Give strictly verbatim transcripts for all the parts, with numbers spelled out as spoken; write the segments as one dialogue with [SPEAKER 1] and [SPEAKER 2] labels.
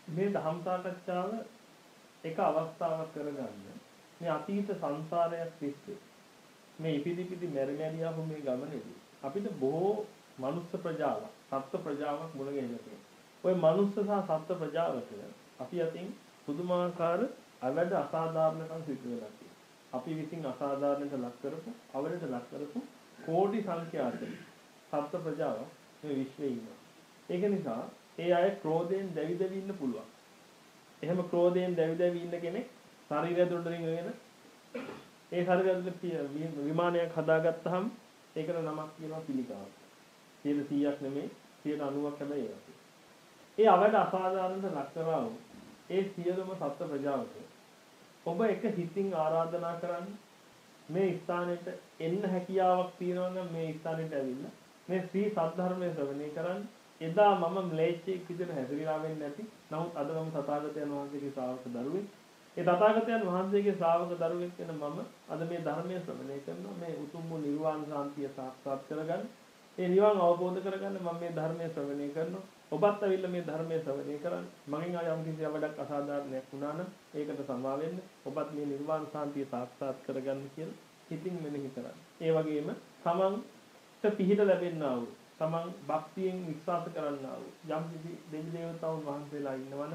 [SPEAKER 1] මේ ධම්ම සාකච්ඡාව එක අවස්ථාවක් කරගන්න. මේ අතීත සංසාරයක් තිස්සේ මේ ඉපිදි ඉපිදි මෙරි මෙරි ආපු මේ ගමනේදී අපිට බොහෝ මනුස්ස ප්‍රජාවක්, සත්ත්ව ප්‍රජාවක් මුණ ගැහිලා තියෙනවා. ওই මනුස්ස සහ සත්ත්ව ප්‍රජාවට අපි අතින් පුදුමාකාර අවැඩ අසාධාරණකම් සිදු වෙලා තියෙනවා. අපි විසින් අසාධාරණයට ලක් කරපු, අවලට ලක් කරපු කෝටි සංඛ්‍යාත සත්ත්ව ප්‍රජාවක් මේ විශ්වයේ ඉන්නවා. ඒක නිසා ඒ අය ක්‍රෝධයෙන් දැවි දැවි ඉන්න පුළුවන්. එහෙම ක්‍රෝධයෙන් දැවි දැවි ඉන්න කෙනෙක් ශරීරය දුරටරින් වෙන ඒ ශරීරය විමානයක් හදාගත්තාම ඒකට නමක් කියනවා පිළිකාව. සියයට සීයක් නෙමෙයි සියයට අනූවක් හැබැයි ඒවා. ඒ අවඩ අසාධාරණට ලක් කරා වූ ඒ සියලුම සත්ත්ව ප්‍රජාවට ඔබ එක හිතින් ආරාධනා කරන්න මේ ස්ථානෙට එන්න හැකියාවක් තියෙනවා නම් මේ ස්ථානෙට ඇවිල්ලා මේ ශ්‍රී සද්ධර්මයේ ශ්‍රවණය කරන්න. එදා මම ම්ලේච්ඡෙක් විදිහට හැසිරීලා වෙන්නේ නැති. නමුත් අද මම තථාගතයන් වහන්සේගේ ශ්‍රාවක දරුවෙක්. ඒ තථාගතයන් වහන්සේගේ ශ්‍රාවක දරුවෙක් වෙන මම අද මේ ධර්මයේ ශ්‍රවණය කරනවා. මේ උතුම් වූ නිර්වාණ සාන්තිය සාක්ෂාත් කරගන්න. ඒ නිවන් අවබෝධ කරගන්න මම මේ ධර්මයේ ශ්‍රවණය කරනවා. ඔබත් ඇවිල්ලා මේ ධර්මයේ ශ්‍රවණය කරන්න. මගෙන් ආ යම් කිසි අවඩක් අසාධාරණයක් වුණා නම් ඒකට සමා වෙන්න. ඔබත් මේ නිර්වාණ සාන්තිය සාක්ෂාත් කරගන්න කියලා හිතින් මෙනෙහි කරන්න. ඒ වගේම තමන්ට පිහිට ලැබෙන්නා වූ තමන් භක්තියෙන් විශ්වාස කරන්නා වූ යම් කිසි දෙවි දේවතාවුන් වහන්සේලා ඉන්නවනම්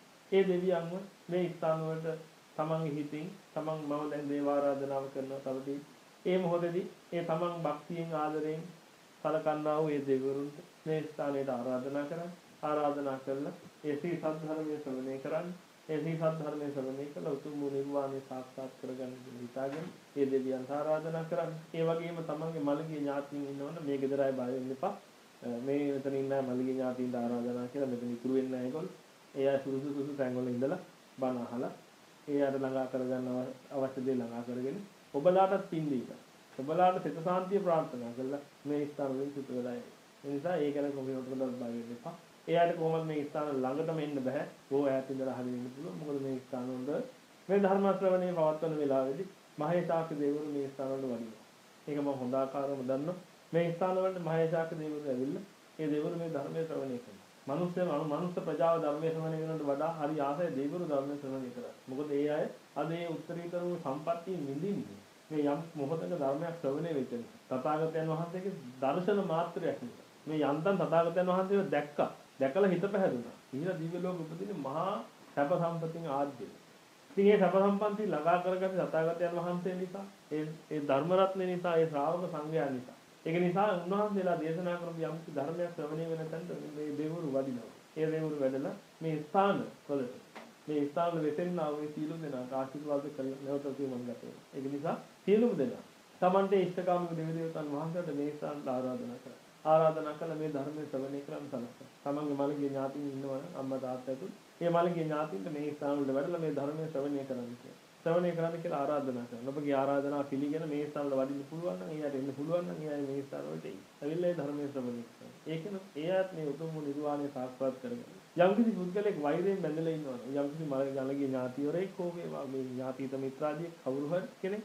[SPEAKER 1] ඒ දෙවියන්ව මේ ස්ථාන වලට තමන්ගේ හිතින් තමන් මම දැන් දේව ආරාධනාව කරනවා තවදී ඒ මොහොතේදී ඒ තමන් භක්තියෙන් ආදරයෙන් සලකන්නා වූ ඒ දෙවිවරුන්ට මේ ස්ථානයට ආරාධනා කරන්න. ආරාධනා කළා ඒ සී සද්ධර්මයේ ශ්‍රවණය කරන්න. ඒ සී සද්ධර්මයේ ශ්‍රවණය කළා උතුම් වූ නිර්වාණය සාක්ෂාත් කරගන්න හිතාගෙන ඒ දෙවියන්ට ආරාධනා කරන්න. ඒ වගේම තමන්ගේ මළගිය ඥාතීන් ඉන්නවනම් මේ ගෙදර අය බය වෙන්න එපා. මේ මෙතන ඉන්න අය මළගිය ඥාතීන්ට ආරාධනා කියලා මෙතන ඉතුරු වෙන්න ඒගොල්ලෝ. ඒ අය සුසු සුසු තැන්වල ඉඳලා බණ අහලා ඒ අර ළඟා කරගන්න අවශ්‍ය දේ ළඟා කරගෙන ඔබලාටත් පින් දීලා. ඔබලාට සිත සාන්තිය ප්‍රාර්ථනා කළා මේ ස්ථාන වලින් සුත වෙලා ඒ නිසා ඒ ගැන කොහොමද බය වෙන්න එපා. එයාට කොහොමද මේ ස්ථාන ළඟටම එන්න බෑ. ඕ ඈත ඉඳලා හරි වෙන්න පුළුවන්. මොකද මේ ස්ථාන වල මේ ධර්ම ශ්‍රවණේ පවත්වන වෙලාවේදී මහේශාක්‍ය දෙවිවරු මේ ස්ථාන වල වඩිනවා. ඒක මම හොඳ ආකාරව දන්නවා. මේ ස්ථාන වලට මහේශාක්‍ය දෙවිවරු ඇවිල්ලා ඒ දෙවිවරු මේ ධර්මයේ ශ්‍රවණය කරනවා. මනුස්ස මනුස්ස ප්‍රජාව ධර්මයේ ශ්‍රවණය කරනට වඩා හරි ආසයි දෙවිවරු ධර්මයේ ශ්‍රවණය කරා. මොකද ඒ අය අද ඒ උත්තරීතර වූ සම්පත්තිය විඳින්නේ මේ යම් මොහොතක ධර්මයක් ශ්‍රවණය වෙච්ච නිසා. තථාගතයන් වහන්සේගේ දර්ශන මාත්‍රයක් නිසා. මේ යන්තම් තථාගතයන් වහන්සේව දැක්කා. දැකලා හිත පැහැදුනා. ඊළ දිව්‍ය ලෝක උපදින මහා සැප සම්පතින් ආද්‍යයි. ඉතින් ඒ සැප සම්පන්ති ළඟා කරගත්ත තථාගතයන් වහන්සේ නිසා, ඒ ඒ ධර්ම රත්නේ නිසා, ඒ ශ්‍රාවක සංඝයා නිසා. ඒක නිසා උන්වහන්සේලා දේශනා කරපු යම් ධර්මයක් ශ්‍රවණය වෙන තැනට මේ දෙවිවරු වඩිනවා. ඒ දෙවිවරු වැඩලා මේ ස්ථාන වලට මේ ස්ථාන වල වෙසෙන්නා වූ සීල දෙනාට ආශිර්වාද කරලා නැවත කියමන් ගන්නවා. ඒක නිසා සියලුම දෙනා තමන්ට ඉෂ්ඨකාමික දෙවි දේවතාවුන් වහන්සේට මේ ස්ථානට ආරාධනා කරා. ආරාධනා කළ මේ ධර්මයේ ශ්‍රවණය කරන් සලකන. තමන්ගේ මළගිය ඥාතීන් ඉන්නවනම් අම්මා තාත්තා ඇතුළු මේ මළගිය ඥාතීන්ට මේ ස්ථාන වල වැඩලා මේ ධර්මයේ ශ්‍රවණය කරන්න කියලා. ශ්‍රවණය කරන්න කියලා ආරාධනා කරනවා. ඔබගේ ආරාධනාව පිළිගෙන මේ ස්ථාන වල වඩින්න පුළුවන් නම් එයාට එන්න පුළුවන් නම් එයා මේ ස්ථාන වලට එයි. ඇවිල්ලා මේ ධර්මයේ ශ්‍රවණය කරනවා. ඒකන එයාත් මේ උතුම් වූ නිර්වාණය සාක්ෂාත් කරගන්න. යම්කිසි පුද්ගලෙක් වෛරයෙන් බැඳලා ඉන්නවනම් යම්කිසි මළගිය ඥාතිවරයෙක් හෝ වේවා මේ ඥාතීත මිත්‍රාදියෙක් කවුරු හරි කෙනෙක්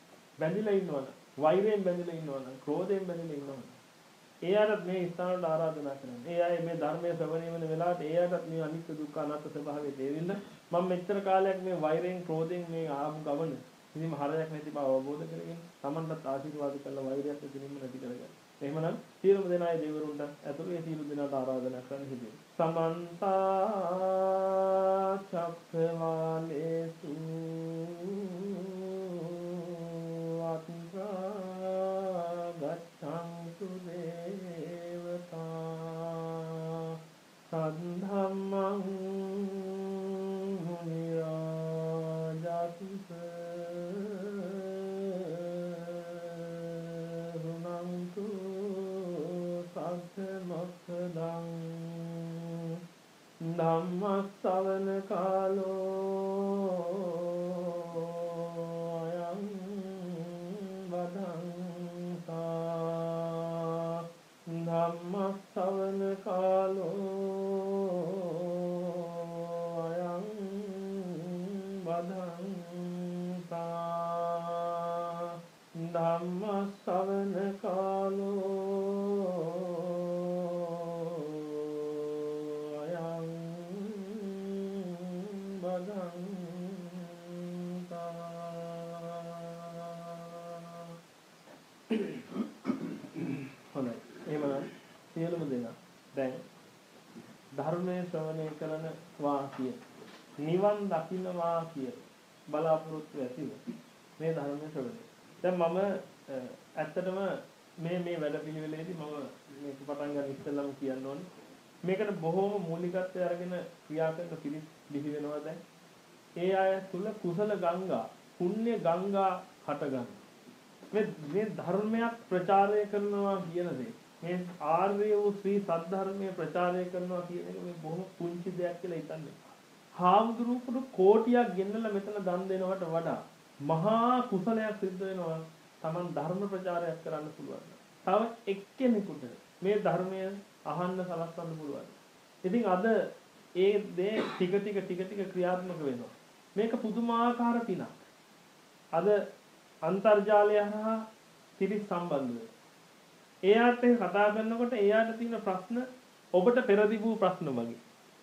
[SPEAKER 1] බැඳලා ඉන්නවනම් වෛරයෙන් බැඳලා ඉන්නවනම් ක්‍රෝධයෙන් බැඳලා ඉන්නවනම් ඒ අයත් මේ ස්ථාන වලට ආරාධනා කරනවා. ඒ අය මේ ධර්මයේ ශ්‍රවණය වෙන වෙලාවට ඒ අයත් මේ අනිත්‍ය දුක්ඛ අනාත්ම ස්වභාවය තේරෙන්න මම මෙච්චර කාලයක් මේ වෛරයෙන් ක්‍රෝධයෙන් මේ ආපු ගමන කිසිම හරයක් නැති බව අවබෝධ කරගෙන තමන්ටත් ආශිර්වාද කළ වෛරයක් දෙකින්ම නැති කරගන්න. එහෙමනම් සියලුම දෙනායි දෙවිවරුන්ට ඇතුළු ඒ සියලු දෙනාට ආරාධනා කරන්න හිතේ. සමන්ත චක්කවාලේසු අත්‍රා ගච්ඡන්තු දේවතා සද්ධම්මං මුනි රාජස්ස රුණන්තු සග්ග මොක්ඛදං ධම්ම ශ්‍රවණ කාලෝ අයං වදංසා ධම්ම ශ්‍රවණ කාලෝ අයං වදංසා ධම්ම ශ්‍රවණ කාලෝ අයං නිවන් දකින්නවා කිය බලාපොරොත්තු ඇතිව මේ ධර්මයේ ශ්‍රවණය. දැන් මම ඇත්තටම මේ මේ වැඩපිළිවෙලේදී මම මේක පටන් ගන්න ඉස්සෙල්ලාම කියන්න ඕනේ. මේකට බොහෝම මූලිකත්වය අරගෙන ක්‍රියා කරන පිළිස් දිවි වෙනවා දැන්. ඒ අය තුල කුසල ගංගා, පුණ්‍ය ගංගා හට ගන්න. මේ මේ ධර්මයක් ප්‍රචාරය කරනවා කියන දේ. මේ ආර්ය වූ ශ්‍රී සද්ධර්මයේ ප්‍රචාරය කරනවා කියන එක මේ බොහොම පුංචි දෙයක් කියලා හිතන්නේ. හාමුදුරුවෝ කෝටියක් ගෙන්නලා මෙතන දන් දෙනවට වඩා මහා කුසලයක් සිද්ධ වෙනවා Taman ධර්ම ප්‍රචාරයක් කරන්න පුළුවන්. තව එක්කෙනෙකුට මේ ධර්මය අහන්න සලස්වන්න පුළුවන්. ඉතින් අද ඒ දේ ටික ටික ටික ටික ක්‍රියාත්මක වෙනවා. මේක පුදුමාකාර පිනක්. අද අන්තර්ජාලය හරහා පිරිස් සම්බන්ධ වෙනවා. එයාට කතා කරනකොට එයාට තියෙන ප්‍රශ්න ඔබට පෙර තිබූ ප්‍රශ්න වගේ.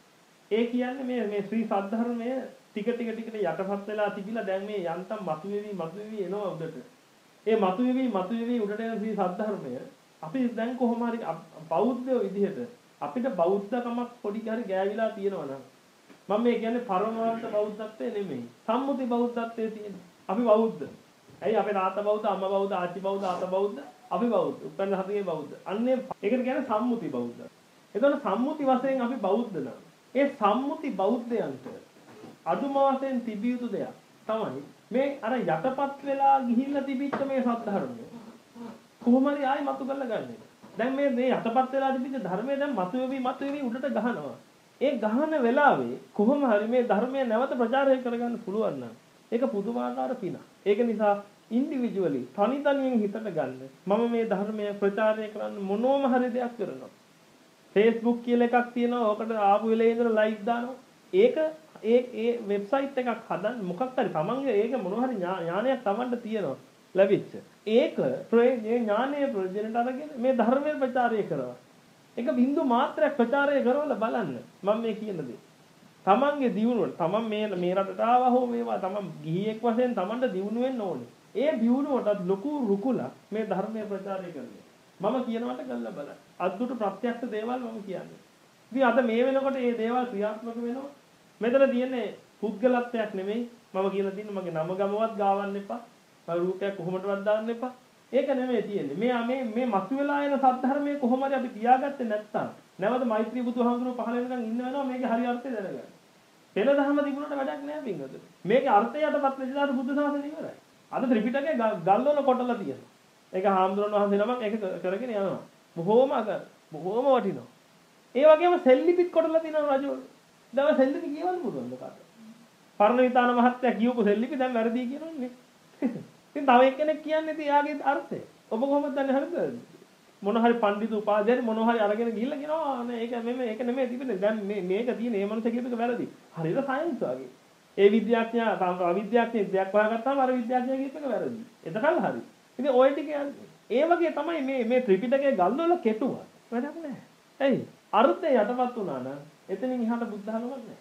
[SPEAKER 1] ඒ කියන්නේ මේ මේ ශ්‍රී සද්ධර්මය ටික ටික ටික යටපත් වෙලා තිබිලා දැන් මේ යන්තම් මතුවේවි මතුවේවි එනවා උඩට. ඒ මතුවේවි මතුවේවි උඩට යන ශ්‍රී සද්ධර්මය අපි දැන් කොහොම හරි බෞද්ධ විදිහට අපිට බෞද්ධකමක් පොඩි හරි ගෑවිලා තියෙනවා නම් මම මේ කියන්නේ පරමාර්ථ බෞද්ධත්වය නෙමෙයි. සම්මුති බෞද්ධත්වයේ තියෙන. අපි බෞද්ධ. ඇයි අපේ තාත්තා බෞද්ධ, අම්මා බෞද්ධ, ආච්චි බෞද්ධ, අත බෞද්ධ, අපි බෞද්ධ. උපන්න හතියේ බෞද්ධ. අන්නේ ඒකට කියන්නේ සම්මුති බෞද්ධ. එතකොට සම්මුති වශයෙන් අපි බෞද්ධ නම් ඒ සම්මුති බෞද්ධයන්ට අදුම වශයෙන් තිබිය යුතු දෙයක් තමයි මේ අර යටපත් වෙලා ගිහිල්ලා තිබිච්ච මේ සත්‍ය කොහොම හරි ආයි මතු කරලා ගන්න එක. දැන් මේ මේ යටපත් වෙලා තිබිච්ච ධර්මය දැන් මතුවේවි මතුවේවි උඩට ගහනවා. ඒ ගහන වෙලාවේ කොහොම හරි මේ ධර්මය නැවත ප්‍රචාරය කරගන්න පුළුවන් නම් ඒක පුදුමාකාර පිනක්. ඒක නිසා ඉන්ඩිවිජුවලි තනි තනියෙන් හිතට ගන්න මම මේ ධර්මය ප්‍රචාරය කරන්න මොනෝම හරි දෙයක් කරනවා. Facebook කියලා එකක් තියෙනවා. ඕකට ආපු වෙලේ ඉඳලා ලයික් දානවා. ඒක ඒ ඒ වෙබ්සයිට් එකක් හදන්න මොකක් හරි තමන්ගේ ඒක මොනවා හරි ඥානයක් තමන්ට තියෙනවා ලැබිච්ච. ඒක මේ ඥානයේ ප්‍රයෝජනට අරගෙන මේ ධර්මයේ ප්‍රචාරය කරනවා. ඒක බින්දු මාත්‍රයක් ප්‍රචාරය කරවලා බලන්න. මම මේ කියන දේ. තමන්ගේ දියුණුව තමන් මේ මේ රටට ආවා හෝ මේවා තමන් ගිහියෙක් වශයෙන් තමන්ට දියුණු වෙන්න ඕනේ. ඒ දියුණුවට ලොකු රුකුලක් මේ ධර්මයේ ප්‍රචාරය කරන්නේ. මම කියනවට කළා බලන්න. අද්දුට ප්‍රත්‍යක්ෂ දේවල් මම කියන්නේ. ඉතින් අද මේ වෙනකොට මේ දේවල් ක්‍රියාත්මක වෙනවා. මෙතන තියෙන්නේ පුද්ගලත්වයක් නෙමෙයි. මම කියලා තියෙන්නේ මගේ නම ගමවත් ගාවන්න එපා. මගේ රූපයක් කොහොමදවත් දාන්න එපා. ඒක නෙමෙයි තියෙන්නේ. මේ මේ මේ මතුවලා එන සද්ධර්මයේ කොහොම හරි අපි තියාගත්තේ නැත්නම් නැවත මෛත්‍රී බුදුහාමුදුරුවෝ පහළ වෙනකන් ඉන්න වෙනවා මේකේ හරි අර්ථය දැනගන්න. පෙළ දහම තිබුණාට වැඩක් නෑ පින්වතුනි. මේකේ අර්ථය යටපත් වෙච්චාට බුද්ධ ශාසනය ඉවරයි. අද ත්‍රිපිටකේ ගල්වල කොටලා තියෙනවා. ඒක හාමුදුරන් වහන්සේ නමක් ඒක කරගෙන යනවා. බොහෝම අග බොහෝම වටිනවා. ඒ වගේම සෙල්ලිපිත් කොටලා තියෙනවා රජවල. දැන් සෙල්ලිපි කියවන්න පුළුවන්ද කාටද? පරණ විතාන මහත්තයා කියපු සෙල්ලිපි දැන් වැරදි කියනෝනේ. ඉතින් තව එක්කෙනෙක් කියන්නේ ඉතින් එයාගේ අර්ථය. ඔබ කොහොමද දන්නේ හරිද? මොන හරි පඬිතු උපාධ්‍යාය මොන හරි අරගෙන ගිහිල්ලා කියනවා නේ ඒක නෙමෙයි ඒක නෙමෙයි තිබෙන්නේ. දැන් මේ මේක තියෙන මේ මනුස්සය කියපු එක වැරදි. හරියට සයන්ස් වගේ. ඒ විද්‍යාඥයා අවිද්‍යාඥයෙක් දෙයක් හොයාගත්තාම අර විද්‍යාඥයා කියපු එක වැරදි. එතකල් හරි. ඉතින් ඔය ටික ඒ වගේ තමයි මේ මේ ත්‍රිපිටකයේ ගල්වල කෙටුවා. වැඩක් නැහැ. ඇයි? අර්ථය යටපත් වුණා නම් එතනින් එහාට බුද්ධ ධර්මයක් නැහැ.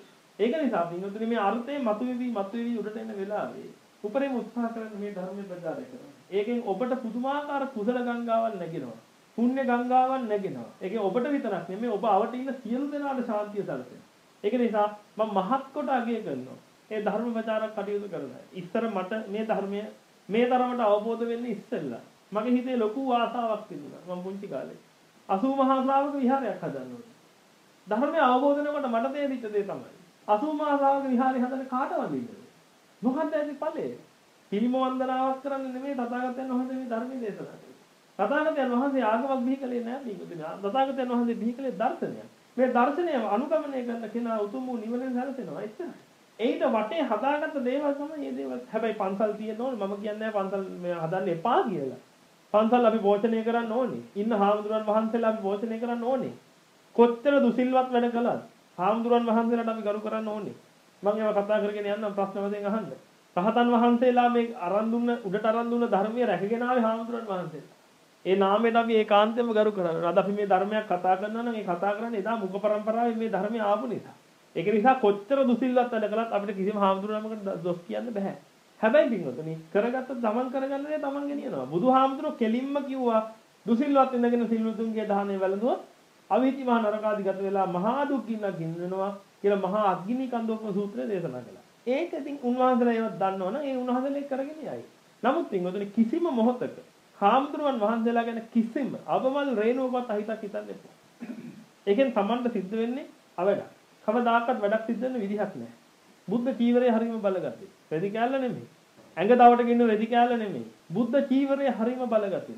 [SPEAKER 1] ඒක නිසා පින්වතුනි මේ අර්ථය මතුවේවි මතුවේවි උඩට එන වෙලාවේ උපරිම උත්සාහ කරන මේ ධර්මයේ ප්‍රචාරය කරනවා. ඒකෙන් ඔබට පුදුමාකාර කුසල ගංගාවක් නැගෙනවා. පුණ්‍ය ගංගාවක් නැගෙනවා. ඒකෙන් ඔබට විතරක් නෙමෙයි ඔබ අවට ඉන්න සියලු දෙනාට ශාන්තිය සැලසෙනවා. ඒක නිසා මම මහත් කොට අගය කරනවා. මේ ධර්ම ප්‍රචාරක කටයුතු කරනවා. ඉස්සර මට මේ ධර්මය මේ තරමට අවබෝධ වෙන්න ඉස්සෙල්ලා මගේ හිතේ ලොකු ආසාවක් තිබුණා. මම පුංචි කාලේ අසූ මහා ශ්‍රාවක විහාරයක් හදන්න ඕනේ. ධර්මය අවබෝධ වෙනකොට මට තේරිච්ච දේ තමයි අසූ මහා ශ්‍රාවක විහාරය හදන්න කාටවද ඉන්නේ? මොකක්ද ඇති ඵලය? පිළිම වන්දනාවක් කරන්න නෙමෙයි තථාගතයන් වහන්සේ මේ ධර්මයේ දේශනා කළේ. තථාගතයන් වහන්සේ ආගමක් බිහි කළේ නෑ මේකදී. තථාගතයන් වහන්සේ බිහි කළේ දර්ශනයක්. මේ දර්ශනය අනුගමනය කරන කෙනා උතුම් වූ නිවනෙන් සැලසෙනවා එච්චරයි. ඒිට වටේ හදාගත්ත දේවල් තමයි මේ දේවල්. හැබැයි පන්සල් තියෙන්න ඕනේ. මම කියන්නේ නෑ පන්සල් මේ හදන්න එපා කියලා. පන්සල් අපි පෝෂණය කරන්න ඕනේ. ඉන්න හාමුදුරන් වහන්සේලා අපි පෝෂණය කරන්න ඕනේ. කොච්චර දුසිල්වත් වැඩ කළත් හාමුදුරන් වහන්සේලාට අපි ගරු කරන්න ඕනේ. මම ඒවා කතා කරගෙන යන්නම් ප්‍රශ්න වශයෙන් අහන්න. රහතන් වහන්සේලා මේ අරන් දුන්න උඩට අරන් දුන්න ධර්මයේ රැකගෙන ආවේ හාමුදුරන් වහන්සේලා. ඒ නාමයට අපි ඒකාන්තයෙන්ම ගරු කරනවා. අද අපි මේ ධර්මයක් කතා කරනවා නම් ඒ කතා කරන්නේ එදා මුඛ පරම්පරාවේ මේ ධර්මය ආපු නිසා. ඒක නිසා කොච්චර දුසිල්වත් වැඩ කළත් අපිට කිසිම හාමුදුරනමකට දොස් කියන්න බෑ. හැබැයි පින්වතුනි කරගත්ත තමන් කරගන්න දේ තමන් ගෙනියනවා. බුදුහාමුදුරුවෝ කෙලින්ම කිව්වා දුසිල්වත් ඉඳගෙන සිල්වතුන්ගේ දාහනේ වැළඳුවොත් අවීචි මහ නරකාදිගත වෙලා මහා දුක් ගින්නක් ගින්නනවා. කියලා මහා අග්නි කන්දෝපම සූත්‍රය දේශනා කළා. ඒක ඉතින් උන්වහන්සේලා ඒවත් දන්නවනම් ඒ උන්වහන්සේලා ඒක කරගෙන යයි. නමුත් පින්වතුනි කිසිම මොහොතක හාමුදුරුවන් වහන්සේලා ගැන කිසිම අවමල් රේණුවකවත් අහිතක් හිතන්න එපා. ඒකෙන් Tamanට සිද්ධ වෙන්නේ අවඩක්. කවදාකවත් වැඩක් සිද්ධ වෙන්න විදිහක් නැහැ. බුද්ධ චීවරය හරීම බලගත්තේ. රෙදි කෑල්ල නෙමෙයි. ඇඟ දවට ගෙන්න රෙදි කෑල්ල නෙමෙයි. බුද්ධ චීවරය හරීම බලගත්තේ.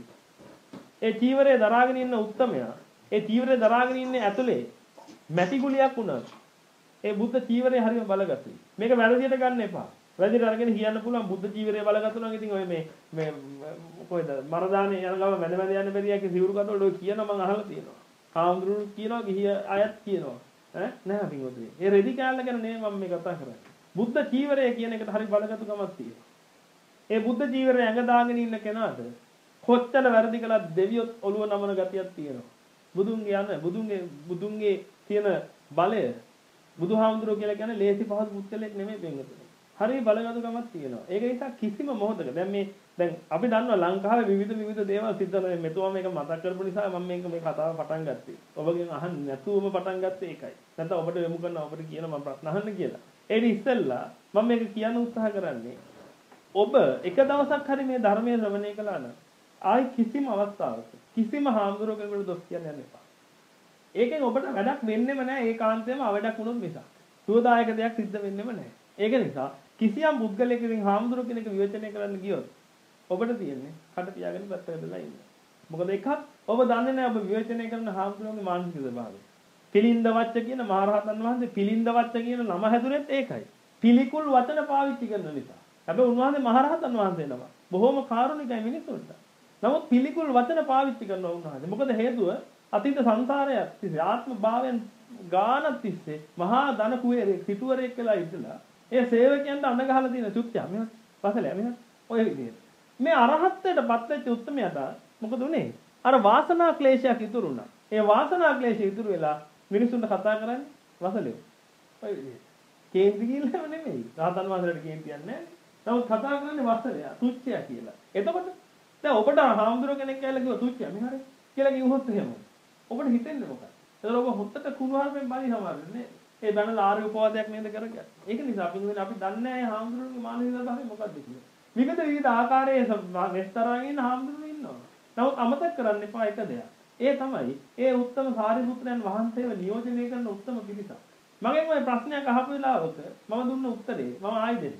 [SPEAKER 1] ඒ චීවරය දරාගෙන ඉන්න උත්තමයා ඒ චීවරය දරාගෙන ඉන්නේ ඇතුලේ මැටි ගුලියක් වුණා. ඒ බුද්ධ චීවරය හරියම බලගත්තේ. මේක වැරදියට ගන්න එපා. වැරදියට අරගෙන කියන්න පුළුවන් බුද්ධ චීවරය බලගත්තා නම් ඉතින් ඔය මේ මේ කොහෙද මරදානේ යන ගම මැද මැද යන බැරියක සිවුරු කතවල ඔය කියන මම අහලා තියෙනවා. හාමුදුරුවෝ කියනවා ගිහිය අයත් කියනවා. ඈ නැහැ පින්වතුනි. ඒ රෙදි කෑල්ල ගැන නෙමෙයි මම මේ කතා කරන්නේ. බුද්ධ චීවරය කියන එකට හරි බලගතුකමක් තියෙනවා. ඒ බුද්ධ චීවරය ඇඟ දාගෙන ඉන්න කෙනාට කොච්චර වැරදි කළත් දෙවියොත් ඔළුව නමන ගතියක් තියෙනවා. බුදුන්ගේ යන බුදුන්ගේ බුදුන්ගේ තියෙන බලය බුදුහාමුදුරුවෝ කියලා කියන්නේ ලේසි පහසු පුත්කලෙක් නෙමෙයි පින්වතුනි. හරි බලගතුකමක් තියෙනවා. ඒක නිසා කිසිම මොහොතක දැන් මේ දැන් අපි දන්නවා ලංකාවේ විවිධ විවිධ දේවල් සිද්ධ වෙනවා. මෙතුමා මේක මතක් කරපු නිසා මම මේක මේ කතාව පටන් ගත්තේ. ඔබගෙන් අහන්න නැතුවම පටන් ගත්තේ ඒකයි. නැත්නම් ඔබට යොමු කරන ඔබට කියන මම ප්‍රශ්න අහන්න කියලා. ඒ ඉතින්ලා මම මේක කියන්න උත්සාහ කරන්නේ ඔබ එක දවසක් හරි මේ ධර්මයේ ශ්‍රවණය කළා නම් ආයි කිසිම අවස්ථාවක කිසිම හාමුදුරුවෝ දොස් කියන්න යන්න එපා. ඒකෙන් ඔබට වැඩක් වෙන්නෙම නැහැ. ඒකාන්තයෙන්ම අවඩක් වුණොත් මිසක්. සුවදායක දෙයක් සිද්ධ වෙන්නෙම නැහැ. ඒක නිසා කිසියම් පුද්ගලයෙකුගෙන් හාමුදුරුවෝ කෙනෙක් විවේචනය කරන්න ගියොත් ඔබට තියෙන්නේ කට පියාගෙන පැත්තකට දාලා ඉන්න. මොකද එකක් ඔබ දන්නේ නැහැ ඔබ විවේචනය කරන හාමුදුරුවෝගේ මානසික ස්වභාවය. පිලින්ද වච්ච කියන මහරහතන් වහන්සේ පිලින්ද වච්ච කියන නම හැදුනෙත් ඒකයි. පිළිකුල් වචන පාවිච්චි කරන නිසා. හැබැයි උන්වහන්සේ මහරහතන් වහන්සේ නම. බොහොම කාරුණිකයි මිනිස්සුන්ට. නමුත් පිළිකුල් වචන පාවිච්චි කරන උන්වහන්සේ. මොකද හේතුව අතීත සංසාරයක් තිස්සේ ආත්ම භාවයෙන් ගානක් තිස්සේ මහා ධන කුවේරෙක් සිටුවරෙක් කියලා ඉඳලා ඒ සේවකයන්ට අඬ ගහලා තියෙන චුක්තිය මෙහෙම පසල මෙහෙම ඔය විදිහට මේ අරහත්ත්වයට පත් වෙච්ච උත්මයාට මොකද උනේ අර වාසනා ක්ලේශයක් ඉතුරු වුණා. ඒ වාසනා ක්ලේශය ඉතුරු වෙලා මිනිසුන්ට කතා කරන්නේ වසලෙව. ඔය විදිහට කේන්ති කියලා නෙමෙයි. රහතන් වහන්සේලාට කේන්තියක් නැහැ. නමුත් කතා කරන්නේ වසලයා තුච්චයා කියලා. එතකොට දැන් ඔබට හාමුදුරුවෝ කෙනෙක් කියලා කිව්වා තුච්චයා මෙහරේ කියලා කිව්වොත් එහෙම. ඔබට හිතෙන්නේ මොකක්ද? එතකොට ඔබ හොත්තට කුණුහරුපෙන් බලි සමාවෙන්නේ. ඒ බැනලා ආර්ය උපවාදයක් නේද කරගන්නේ. ඒක නිසා අපි අපි දන්නේ නැහැ හාමුදුරුවෝගේ මානසික ස්වභාවය මොකක්ද කියලා. විවිධ විවිධ ආකාරයේ මෙස්තරාගෙන ඉන්න හාමුදුරුවෝ ඉන්නවා. නමුත් අමතක කරන්න එපා එක දෙයක්. ඒ තමයි ඒ උත්තම සාරිපුත්‍රයන් වහන්සේව නියෝජනය කරන උත්තම පිරිසක්. මගෙන් ওই ප්‍රශ්නයක් අහපු වෙලාවක මම දුන්න උත්තරේ මම ආයෙ දෙන්නම්.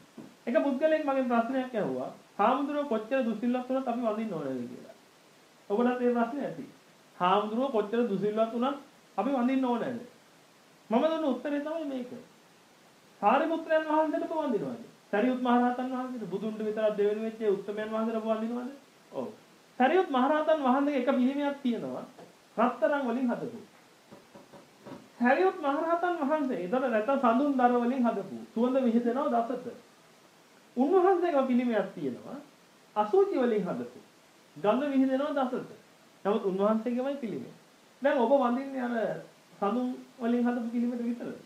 [SPEAKER 1] එක පුද්ගලෙක් මගෙන් ප්‍රශ්නයක් ඇහුවා. හාමුදුරුවෝ කොච්චර දුසිල්වත් වුණත් අපි වඳින්න ඕනද කියලා. ඔබට ඒ ප්‍රශ්නේ ඇති. හාමුදුරුවෝ කොච්චර දුසිල්වත් වුණත් අපි වඳින්න ඕනද? මම දුන්න උත්තරේ තමයි මේක. සාරිපුත්‍රයන් වහන්සේට වඳිනවද? සරියුත් මහරහතන් වහන්සේට බුදුන්ට විතරක් දෙවෙනි වෙච්ච උත්තමයන් වහන්සේට වඳිනවද? ඔව්. සරියුත් මහරහතන් වහන්සේගේ එක පිළිමයක් තියෙනවා. රත්තරන් වලින් හදපු. සරියුත් මහරහතන් වහන්සේ ඒතර නැත්නම් සඳුන් දර වලින් හදපු. සුවඳ විහිදෙනවා දසත. උන්වහන්සේගේ පිළිමයක් තියෙනවා. අසුචි වලින් හදපු. ගඳ විහිදෙනවා දසත. නමුත් උන්වහන්සේගේමයි පිළිමය. දැන් ඔබ වඳින්නේ අර සඳුන් වලින් හදපු පිළිමෙට විතරද?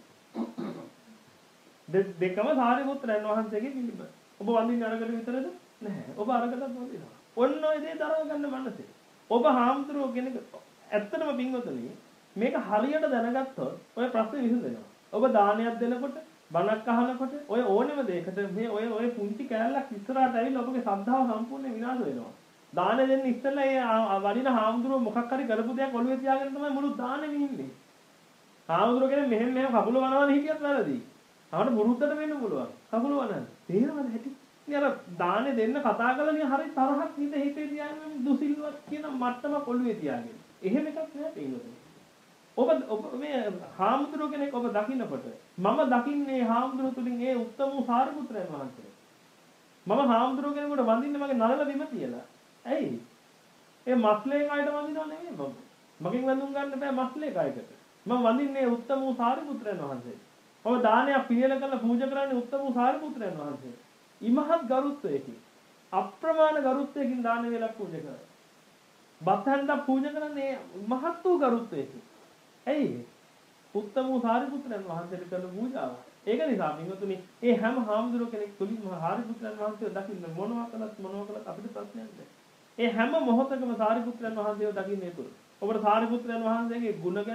[SPEAKER 1] දෙකම සාරිපුත්‍රයන් වහන්සේගේ පිළිම. ඔබ වඳින්නේ අරකට විතරද? නැහැ. ඔබ අරකටත් වඳිනවා. ඔන්න ඔය දේ දරව ගන්න මනසේ. ඔබ හාමුදුරුවෝ කෙනෙක් ඇත්තටම පින්වතුනි මේක හරියට දැනගත්තොත් ඔය ප්‍රශ්නේ විසඳෙනවා. ඔබ දානයක් දෙනකොට බණක් අහනකොට ඔය ඕනෙම දෙයකට මේ ඔය ඔය පුංචි කෑල්ලක් ඉස්සරහට ඇවිල්ලා ඔබගේ ශ්‍රද්ධාව සම්පූර්ණයෙන් විනාශ වෙනවා. දාන දෙන්න ඉස්සෙල්ලා ඒ වඩින හාමුදුරුවෝ මොකක් හරි කරපු දෙයක් ඔළුවේ තියාගෙන තමයි මුළු දානෙම ඉන්නේ. හාමුදුරුවෝ කියන්නේ මෙහෙම මෙහෙම කකුල වනවන හිටියත් වැරදි. අපට මුරුද්දට වෙන්න පුළුවන්. කකුල වනන්න. තේරෙනවද හැටි? ඉතින් අර දානේ දෙන්න කතා කරලා නිය හරි තරහක් හිත හිතේ තියාගෙන දුසිල්වත් කියන මට්ටම ඔළුවේ තියාගෙන. එහෙම එකක් නෑ තේිනවද? ඔබ ඔබ මේ හාමුදුරුවෝ කෙනෙක් ඔබ දකින්නකොට මම දකින්නේ හාමුදුරුවෝ තුලින් ඒ උත්තම වූ සාරිපුත්‍රයන් වහන්සේ. මම හාමුදුරුවෝ කෙනෙකුට වඳින්නේ මගේ නළල බිම තියලා. ඇයි? ඒ මස්ලේ කයට වඳිනව නෙමෙයි මම. මගෙන් වැඳුම් ගන්න බෑ මස්ලේ කයකට. මම වඳින්නේ උත්තම වූ සාරිපුත්‍රයන් වහන්සේ. ඔබ දානයක් පිළියෙල කරලා පූජා කරන්නේ උත්තම වූ සාරිපුත්‍රයන් වහන්සේ. ඉමහත් ගරුත්වයකින් අප්‍රමාණ ගරුත්වයකින් දාන වේලක් පූජා කරා. බතහන්ද පූජා කරන්නේ මහත් වූ ගරුත්වයකින්. ඇයි? උත්තම වූ සාරිපුත්‍රයන් වහන්සේට කරන පූජාව. ඒක නිසා මිනිතුනි මේ හැම හාමුදුරුවෝ කෙනෙක් තුලින් සාරිපුත්‍රයන් වහන්සේව දකින්න මොනවා කළත් මොනවා කළත් අපිට ප්‍රශ්නයක් නැහැ. ඒ හැම මොහොතකම සාරිපුත්‍රයන් වහන්සේව දකින්නේ තුරු. ඔබට සාරිපුත්‍රයන් වහන්සේගේ ගුණ ගැන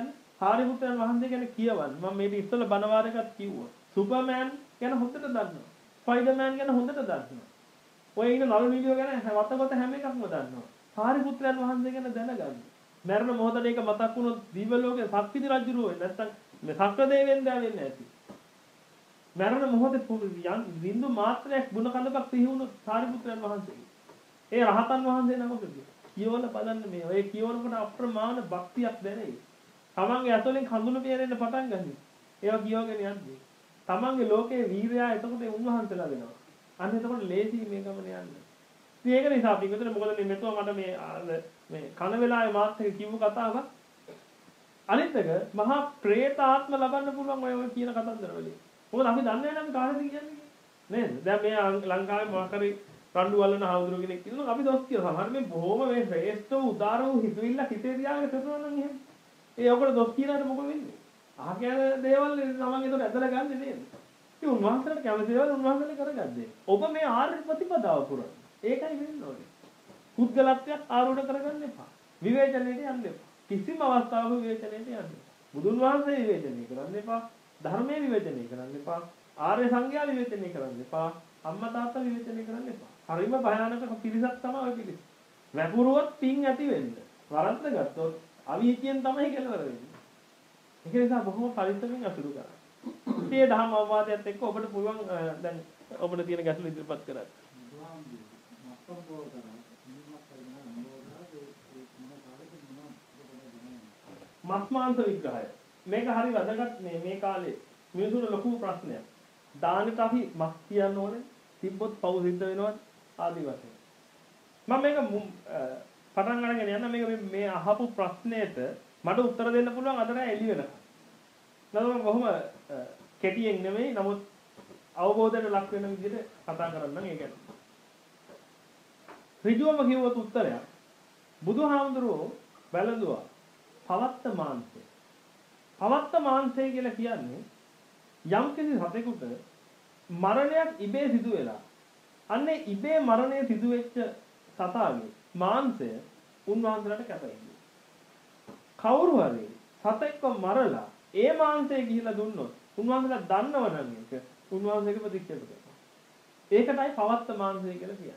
[SPEAKER 1] සාරිපුත්‍රයන් වහන්සේ ගැන කියවන්න. මම මේක ඉස්සෙල්ලා බණ වාරයකත් කිව්වා. සුපර්මෑන් ගැන හොඳට දන්නවා. ස්පයිඩර්මෑන් ගැන හොඳට දන්නවා. ඔය ඉන්න නළු නිළියෝ ගැන වතගොත හැම එකක්ම දන්නවා. සාරිපුත්‍රයන් වහන්සේ ගැන දැනගන්න. මරණ මොහොතේ ඒක මතක් වුණොත් දිව්‍ය ලෝකේ සක්විති රජුරෝ වෙන්නේ නැත්තම් මේ සක්‍ර දෙවියන් දා වෙන්නේ නැති. මරණ මොහොතේ බින්දු මාත්‍රයක් ගුණ කඳපක් සිහි වුණොත් සාරිපුත්‍රයන් වහන්සේ. ඒ රහතන් වහන්සේ නමකද? කියවල බලන්න මේ ඔය කියවනකොට අප්‍රමාණ භක්තියක් දැනෙයි. තමන්ගේ ඇතුලෙන් කඳුළු පිරෙන්න පටන් ගන්නවා. ඒවා කියවගෙන යන්නේ. තමන්ගේ ලෝකයේ වීරයා එතකොට උන්වහන්සේලා වෙනවා. අන්න එතකොට ලේසි මේ ගමන යන්න. ඉතින් ඒක නිසා අපි මෙතන මොකද මේ මෙතුව මට මේ මේ කන වෙලාවේ මාත් එක කිව්ව කතාවක්. අනිත් එක මහා പ്രേතාත්ම ලබන්න පුළුවන් ඔය ඔය කියන කතන්දර වලින්. මොකද අපි දන්නේ නැහැ අපි කාටද කියන්නේ නේද? දැන් මේ ලංකාවේ මොකක් හරි රණ්ඩු වල්ලන හවුදුරු කෙනෙක් ඉන්නවා අපි දොස් කියනවා. සමහර මේ බොහොම මේ ශ්‍රේෂ්ඨ උදාර වූ හිතවිල්ල හිතේ තියාගෙන කරනවා නම් එහෙම. ඒ ඔකට දොස් කියලාට මොකද වෙන්නේ? අහ කියන දේවල් තමන් ඒකට ඇදලා ගන්නෙ නේද? ඒ උන්වහන්සේට කැමති දේවල් උන්වහන්සේලා කරගන්නේ. ඔබ මේ ආර්ය ප්‍රතිපදාව පුරන. ඒකයි වෙන්න ඕනේ. පුද්ගලත්වයක් ආරෝඪ කරගන්න එපා. විවේචනයේට යන්න එපා. කිසිම අවස්ථාවක විවේචනයේට යන්න එපා. බුදුන් වහන්සේ විවේචනය කරන්න එපා. ධර්මයේ විවේචනය කරන්න එපා. ආර්ය සංඝයා විවේචනය කරන්න එපා. අම්මා තාත්තා විවේචනය කරන්න එපා. හරිම භයානක පිරිසක් තමයි ඔය පිරිස. වැපුරුවොත් පින් ඇති වෙන්න. වරද්ද ගත්තොත් අවීචියෙන් තමයි කෙලවර වෙන්නේ. ඒක නිසා බොහොම පරිස්සමින් අසුරු කරන්න. මේ ධර්ම අවවාදයත් එක්ක ඔබට පුළුවන් දැන් ඔබට තියෙන ගැටලු ඉදිරිපත් කරන්න. මස් මාංශ විග්‍රහය. මේක හරි වැදගත් මේ මේ කාලේ මිනිසුන්ට ලොකු ප්‍රශ්නයක්. දානෙට අපි මස් කියන්න ඕනේ. තිබ්බොත් පව් සිද්ධ වෙනවත් ආදී වශයෙන්. මම මේක පටන් අරගෙන යන්න මේක මේ අහපු ප්‍රශ්නෙට මට උත්තර දෙන්න පුළුවන් අද රෑ එළි වෙනකම්. නමුත් කොහොම කෙටියෙන් නෙමෙයි නමුත් අවබෝධයට ලක් වෙන විදිහට කතා කරන්න ඒක. ඍජුවම කිව්වොත් උත්තරයක් බුදුහාමුදුරුවෝ බැලඳුවා පවත්ත මාංශය. පවත්ත මාංශය කියලා කියන්නේ යම් කිසි සතෙකුට මරණයක් ඉබේ සිදු වෙලා අන්නේ ඉබේ මරණය සිදු වෙච්ච සතාගේ මාංශය උන්වහන්සේලාට කැපයි. කවුරු හරි සතෙක්ව මරලා ඒ මාංශය ගිහිලා දුන්නොත් උන්වහන්සේලා දන්නවනම් ඒක උන්වහන්සේගේ ප්‍රතික්ෂේප කරනවා. ඒකටයි පවත්ත මාංශය කියලා කියන්නේ.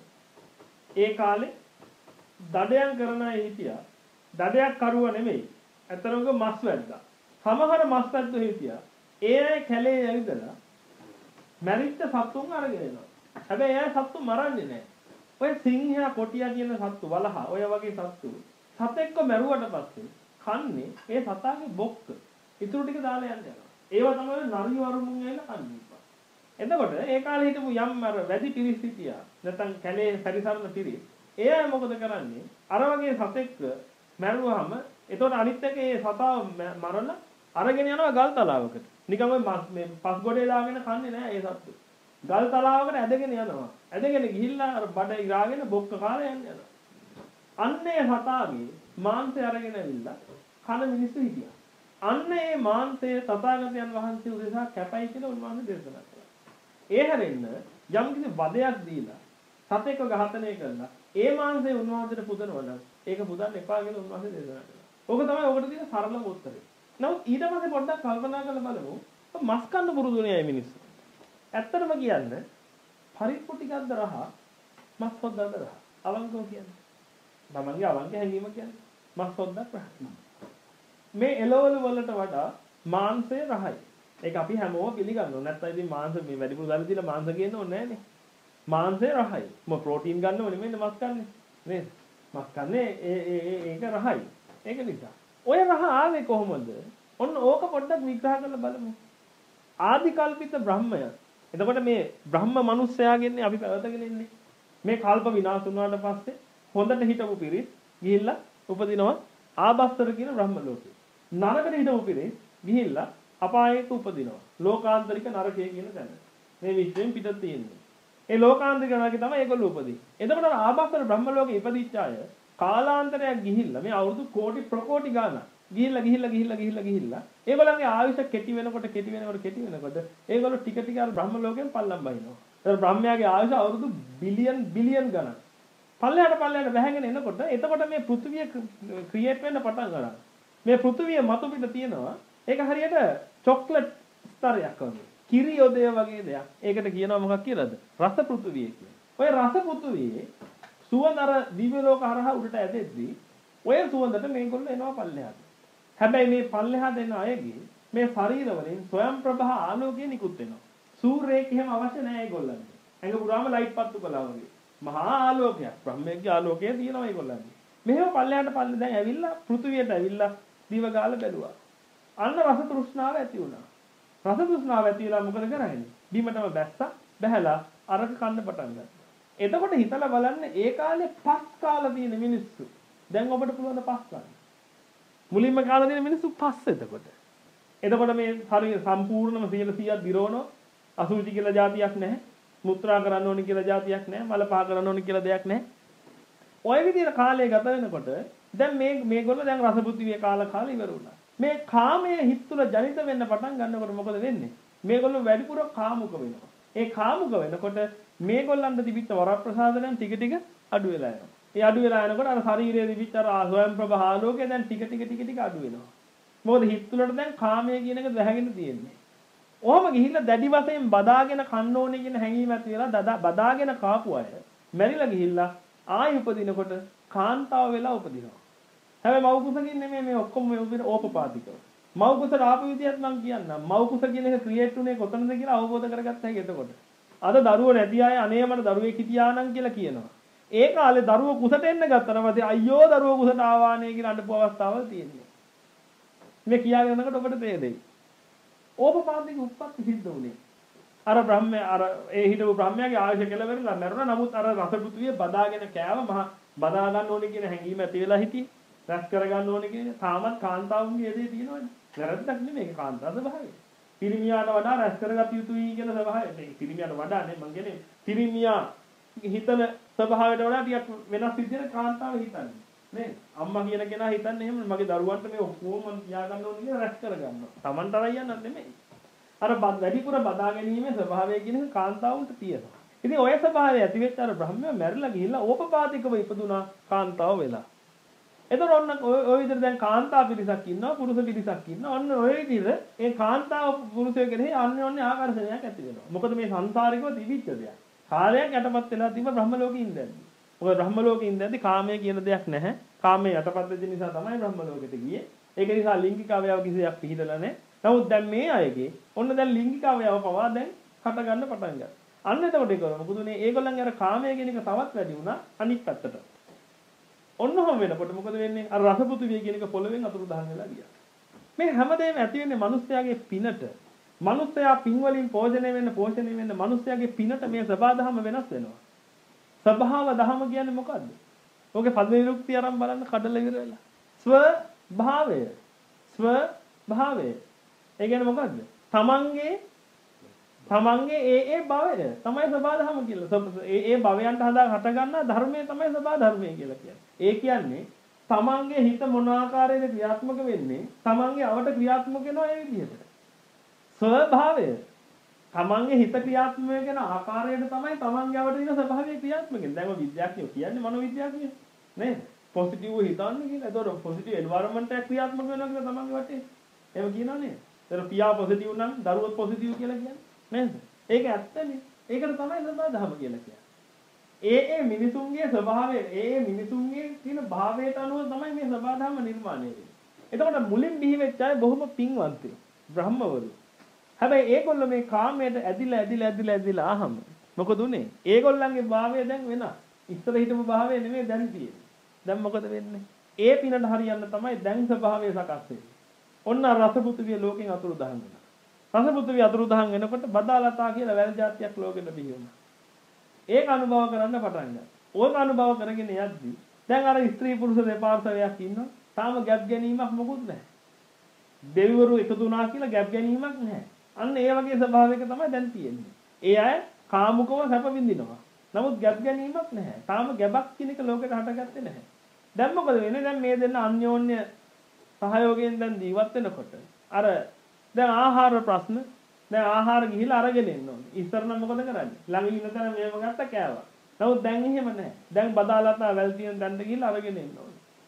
[SPEAKER 1] ඒ කාලේ දඩයන් කරන අය හිටියා. දඩයක් කරුවා නෙමෙයි. අතරම මස් වැද්දා. සමහර මස් වැද්දෝ හිටියා. ඒ අය කැලේ ඇවිදලා මැරිච්ච සත්තුන් අරගෙන එනවා. හැබැයි ඒ සත්තු මරන්නේ නැහැ. ඔය සිංහයා කොටියා කියන සත්තු වලහා ඔය වගේ සත්තු සතෙක්ව මැරුවට පස්සේ කන්නේ ඒ සතාගේ බොක්ක. ඉතුරු ටික දාලා යන්න යනවා. ඒව තමයි නරිය වරුමුන් ඇවිල්ලා කන්නේ. එතකොට ඒ කාලේ හිටපු යම් අර වැඩි පිරිස් හිටියා. නැත්නම් කැලේ පරිසරන පිරිස්. ඒ අය මොකද කරන්නේ? අර වගේ සතෙක්ව මැරුවාම එතකොට අනිත් එක ඒ සතාව මරලා අරගෙන යනවා ගල් තලාවකට. නිකන් ඔය මේ පස් ගොඩේ දාගෙන කන්නේ නැහැ ඒ සත්තු. ගල් තලාවකට ඇදගෙන යනවා. ඇදගෙන ගිහිල්ලා අර බඩ ඉරාගෙන බොක්ක කාලා යන්න යනවා. අන්නේ සතාගේ මාංශය අරගෙන ඇවිල්ලා කන මිනිස්සු හිටියා. අන්න ඒ මාංශය තථාගතයන් වහන්සේ උදෙසා කැපයි කියලා උන්වහන්සේ දේශනා කළා. ඒ හැරෙන්න යම් කිසි වදයක් දීලා සතෙක්ව ඝාතනය කළා. ඒ මාංශය උන්වහන්සේට පුදනවා නම් ඒක පුදන්න එපා කියලා උන්වහන්සේ දේශනා කළා. ඕක තමයි ඔකට තියෙන සරලම උත්තරේ. නමුත් ඊට පස්සේ පොඩ්ඩක් කල්පනා කරලා බලමු. මස් කන්න පුරුදු නේ මිනිස්සු. ඇත්තටම කියන්නේ පරිප්පු ටිකක්ද රහ මස් හොද්දක්ද රහ. අවංකව කියන්නේ. තමන්ගේ අවංක හැඟීම කියන්නේ මස් හොද්දක් රහ. මේ එළවලු වලට වඩා මාංශය රහයි. ඒක අපි හැමෝම පිළිගන්නවා. නැත්නම් ඉතින් මාංශ මේ වැඩිපුර දාලා තියලා මාංශ කියන්න ඕනේ නැහනේ. මාංශය රහයි. මො ප්‍රෝටීන් ගන්නව නෙමෙයි මස් කන්නේ. නේද? මස් කන්නේ ඒ ඒ ඒක රහයි. ඒක නිසා. ඔය රහ ආවේ කොහොමද? ඔන්න ඕක පොඩ්ඩක් විග්‍රහ කරලා බලමු. ආදි කල්පිත බ්‍රහ්මය. එතකොට මේ බ්‍රහ්ම මිනිස්සයාගෙන්නේ අපි පැවතගෙන ඉන්නේ. මේ කල්ප විනාශ වුණාට පස්සේ හොඳට හිටපු පිරිස් ගිහිල්ලා උපදිනවා ආබස්තර කියන බ්‍රහ්ම ලෝකේ. නරකට හිටපු පිරිස් ගිහිල්ලා අපායයට උපදිනවා. ලෝකාන්තරික නරකය කියන තැන. මේ විශ්වයෙන් පිටත් තියෙන්නේ. ඒ ලෝකාන්තරික නරකේ තමයි ඒගොල්ලෝ උපදින්නේ. එතකොට ආබස්තර බ්‍රහ්ම ලෝකේ ඉපදිච්ච අය කාලාන්තරයක් ගිහිල්ලා මේ අවුරුදු කෝටි ප්‍රකෝටි ගාණක් ගිහිල්ලා ගිහිල්ලා ගිහිල්ලා ගිහිල්ලා ගිහිල්ලා ඒගොල්ලන්ගේ ආයුෂ කෙටි වෙනකොට කෙටි වෙනකොට කෙටි වෙනකොට ඒගොල්ලෝ ටික ටික අර බ්‍රහ්ම ලෝකයෙන් පල්ලම් බහිනවා. ඒතර බ්‍රහ්මයාගේ ආයුෂ අවුරුදු බිලියන් බිලියන් ගණන්. පල්ලයට පල්ලයට වැහැගෙන එනකොට එතකොට මේ පෘථිවිය ක්‍රියේට් වෙන්න පටන් ගන්නවා. මේ පෘථිවිය මතු පිට තියෙනවා. ඒක හරියට චොක්ලට් ස්තරයක් වගේ. කිරි යොදය වගේ දෙයක්. ඒකට කියනවා මොකක් කියලාද? රස පෘථිවිය කියලා. ඔය රස පෘථිවියේ සුවඳ අර දිව්‍ය ලෝක හරහා උඩට ඇදෙද්දී ඔය සුවඳට මේගොල්ලෝ එනවා පල්ලෙහාට. හැබැයි මේ පල්ලෙහාට එන අයගේ මේ ශරීර වලින් ස්වයං ප්‍රභා ආලෝකය නිකුත් වෙනවා. සූර්යයෙක් එහෙම අවශ්‍ය නැහැ ඒගොල්ලන්ට. ඇඟ පුරාම ලයිට් පත්තු කළා වගේ. මහා ආලෝකයක්. බ්‍රහ්මයේ ආලෝකය තියෙනවා ඒගොල්ලන්ට. මෙහෙම පල්ලෙහාට පල්ලෙ දැන් ඇවිල්ලා පෘථිවියට ඇවිල්ලා දිව ගාලා බැලුවා. අන්න රස තෘෂ්ණාව ඇති වුණා. රස තෘෂ්ණාව ඇති වෙලා මොකද කරන්නේ? බීමටම බැස්සා බැහැලා අරක කන්න පටන් ගත්තා. එතකොට හිතලා බලන්න ඒ කාලේ පස් කාලා තියෙන මිනිස්සු දැන් ඔබට පුළුවන් පස් ගන්න. මුලින්ම කාලා තියෙන මිනිස්සු පස් එතකොට. එතකොට මේ ශරීර සම්පූර්ණම සියයට සීයක් දිරවනවා. අසුචි කියලා જાතියක් නැහැ. මුත්‍රා කරන්න ඕනි කියලා જાතියක් නැහැ. මල පහ කරන්න ඕනි කියලා දෙයක් නැහැ. ඔය විදිහට කාලය ගත වෙනකොට දැන් මේ මේගොල්ලෝ දැන් රසබුද්ධියේ කාලා කාලා ඉවර වුණා. මේ කාමයේ හිත තුළ ජනිත වෙන්න පටන් ගන්නකොට මොකද වෙන්නේ? මේගොල්ලෝ වැඩිපුර කාමුක වෙනවා. ඒ කාමුක වෙනකොට මේගොල්ලන්ට තිබිච්ච වරප්‍රසාදයන් ටික ටික අඩු වෙලා යනවා. ඒ අඩු වෙලා යනකොට අර ශරීරයේ තිබිච්ච අර ස්වයං ප්‍රභා ආලෝකය දැන් ටික ටික ටික ටික අඩු වෙනවා. මොකද හිත තුළට දැන් කාමයේ කියන එක වැහැගෙන තියෙන්නේ. ඔහම ගිහිල්ලා දැඩි වශයෙන් බදාගෙන කන්න ඕනේ කියන හැඟීම ඇති වෙලා බදාගෙන කාපු අය මැරිලා ගිහිල්ලා ආයි උපදිනකොට කාන්තාව වෙලා උපදිනවා. හැබැයි මව් කුසකින් නෙමෙයි මේ ඔක්කොම මේ උපදින ඕපපාතිකව. මව් කුසට ආපු විදියත් මම කියන්නම්. මව් කුස කියන එක ක්‍රියේට් උනේ කොතනද කියලා අවබෝධ කරගත්ත හැකි එතකොට. අද දරුවෝ නැති අය අනේ මට දරුවෙක් හිටියා නම් කියලා කියනවා. ඒ කාලේ දරුවෝ කුසට එන්න ගත්තා නම් අයියෝ දරුවෝ කුසට ආවානේ කියලා අඬපු අවස්ථාවල් තියෙනවා. මේ කියාගෙන යනකොට ඔබට තේරෙයි. ඕපපාතික උප්පත්ති සිද්ධ වුණේ. අර බ්‍රහ්මයා අර ඒ හිටපු බ්‍රහ්මයාගේ ආයුෂ කෙලවරලා මැරුණා. නමුත් අර රස පෘථුවිය බදාගෙන කෑව මහ බදා ගන්න ඕනේ කියන හැඟීම ඇති වෙලා හිටියේ. රැස් කර ගන්න ඕනේ කියන තාමත් කාන්තාවුන්ගේ එදේ තියෙනවනේ. වැරද්දක් නෙමෙයි ඒක කාන්තාව ස්වභාවය. පිරිමියාට වඩා රැස් කරගත යුතුයි කියන ස්වභාවය. මේ පිරිමියාට වඩා නේ මං කියන්නේ පිරිමියා හිතන ස්වභාවයට වඩා ටිකක් වෙනස් විදිහට කාන්තාව හිතන්නේ. නේ අම්මා කියන කෙනා හිතන්නේ එහෙම මගේ දරුවන්ට මේ ඔක්කොම මම තියා ගන්න ඕනේ කියලා රැස් කර ගන්නවා. Tamanට අරයන්නත් නෙමෙයි. අර වැඩිපුර බදා ගැනීමේ ස්වභාවය කියන එක කාන්තාවුන්ට තියෙනවා. ඉතින් ඔය ස්වභාවය ඇති වෙච්ච අර බ්‍රහ්මයා මැරිලා ගිහිල්ලා ඕපපාතිකව ඉපදුනා කාන්තාව වෙලා. එතකොට ඔන්න ඔය විදිහට දැන් කාන්තා පිරිසක් ඉන්නවා පුරුෂ පිරිසක් ඉන්නවා. ඔන්න ඔය විදිහට ඒ කාන්තාව පුරුෂය කෙරෙහි අන්‍යෝන්‍ය ආකර්ෂණයක් ඇති වෙනවා. මොකද මේ සංසාරිකව තිබිච්ච දෙයක්. කාලයක් යටපත් වෙලා තිබ්බ බ්‍රහ්ම ලෝකෙ ඉඳන්දි. මොකද බ්‍රහ්ම ලෝකෙ ඉඳන්දි කාමය කියන දෙයක් නැහැ. කාමයේ යටපත් වෙච්ච නිසා තමයි බ්‍රහ්ම ලෝකෙට ගියේ. ඒක නිසා ලිංගික අවයව කිසියක් පිළිදලා නැහැ. නමුත් දැන් මේ අයගේ ඔන්න දැන් ලිංගික අවයව පවා දැන් හට ගන්න පටන් ගත්තා. අන්න එතකොට ඒක මොකද උනේ ඒගොල්ලන්ගේ අර කාමය කියන එක තවත් වැඩි වුණා අනිත් පැත්තට. ඔන්නම වෙනකොට මොකද වෙන්නේ? අර රසපෘථුවිය කියන එක පොළවෙන් අතුරු දහන් වෙලා ගියා. මේ හැමදේම ඇති වෙන්නේ මිනිස්යාගේ පිනට. මිනිස්යා පින් වලින් පෝෂණය වෙන්න පෝෂණය වෙන්න මිනිස්යාගේ පිනට මේ සබාධම වෙනස් වෙනවා. ස්වභාව දහම කියන්නේ මොකද්ද? ඔගේ පද විරුක්තිය අරන් බලන්න කඩලා ඉවර වෙලා. ස්ව භාවය. ස්ව භාවය. ඒ කියන්නේ මොකද්ද? තමන්ගේ තමන්ගේ ඒ ඒ භවය තමයි සබාධම කියලා. ඒ ඒ භවයන්ට හදා හට ගන්නා ධර්මය තමයි සබාධර්මය කියලා කියන්නේ. ඒ කියන්නේ තමන්ගේ හිත මොන ආකාරයේද ක්‍රියාත්මක වෙන්නේ? තමන්ගේ අවට ක්‍රියාත්මක වෙනවා ඒ විදිහට. ස්වභාවය. තමන්ගේ හිත ක්‍රියාත්මක වෙන ආකාරයට තමයි තමන්ගේ අවට තියෙන ස්වභාවය ක්‍රියාත්මක වෙන්නේ. දැන් ඔය විද්‍යාඥයෝ කියන්නේ මනෝවිද්‍යාඥයෝ නේද? පොසිටිව් හිතන්න කියලා. ඒතකොට පොසිටිව් එන්වයරන්මන්ට් එක ක්‍රියාත්මක වෙනවා කියලා තමන්ගේ වටේ. එහෙම කියනවා නේද? ඒතර පියා පොසිටිව් නම් දරුවොත් පොසිටිව් කියලා කියන්නේ. නේද? ඒක ඇත්තනේ. ඒකට තමයි සබාධම කියලා කියන්නේ. ඒ ඒ මිනිසුන්ගේ ස්වභාවය, ඒ ඒ මිනිසුන්ගේ තියෙන භාවයට අනුව තමයි මේ සබාධම නිර්මාණය වෙන්නේ. එතකොට මුලින් බිහි වෙච්ච අය බොහොම පින්වන්තයි. බ්‍රහ්මවරු. හැබැයි ඒගොල්ලෝ මේ කාමයට ඇදිලා ඇදිලා ඇදිලා ඇදිලා ආහම මොකද උනේ? ඒගොල්ලන්ගේ භාවය දැන් වෙනස්. ඉස්සර හිටපු භාවය නෙමෙයි දැන් තියෙන්නේ. දැන් මොකද වෙන්නේ? ඒ පිනට හරියන්න තමයි දැන් ස්වභාවය සකස් වෙන්නේ. ඔන්න රසපෘථුවිය ලෝකෙන් අතුරු දහන් වෙනවා. රසපෘථුවිය අතුරු දහන් වෙනකොට බදාලතා කියලා වැල් જાතියක් ලෝකෙට බිහි වුණා. ඒක අනුභව කරන්න පටන් ගත්තා. ඕක අනුභව කරගෙන යද්දි දැන් අර ස්ත්‍රී පුරුෂ දෙපාර්ශ්වයක් ඉන්නවා. තාම ගැප් ගැනීමක් මොකුත් නැහැ. දෙවිවරු එකතු වුණා කියලා ගැප් ගැනීමක් නැහැ. අන්න ඒ වගේ ස්වභාවයක තමයි දැන් තියෙන්නේ. ඒ අය කාමුකව සැප විඳිනවා. නමුත් ගැප් ගැනීමක් නැහැ. තාම ගැබක් කියන එක ලෝකෙට හටගත්තේ නැහැ. දැන් මොකද වෙන්නේ? දැන් මේ දෙන්න අන්‍යෝන්‍ය සහයෝගයෙන් දැන් ජීවත් වෙනකොට අර දැන් ආහාර ප්‍රශ්න දැන් ආහාර ගිහිල්ලා අරගෙන එන්න ඕනේ. ඉස්සර නම් මොකද කරන්නේ? ළඟ ඉන්න තැන මේව ගත්ත කෑවා. නමුත් දැන් එහෙම නැහැ. දැන් බදාලතා වැල් තියෙන දණ්ඩ ගිහිල්ලා අරගෙන එන්න ඕනේ.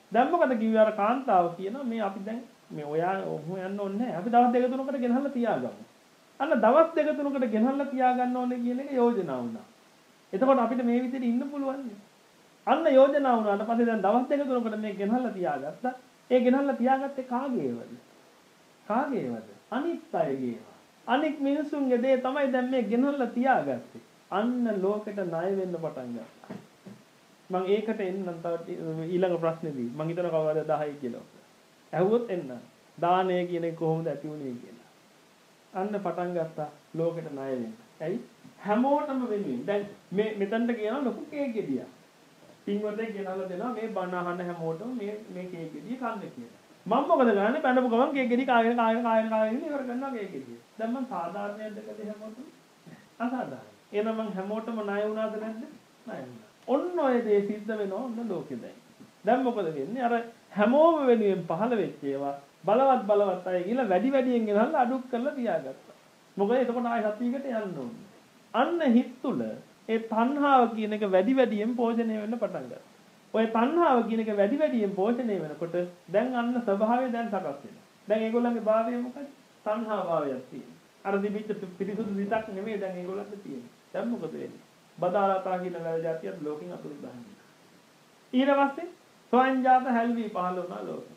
[SPEAKER 1] දැන් මොකද කිව්වේ අර කාන්තාව කියනවා මේ අපි දැන් මේ ඔයා ඔහු යන්න ඕනේ නැහැ. අපි දවස් දෙක තුනකට ගෙනහල්ලා තියාගමු. අන්න දවස් දෙක තුනකට ගෙනහල්ලා තියාගන්න ඕනේ කියන එක යෝජනා වුණා. එතකොට අපිට මේ විදිහට ඉන්න පුළුවන්. අන්න යෝජනා වුණාට පස්සේ දැන් දවස් දෙක තුනකට මේ ගෙනහල්ලා තියාගත්තා. ඒ ගෙනහල්ලා තියාගත්තේ කාගේවද? කාගේවද? අනිත් අයගේව. අනික් මිනිසුන්ගේ දේ තමයි දැන් මේ ගෙනහල්ලා තියාගත්තේ. අන්න ලෝකෙට ණය වෙන්න පටන් ගත්තා. මම ඒකට එන්නම් තව ඊළඟ ප්‍රශ්නේදී. මම හිතන කවදාද දහයි කියලා. ඇහුවොත් එන්න. දානය කියන එක කොහොමද ඇති වුනේ කියලා. අන්න පටන් ගත්තා ලෝකෙට ණය වෙන්න. ඇයි? හැමෝටම වෙනුවෙන්. දැන් මේ මෙතනට කියනවා ලොකු කේක් ගෙඩියක්. පින්වතෙක් ගෙනල්ලා දෙනවා මේ බණ අහන හැමෝටම මේ මේ කේක් ගෙඩිය කන්න කියලා. මම මොකද කරන්නේ? පැනපු ගමන් කේක් ගෙඩිය කාගෙන කාගෙන කාගෙන කාගෙන ඉවර කරනවා කේක් ගෙඩිය. දැන් මම සාධාරණයක්ද කළේ හැමෝටම? අසාධාරණයි. එහෙනම් මම හැමෝටම ණය වුණාද නැද්ද? ණය වුණා. ඔන්න ඔය දේ සිද්ධ වෙනවා ඔන්න ලෝකෙ දැන්. දැන් මොකද වෙන්නේ? අර හැමෝම වෙනුවෙන් පහළ වෙච්ච ඒවා බලවත් බලවත් අය කියලා වැඩි වැඩියෙන් ගෙනල්ලා අඩුක් කරලා තියාගත්තා. මොකද එතකොට ආයෙ සතියකට යන්න ඕනේ. අන්න හිත තුළ ඒ තණ්හාව කියන එක වැඩි වැඩියෙන් පෝෂණය වෙන්න පටන් ගත්තා. ඔය තණ්හාව කියන එක වැඩි වැඩියෙන් පෝෂණය වෙනකොට දැන් අන්න ස්වභාවය දැන් සකස් වෙනවා. දැන් ඒගොල්ලන්ගේ භාවය මොකද? තණ්හා භාවයක් තියෙනවා. අර දිවිච්ච පිරිසුදු සිතක් නෙමෙයි දැන් ඒගොල්ලන්ට තියෙන්නේ. දැන් මොකද වෙන්නේ? බදාලතා කියන වැල જાතියත් ලෝකෙන් අතුරු දාන්නේ. ඊට පස්සේ ස්වයංජාත හැල්වි පහළ වුණා ලෝකෙ.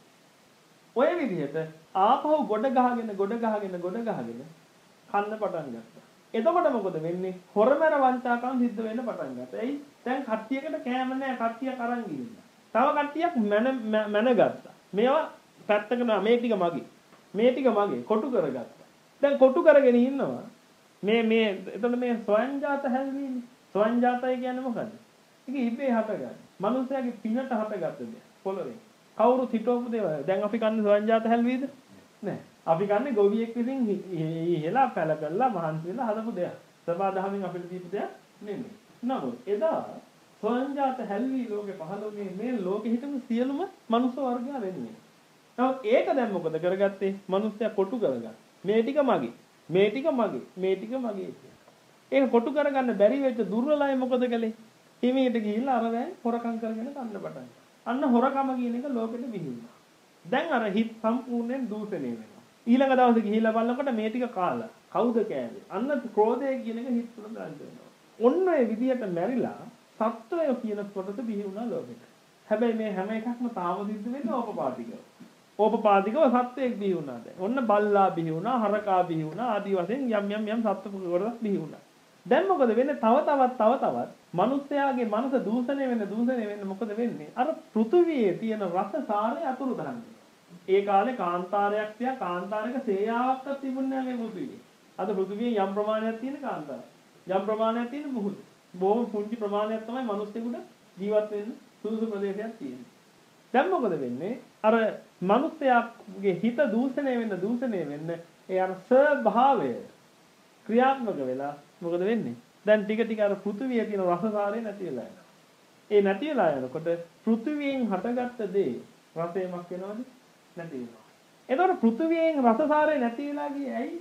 [SPEAKER 1] ඔය විදිහට ආපහු ගොඩ ගහගෙන ගොඩ ගහගෙන ගොඩ ගහගෙන කන්න පටන් ගත්තා. එතකොට මොකද වෙන්නේ? හොරමර වංචාකම් සිද්ධ වෙන්න පටන් ගත්තා. එයි දැන් කට්ටියකට කෑම නැහැ කට්ටිය කරන් ගිහිල්ලා. තව කට්ටියක් මැන මැන ගත්තා. මේවා පැත්තකට මේ ටික මගේ. මේ ටික මගේ කොටු කරගත්තා. දැන් කොටු කරගෙන ඉන්නවා. මේ මේ එතකොට මේ ස්වයංජාත හැල්විනේ. ස්වයංජාතය කියන්නේ මොකද්ද? ඒක ඉබේ හටගන්නේ. මනුස්සයාගේ පිනට හටගත්ත දෙයක්. පොළොවේ. කවුරුත් හිතවපු දේවල්. දැන් අපි කන්නේ ස්වයංජාත හැල්විද? නෑ. අපි කන්නේ ගොවියෙක් විසින් ඉහෙලා පැල කරලා මහන්සි වෙලා හදපු දෙයක්. සබා දහමින් අපිට දීපු දෙයක් නෙමෙයි. නමුත් එදා ස්වයංජාත හැල්වි ලෝකේ පහළ වුණේ මේ ලෝකෙ හිටපු සියලුම මනුස්ස වර්ගයා වෙන්නේ. නමුත් ඒක දැන් මොකද කරගත්තේ? මනුස්සයා කොටු කරගත්තා. මේ ටික මගේ. මේ ටික මගේ. මේ ටික මගේ. ඒක කොටු කරගන්න බැරි වෙච්ච දුර්වලයි මොකද කළේ? හිමීට ගිහිල්ලා අර වැය හොරකම් කරගෙන කන්න පටන්. අන්න හොරකම කියන එක ලෝකෙට විහිදුණා. දැන් අර හිත සම්පූර්ණයෙන් දූෂණය වෙනවා. ඊළඟ දවසේ ගිහිල්ලා බලනකොට මේ ටික කාලා කවුද කෑවේ? අන්න ක්‍රෝධය කියන එක හිත තුළ දාන්න වෙනවා. ඔන්න ඔය විදියට මැරිලා සත්වය කියන කොටස බිහි වුණා ලෝකෙට. හැබැයි මේ හැම එකක්ම තාම සිද්ධ වෙන්නේ ඕපපාතිකව. ඕපපාතිකව සත්වයක් බිහි වුණා දැන්. ඔන්න බල්ලා බිහි වුණා, හරකා බිහි වුණා, ආදී වශයෙන් යම් යම් යම් සත්ව කොටස් බිහි වුණා. දැන් මොකද වෙන්නේ? තව තවත් තව තවත් මිනිස්යාගේ මනස දූෂණය වෙන දූෂණය වෙන මොකද වෙන්නේ? අර පෘථුවියේ තියෙන රස සාරය අතුරු දහන්නේ. ඒ කාලේ කාන්තාරයක් තියා කාන්තාරයක සේයාවක්වත් තිබුණේ නැහැ මේ පෘථුවියේ. අද පෘථුවියේ යම් ප්‍රමාණයක් තියෙන කාන්තාරය. යම් ප්‍රමාණයක් තියෙන මුහුද. බොහොම පුංචි ප්‍රමාණයක් තමයි මිනිස්සුන්ට ජීවත් වෙන්න සුදුසු ප්‍රදේශයක් තියෙන්නේ. දැන් මොකද වෙන්නේ? අර මිනිස්යාගේ හිත දූෂණය වෙන දූෂණය වෙන්න ඒ අර ස්වභාවය ක්‍රියාත්මක වෙලා මොකද වෙන්නේ? දැන් ටික ටික අර පෘථුවියේ තියෙන රසසාරය නැති වෙලා යනවා. ඒ නැති වෙලා යනකොට පෘථුවියෙන් හටගත්ත දේ රසයමක් වෙනවද? නැති වෙනවා. එතකොට පෘථුවියෙන් රසසාරය නැති වෙලා ගියේ ඇයි?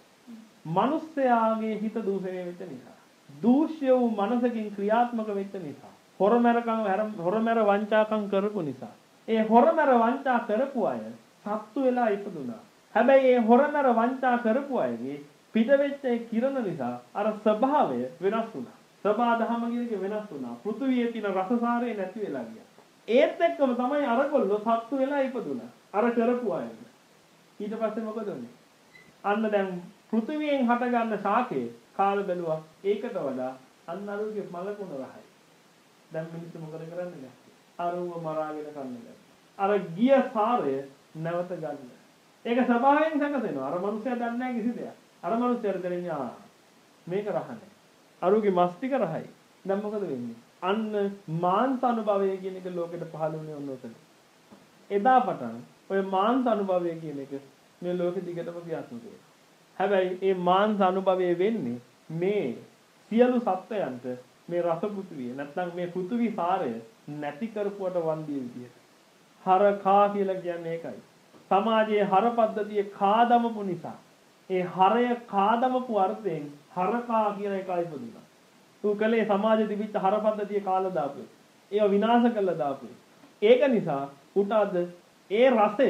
[SPEAKER 1] මිනිස්යාගේ හිත දූෂණය වෙච්ච නිසා. දූෂ්‍ය වූ මනසකින් ක්‍රියාත්මක වෙච්ච නිසා. හොරමරකම් හොරමර වංචාකම් කරපු නිසා. ඒ හොරමර වංචා කරපු අය සත්තු වෙලා ඉපදුනා. හැබැයි ඒ හොරමර වංචා කරපු අයගේ පිටවෙච්ච ඒ කිරණ නිසා අර ස්වභාවය වෙනස් වුණා. සබා දහම කියන වෙනස් වුණා. පෘථුවියේ තියෙන රසසාරය නැති වෙලා ගියා. ඒත් එක්කම තමයි අරගොල්ලෝ සත්තු වෙලා ඉපදුනා. අර කරපු අය. ඊට පස්සේ මොකද වුනේ? අන්න දැන් පෘථුවියෙන් හට ගන්න ශාකේ කාල බැලුවා. ඒකට වඩා අන්න අරුගේ මලකුණ රහයි. දැන් මිනිස්සු මොකද කරන්නේ? අරුව මරාගෙන කන්නේ. අර ගිය සාරය නැවත ගන්න. ඒක ස්වභාවයෙන් සැකසෙනවා. අර මිනිස්සයා දන්නේ නැහැ කිසි දෙයක්. අර මිනිස්සයාට දෙන්නේ ආ මේක රහනේ. අරුගේ මස් ටික රහයි. දැන් මොකද වෙන්නේ? අන්න මාංශ අනුභවය කියන එක ලෝකෙට පහළ වුණේ ඔන්න ඔතන. එදා පටන් ඔය මාංශ අනුභවය කියන එක මේ ලෝකෙ දිගටම ක්‍රියාත්මක වෙනවා. හැබැයි මේ මාංශ අනුභවය වෙන්නේ මේ සියලු සත්වයන්ට මේ රස පෘථුවිය නැත්නම් මේ පෘථුවි සාරය නැති කරපුවට වන්දිය විදියට. හරකා කියලා කියන්නේ ඒකයි. සමාජයේ හර පද්ධතිය කාදමපු නිසා ඒ හරය කාදමපු අර්ථයෙන් හරකා කියන එකයි ඉපදුනා. උකලේ සමාජෙ තිබිච්ච හර පද්ධතිය කාලා දාපු. ඒව විනාශ කළා දාපු. ඒක නිසා උටද ඒ රසය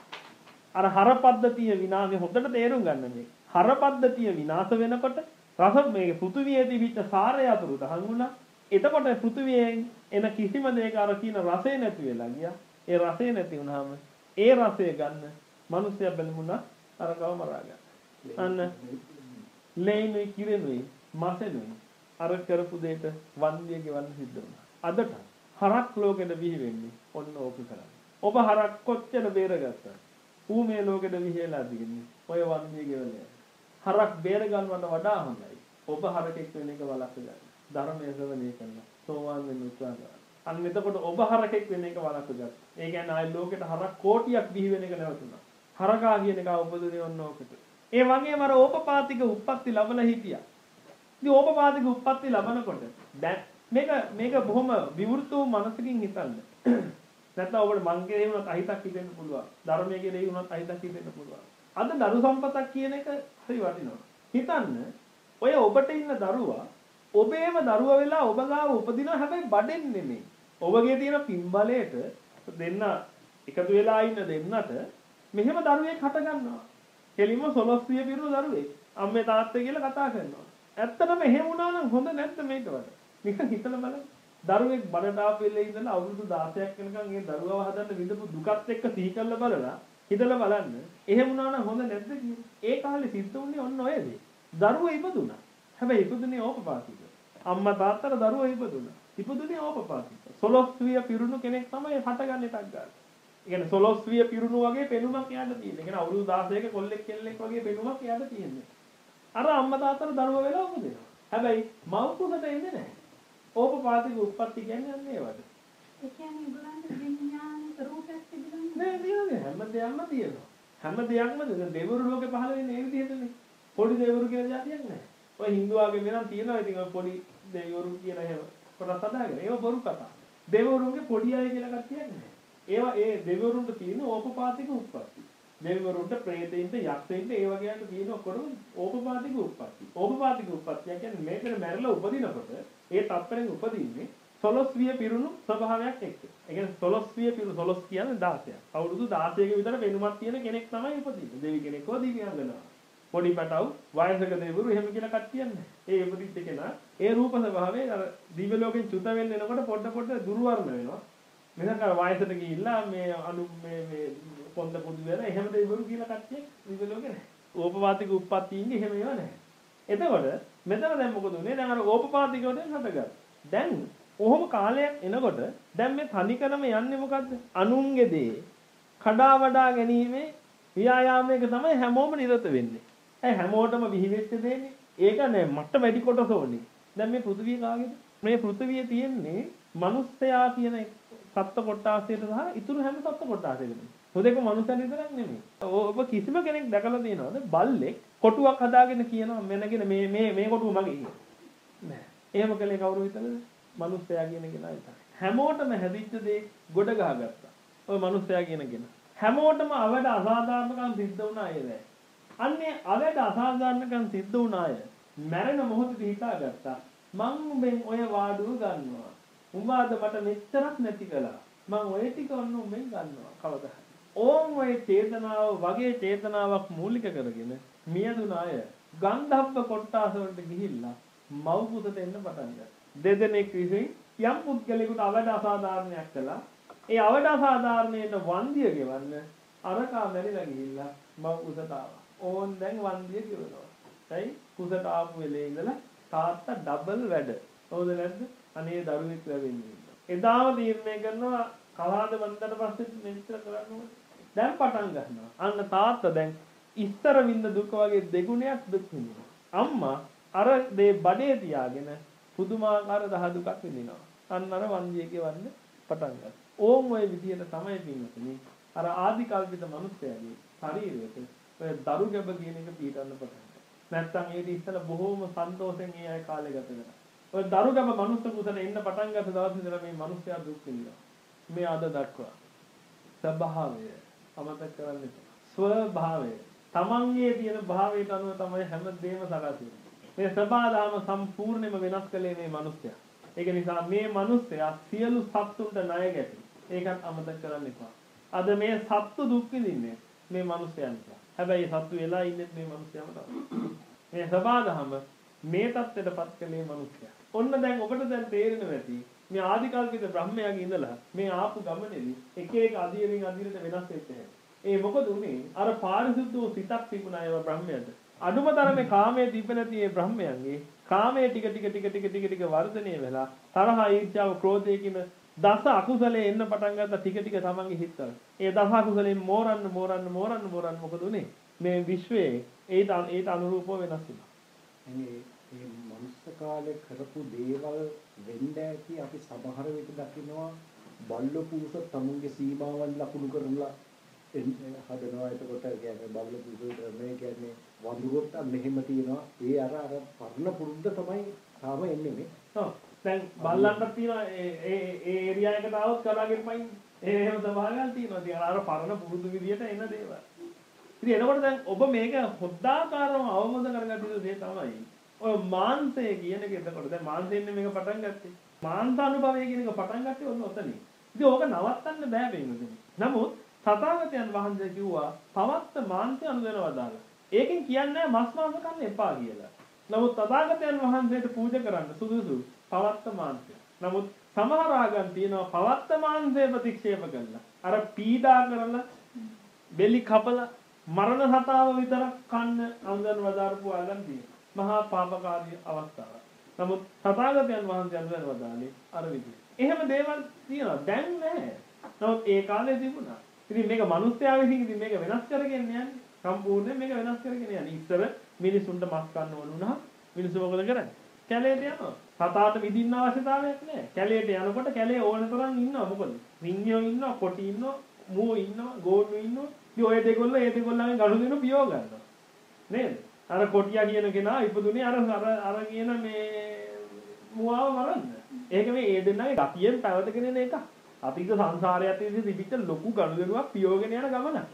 [SPEAKER 1] අර හර පද්ධතිය විනාශය හොඳට තේරුම් ගන්න මේ. හර පද්ධතිය විනාශ වෙනකොට රස මේ පෘථුවියේ තිබිච්ච සාරය අතුරු දහන් වුණා. එතකොට පෘථුවියෙන් එන කිසිම දෙයක අර කියන රසය නැති වෙලා ගියා. ඒ රසය නැති වුණාම ඒ රසය ගන්න මිනිස්සයා බැලුණා අර ගව මරා ගන්න. අන්න ලේනුයි කිරෙනුයි මාසෙනුයි අර කරපු දෙයට වන්දිය ගෙවන්න සිද්ධ වුණා. අදට හරක් ලෝකෙට විහි වෙන්නේ ඔන්න ඕක කරන්නේ. ඔබ හරක් කොච්චර බේරගත්තද? ඌ මේ ලෝකෙට විහිලා දින්නේ. ඔය වන්දිය ගෙවලා. හරක් බේර ගන්නවට වඩා හොඳයි. ඔබ හරකෙක් වෙන එක වළක්ව ගන්න. ධර්මයේ ශ්‍රවණය කරනවා. සෝවාන් වෙන්න උත්සාහ කරනවා. අන්න එතකොට ඔබ හරකෙක් වෙන එක වළක්ව ගන්න. ඒ කියන්නේ ආයි ලෝකෙට හරක් කෝටියක් බිහි වෙන එක නැවතුණා. හරකා කියන එක උපදිනේ ඔන්න ඕකට. ඒ වගේම අර ඕපපාතික උප්පත්ති ලැබලා හිටියා. ඉතින් ඕපපාතික උප්පත්ති ලැබනකොට දැන් මේක මේක බොහොම විවෘත වූ මනසකින් හිතන්න. නැත්නම් ඔබට මං කියලා වුණත් අහිතක් හිතෙන්න පුළුවන්. ධර්මයේ කියලා වුණත් අහිතක් හිතෙන්න පුළුවන්. අද දරු සම්පතක් කියන එක හරි වටිනවා. හිතන්න ඔය ඔබට ඉන්න දරුවා ඔබේම දරුවා වෙලා ඔබ ගාව උපදිනවා හැබැයි බඩෙන් නෙමෙයි. ඔබගේ තියෙන පින්බලයට දෙන්න එකතු වෙලා ඉන්න දෙන්නට මෙහෙම දරුවෙක් හට ගන්නවා. කෙලින්ම සොළොස්විය පිරුණු දරුවෙක්. අම්මේ තාත්තේ කියලා කතා කරනවා. ඇත්තටම එහෙම වුණා නම් හොඳ නැද්ද මේක වල? නිකන් හිතලා බලන්න. දරුවෙක් බඩට ආපෙල්ලේ ඉඳලා අවුරුදු දහසක් වෙනකන් ඒ දරුවව හදන්න විඳපු දුකත් එක්ක සිහි කරලා බලලා හිතලා බලන්න. එහෙම වුණා නම් හොඳ නැද්ද කියන්නේ? ඒ කාලේ සිද්ධ වුණේ ඔන්න ඔය දේ. දරුවෝ ඉපදුණා. හැබැයි ඉපදුනේ ඕපපාතික. අම්මා තාත්තට දරුවෝ ඉපදුණා. ඉපදුනේ ඕපපාතික. සොළොස්විය පිරුණු කෙනෙක් තමයි හටගන්නේ ටක් ගන්න. ඒ කියන්නේ සොළොස්විය පිරුණු වගේ පෙනුමක් යාට තියෙන්නේ. ඒ කියන්නේ අවුරුදු දහසක කොල්ලෙක් කෙල්ලෙක් වගේ පෙනුමක් යාට තියෙන්නේ. අර අම්මා තාත්තට දරුවෝ වෙලා උපදිනවා. හැබැයි මව් කුසට එන්නේ නැහැ. ඕපපාතික උප්පත්ති කියන්නේ අන්න ඒවට.
[SPEAKER 2] ඒ කියන්නේ උගලන්ට විඥානික රූපයක් තිබුණා
[SPEAKER 1] නෑ නෑ හැම දෙයක්ම තියෙනවා. හැම දෙයක්ම දෙවිවරු ලෝකේ පහළ වෙන්නේ ඒ විදිහටනේ. පොඩි දෙවිවරු කියලා જાතියක් නෑ. ඔය හින්දු ආගමේ නම් තියෙනවා ඉතින් ඔය පොඩි දෙවිවරු කියලා එහෙම කොටස් හදාගෙන. ඒව බොරු කතා. දෙවිවරුන්ගේ පොඩි අය කියලා කට්ටියක් නෑ. ඒවා ඒ දෙවිවරුන්ට තියෙන ඕපපාතික උප්පත්ති. දෙවිවරුන්ට ප්‍රේතයින්ට යක්ෂයින්ට ඒ වගේ අයට තියෙන ඔක්කොම ඕපපාතික උප්පත්ති. ඕපපාතික උප්පත්තිය කියන්නේ මේකේ මැරලා උපදිනකොට ඒ තත්පරෙන් උපදින්නේ සොළොස්විය පිරුණු ස්වභාවයක් එක්ක. ඒ කියන්නේ සොළොස්විය පිරුණු සොළොස් කියන්නේ දහසක්. අවුරුදු දහසක විතර වෙනුමක් තියෙන කෙනෙක් තමයි උපදින්නේ. දෙවි කෙනෙක් හෝ දිව්‍යාංගනාවක්. පොඩි පැටව් වයසක දෙවිවරු එහෙම කියලා කට්ටියක් නැහැ. ඒ උපදිච්ච කෙනා ඒ රූප ස්වභාවයේ අර දිව්‍ය ලෝකෙන් චුත වෙන්න එනකොට පොඩ පොඩ දුර්වර්ණ වෙනවා. මෙතන අර වයසට ගිහිල්ලා මේ අනු මේ මේ පොන්ද පොදු වෙන එහෙම දෙවිවරු කියලා කට්ටියක් දිව්‍ය ලෝකේ නැහැ. ඕපපාතික උප්පත්තියින්ගේ එහෙම ඒවා නැහැ. එතකොට මෙතන දැන් මොකද උනේ? දැන් අර ඕපපාතික වලින් හටගත්තා. දැන් ඔහොම කාලයක් එනකොට දැන් මේ තනිකරම යන්නේ මොකද්ද? අනුන්ගේ දේ කඩා වඩා ගැනීමේ ව්‍යායාමයක තමයි හැමෝම නිරත වෙන්නේ. ඒ හැමෝටම විහිවෙච්ච දෙන්නේ. ඒක නෑ මට වැඩි කොටස ඕනේ. දැන් මේ පෘථිවිය කාගේද? මේ පෘථිවිය තියෙන්නේ මිනිස්සයා කියන සත්ත්ව කොටාසයට සහ ඉතුරු හැම සත්ත්ව කොටාසයකටම. හොදේක මනුස්සයන් විතරක් නෙමෙයි. ඔබ කිසිම කෙනෙක් දැකලා තියෙනවද බල්ලෙක් කොටුවක් හදාගෙන කියනවා මෙන්නගෙන මේ මේ මේ කොටුව මගේ කියලා. නෑ. එහෙම කළේ කවුරු හිතනද? මනුස්සයා කියන කෙනා විතරයි. හැමෝටම හැදිච්ච දේ ගොඩ ගහගත්තා. ඔය මනුස්සයා කියන කෙනා. හැමෝටම අවඩ අසාධාරණකම් සිද්ධ වුණා ඒ වෙලාවේ. අන්නේ අවඩ අසාධාරණකම් සිද්ධ වුණා අය මැරෙන මොහොතේ හිතාගත්තා. මං උඹෙන් ඔය වාඩුව ගන්නවා. උඹාද මට මෙච්චරක් නැති කළා. මං ඔය ටික ඔන්න උඹෙන් ගන්නවා. කවදා හරි. ඕම් ඔය චේතනාව වගේ චේතනාවක් මූලික කරගෙන මියදුන අය ගන්ධබ්බ කොට්ටාස වලට ගිහිල්ලා මව් පුතට එන්න පටන් ගත්තා. දෙදෙනෙක් විසින් යම් පුද්ගලයෙකුට අවඩ අසාධාරණයක් කළා. ඒ අවඩ අසාධාරණයට වන්දිය ගෙවන්න අරකා මැරිලා ගිහිල්ලා මව් පුතට ආවා. ඕන් දැන් වන්දිය ගෙවනවා. එයි පුතට ආපු වෙලේ ඉඳලා තාත්තා ඩබල් වැඩ. හවුද නැද්ද? අනේ දරුවෙක් ලැබෙන්නේ. එදාම තීරණය කරනවා කලහද වන්දනට පස්සේ මෙච්චර කරන්න ඕනේ. දැන් පටන් ගන්නවා. අන්න තාත්තා දැන් ඉස්තර විඳ දුක වගේ දෙගුණයක් දුක් විඳිනවා. අම්මා අර දේ බඩේ තියාගෙන පුදුමාකාර දහ දුකක් විඳිනවා. අන්න අර වන්දිය කියවන්න පටන් ගන්නවා. ඕම් ඔය විදියට තමයි පින්නතුනේ අර ආදි කල්පිත මිනිස්යාගේ ශරීරයට ඔය දරු ගැබ කියන එක පීඩන්න පටන් ගන්නවා. නැත්තම් ඒක ඉස්සලා බොහෝම සන්තෝෂෙන් ඒ අය කාලය ගත කරා. ඔය දරු ගැබ මනුස්ස කුසල එන්න පටන් ගත්ත දවස් ඉඳලා මේ මිනිස්යා දුක් විඳිනවා. මේ අද දක්වා ස්වභාවය අමතක කරන්නේ ස්වභාවය තමන්ගේ තියෙන භාවයට අනුව තමයි හැමදේම සකස් වෙන්නේ. මේ සබාදාම සම්පූර්ණයෙන්ම වෙනස් කළේ මේ මිනිස්සයා. ඒක නිසා මේ මිනිස්සයා සියලු සත්තුන්ට ණය ගැටි. ඒකත් අමතක කරන්න එපා. අද මේ සත්තු දුක් විඳින්නේ මේ මිනිස්යන්ට. හැබැයි සත්තු වෙලා ඉන්නේ මේ මිනිස්යම තමයි. මේ සබාදහම මේ தත්ත්වයටපත් කළේ මිනිස්යා. ඔන්න දැන් ඔබට දැන් තේරෙනවා ඇති මේ ආදිකල්පිත බ්‍රහ්මයාගේ ඉඳලා මේ ආපු ගමනේදී එක එක අධියරින් අධියට වෙනස් වෙච්ච හැටි. ඒ මොකද උනේ අර පාරිශුද්ධ වූ සිතක් තිබුණා ඒව බ්‍රහ්මයාට. අඩුම තරමේ කාමයේ තිබෙ නැති මේ බ්‍රහ්මයන්ගේ කාමයේ ටික ටික ටික ටික ටික ටික වර්ධනය වෙලා තරහ ඊර්ෂ්‍යාව ක්‍රෝධය කියන දස අකුසලයේ එන්න පටන් ගත්තා ටික ටික තමන්ගේ හිතවල. ඒ දස අකුසලයෙන් මෝරන්න මෝරන්න මෝරන්න මෝරන්න මොකද උනේ? මේ විශ්වයේ ඒට ඒට අනුරූපව වෙනස් වුණා.
[SPEAKER 3] මේ මේ මනුස්ස කාලේ කරපු දේවල් වෙන්න ඇති අපි සමහර විට දකිනවා බල්ල පුරුෂ තමුන්ගේ සීමාවන් ලකුණු කරලා හදනවා. එතකොට කියන්නේ බල්ල පුරුෂ මේ කියන්නේ වඳුරොත් මෙහෙම තියෙනවා. ඒ අර අර පරණ පුරුද්ද තමයි තාම එන්නේ මේ.
[SPEAKER 1] ඔව්. දැන් බල්ලන්ට තියෙනවා ඒ ඒ ඒ ඒරියා එකට આવොත් කරාගෙන පයින් ඒ එහෙම සබහාගල් තියෙනවා. ඉතින් අර පරණ පුරුදු විදියට එන දේවල්. ඉතින් එනකොට දැන් ඔබ මේක හොද්දාකාරව අවබෝධ කරගන්න යුතු දේ තමයි ඔය මාංශය කියන එක. එතකොට දැන් මාංශයෙන් මේක පටන් ගත්තේ. මාංශ අනුභවය කියන එක පටන් ගත්තේ ඔන්න ඔතනින්. ඉතින් ඕක නවත්තන්න බෑ වෙන්නේ. නමුත් තථාගතයන් වහන්සේ කිව්වා පවත්ත මාංශය අනුදෙනවා දාලා. ඒකෙන් කියන්නේ මස් මාංශ කන්න එපා කියලා. නමුත් තථාගතයන් වහන්සේට පූජා කරන්න සුදුසු පවත්ත මාංශය. නමුත් සමහර ආගම් තියෙනවා පවත්ත මාංශය ප්‍රතික්ෂේප කරලා අර පීඩා කරලා බෙලි කපලා මරණ සතාව විතරක් කන්න අනුදන් වදාරපු ආගම් තියෙනවා. මහා පාපකාරී අවස්ථාවක්. නමුත් තථාගතයන් වහන්සේ අනුදන් වදාළේ අර විදිහට. එහෙම දේවල් තියෙනවා. දැන් නැහැ. නමුත් ඒ කාලේ තිබුණා. ඉතින් මේක මිනිස්යා විසින් ඉතින් මේක වෙනස් කරගෙන යන්නේ. සම්පූර්ණයෙන් මේක වෙනස් කරගෙන යන්නේ. ඉස්සර මිනිසුන්ට මස් ගන්න ඕන වුණා. මිනිස්සු මොකද කරන්නේ? කැලේට යනවා. සතාට විදින්න අවශ්‍යතාවයක් නැහැ. කැලේට යනකොට කැලේ ඕන තරම් ඉන්නවා. මොකද? විඤ්ඤෝ ඉන්නවා, කොටි ඉන්නවා, මූ ඉන්නවා, ගෝණු ඉන්නවා. ඉතින් ඔය දෙකොල්ල ඒ දෙකොල්ලන්ගෙන් ගනුදෙනු පියව ගන්නවා. නේද? අර කොටියා කියන කෙනා ඉපදුනේ අර අර අර කියන මේ මුවාව මරන්න. ඒක මේ ඒ දෙන්නගේ ගතියෙන් පැවතගෙන එන එක. අතීත සංසාරයත් ඉතින් තිබිච්ච ලොකු ගනුදෙනුවක් පියවගෙන යන ගමනක්.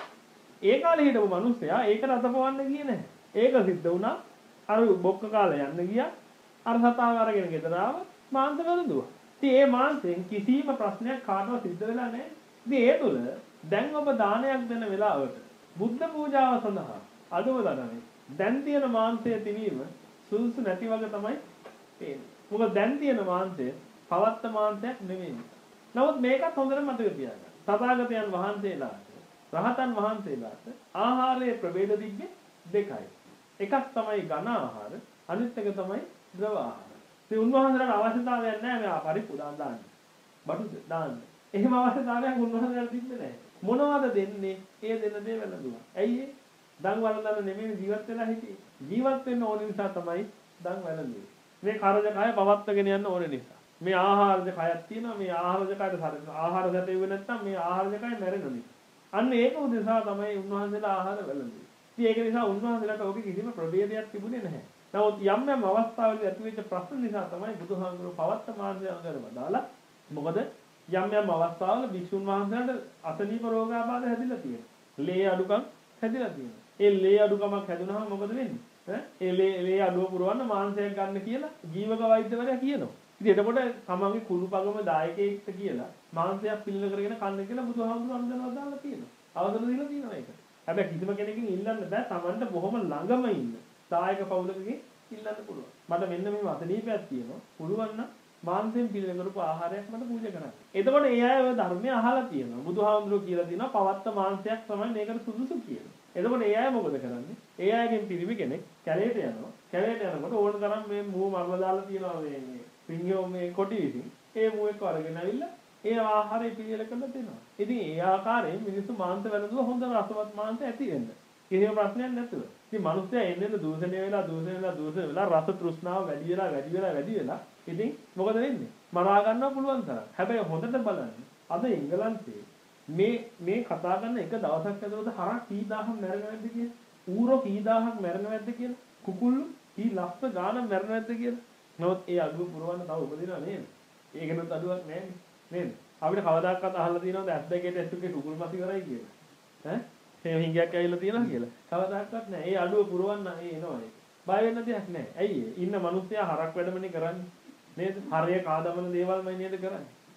[SPEAKER 1] ඒ කාලේ හිටපු මිනිස්සයා ඒක රතපවන්න ගියේ නැහැ. ඒක සිද්ධ වුණා අර බොක්ක කාලේ යන්න ගියා. අර සතාව අරගෙන ගෙදර ආව මාංශ වලදුවා. ඉතින් ඒ මාංශෙන් කිසිම ප්‍රශ්නයක් කාටවත් සිද්ධ වෙලා නැහැ. ඉතින් ඒ තුල දැන් ඔබ දානයක් දෙන වෙලාවට බුද්ධ පූජාව සඳහා අඩුව දඩනේ දැන් තියෙන මාංශය තිබීම සුදුසු නැති වගේ තමයි පේන්නේ. මොකද දැන් තියෙන මාංශය පවත්ත මාංශයක් නෙමෙයි. නමුත් මේකත් හොඳට මතක තියාගන්න. තථාගතයන් වහන්සේලාට රහතන් වහන්සේලාට ආහාරයේ ප්‍රභේද තිබ්බේ දෙකයි. එකක් තමයි ඝන ආහාර, අනිත් එක තමයි ද්‍රව ආහාර. ඒ උන්වහන්සේලාට අවශ්‍යතාවයක් නැහැ මේ පරිප්පු දාන්න දාන්න. බඩු දාන්න. එහෙම අවශ්‍යතාවයක් උන්වහන්සේලාට තිබ්බේ නැහැ. මොනවද දෙන්නේ? ඒ දෙන දේ වැළඳුවා. ඇයි ඒ? දන් වළඳන නෙමෙයි ජීවත් වෙලා හිටියේ. ජීවත් වෙන්න ඕන නිසා තමයි දන් වැළඳුවේ. මේ කරජ කය පවත්වාගෙන යන්න ඕන නිසා. මේ ආහාරජ කයක් තියෙනවා. මේ ආහාරජ කයට සරල ආහාර ගැටෙන්නේ නැත්නම් මේ ආහාරජ කය මැරෙන නිසා. අන්න ඒක උදෙසා තමයි උන්වහන්සේලා ආහාර වැළඳුවේ. ඉතින් ඒක නිසා උන්වහන්සේලාට ඔකේ කිසිම ප්‍රභේදයක් තිබුණේ නැහැ. නමුත් යම් යම් අවස්ථාවලදී ඇතිවෙච්ච ප්‍රශ්න නිසා තමයි බුදුහාමුදුරුවෝ පවත්ත මාර්ගය අනුගමනය දාලා. මොකද යම් යම් අවස්ථාවල භික්ෂුන් වහන්සේලාට අසනීප රෝගාබාධ හැදිලා තියෙනවා. ලේ අඩුකම් හැදිලා තියෙනවා. ඒ ලේ අඩුකමක් හැදුනහම මොකද වෙන්නේ? ඈ ඒ ලේ ලේ අඩුව පුරවන්න මාංශයක් ගන්න කියලා ජීවක වෛද්‍යවරයා කියනවා. ඉතින් එතකොට තමන්ගේ කුළුපගම දායකයෙක්ට කියලා මාංශයක් පිළිල කරගෙන කන්න කියලා බුදුහාමුදුරුවෝ අනුදැනුවා දාලා තියෙනවා. අවසර දීලා තියෙනවා ඒක. හැබැයි කිසිම කෙනෙක්ගෙන් ඉල්ලන්න බෑ. තමන්ට බොහොම ළඟම ඉන්න දායක පවුලකකින් ඉල්ලන්න පුළුවන්. මට මෙන්න මේ අසනීපයක් තියෙනවා. පුළුවන් නම් මාංශයෙන් පිළිල කරපු ආහාරයක් මට පූජා කරන්න. එතකොට ඒ අය ඔය ධර්මය අහලා තියෙනවා. බුදුහාමුදුරුවෝ කියලා තියෙනවා පවත්ත මාංශයක් තමයි මේකට සුදුසු කියලා. එතකොට ඒ අය මොකද කරන්නේ? ඒ අයගෙන් පිරිමි කෙනෙක් කැලේට යනවා. කැලේට යනකොට ඕන තරම් මේ මුව මරලා දාලා තියෙනවා මේ මේ පින්යෝ මේ කොටි විසින්. ඒ මුව එක්ක අරගෙන ඇවිල්ලා ඒ ආහාරය පිළියෙල කරලා දෙනවා. ඉතින් ඒ ආකාරයෙන් මිනිස්සු මාංශ වැළඳුවා හොඳ රසවත් මාංශ ඇති වෙන්න. කිසිම ප්‍රශ්නයක් නැතුව. ඉතින් මිනිස්සයා එන්නේ දූෂණය වෙලා දූෂණය වෙලා දූෂණය වෙලා රස තෘෂ්ණාව වැඩි වෙලා වැඩි වෙලා වැඩි වෙලා ඉතින් මොකද වෙන්නේ? මරා ගන්නව පුළුවන් තරම්. හැබැයි හොඳට බලන්න. අද එංගලන්තේ මේ මේ කතා කරන එක දවසක් ඇතුළත හරක් කී දහහක් මැරෙනවද කියලා? ඌරෝ කී දහහක් මැරෙනවද කියලා? කුකුල්ලු කී ලක්ෂ ගාණක් මැරෙනවද කියලා? නමුත් ඒ අඩුව පුරවන්න තව උපදිනව නේද? ඒකෙනුත් අඩුවක් නැහැ නේද? අපිට කවදාකවත් අහලා තියෙනවද ඇස් දෙකේ ටෙස්ට් එකේ කුකුල් මස් ඉවරයි කියලා? ඈ? මේ හිඟයක් ඇවිල්ලා තියෙනවා කියලා. කවදාකවත් නැහැ. ඒ අඩුව පුරවන්න ඒ එනවා ඒක. බය වෙන්න දෙයක් නැහැ. ඇයි ඒ? ඉන්න මිනිස්සයා හරක් වැඩමනේ කරන්නේ. නේද? හරය කාදමන දේවල්මයි නේද කරන්නේ.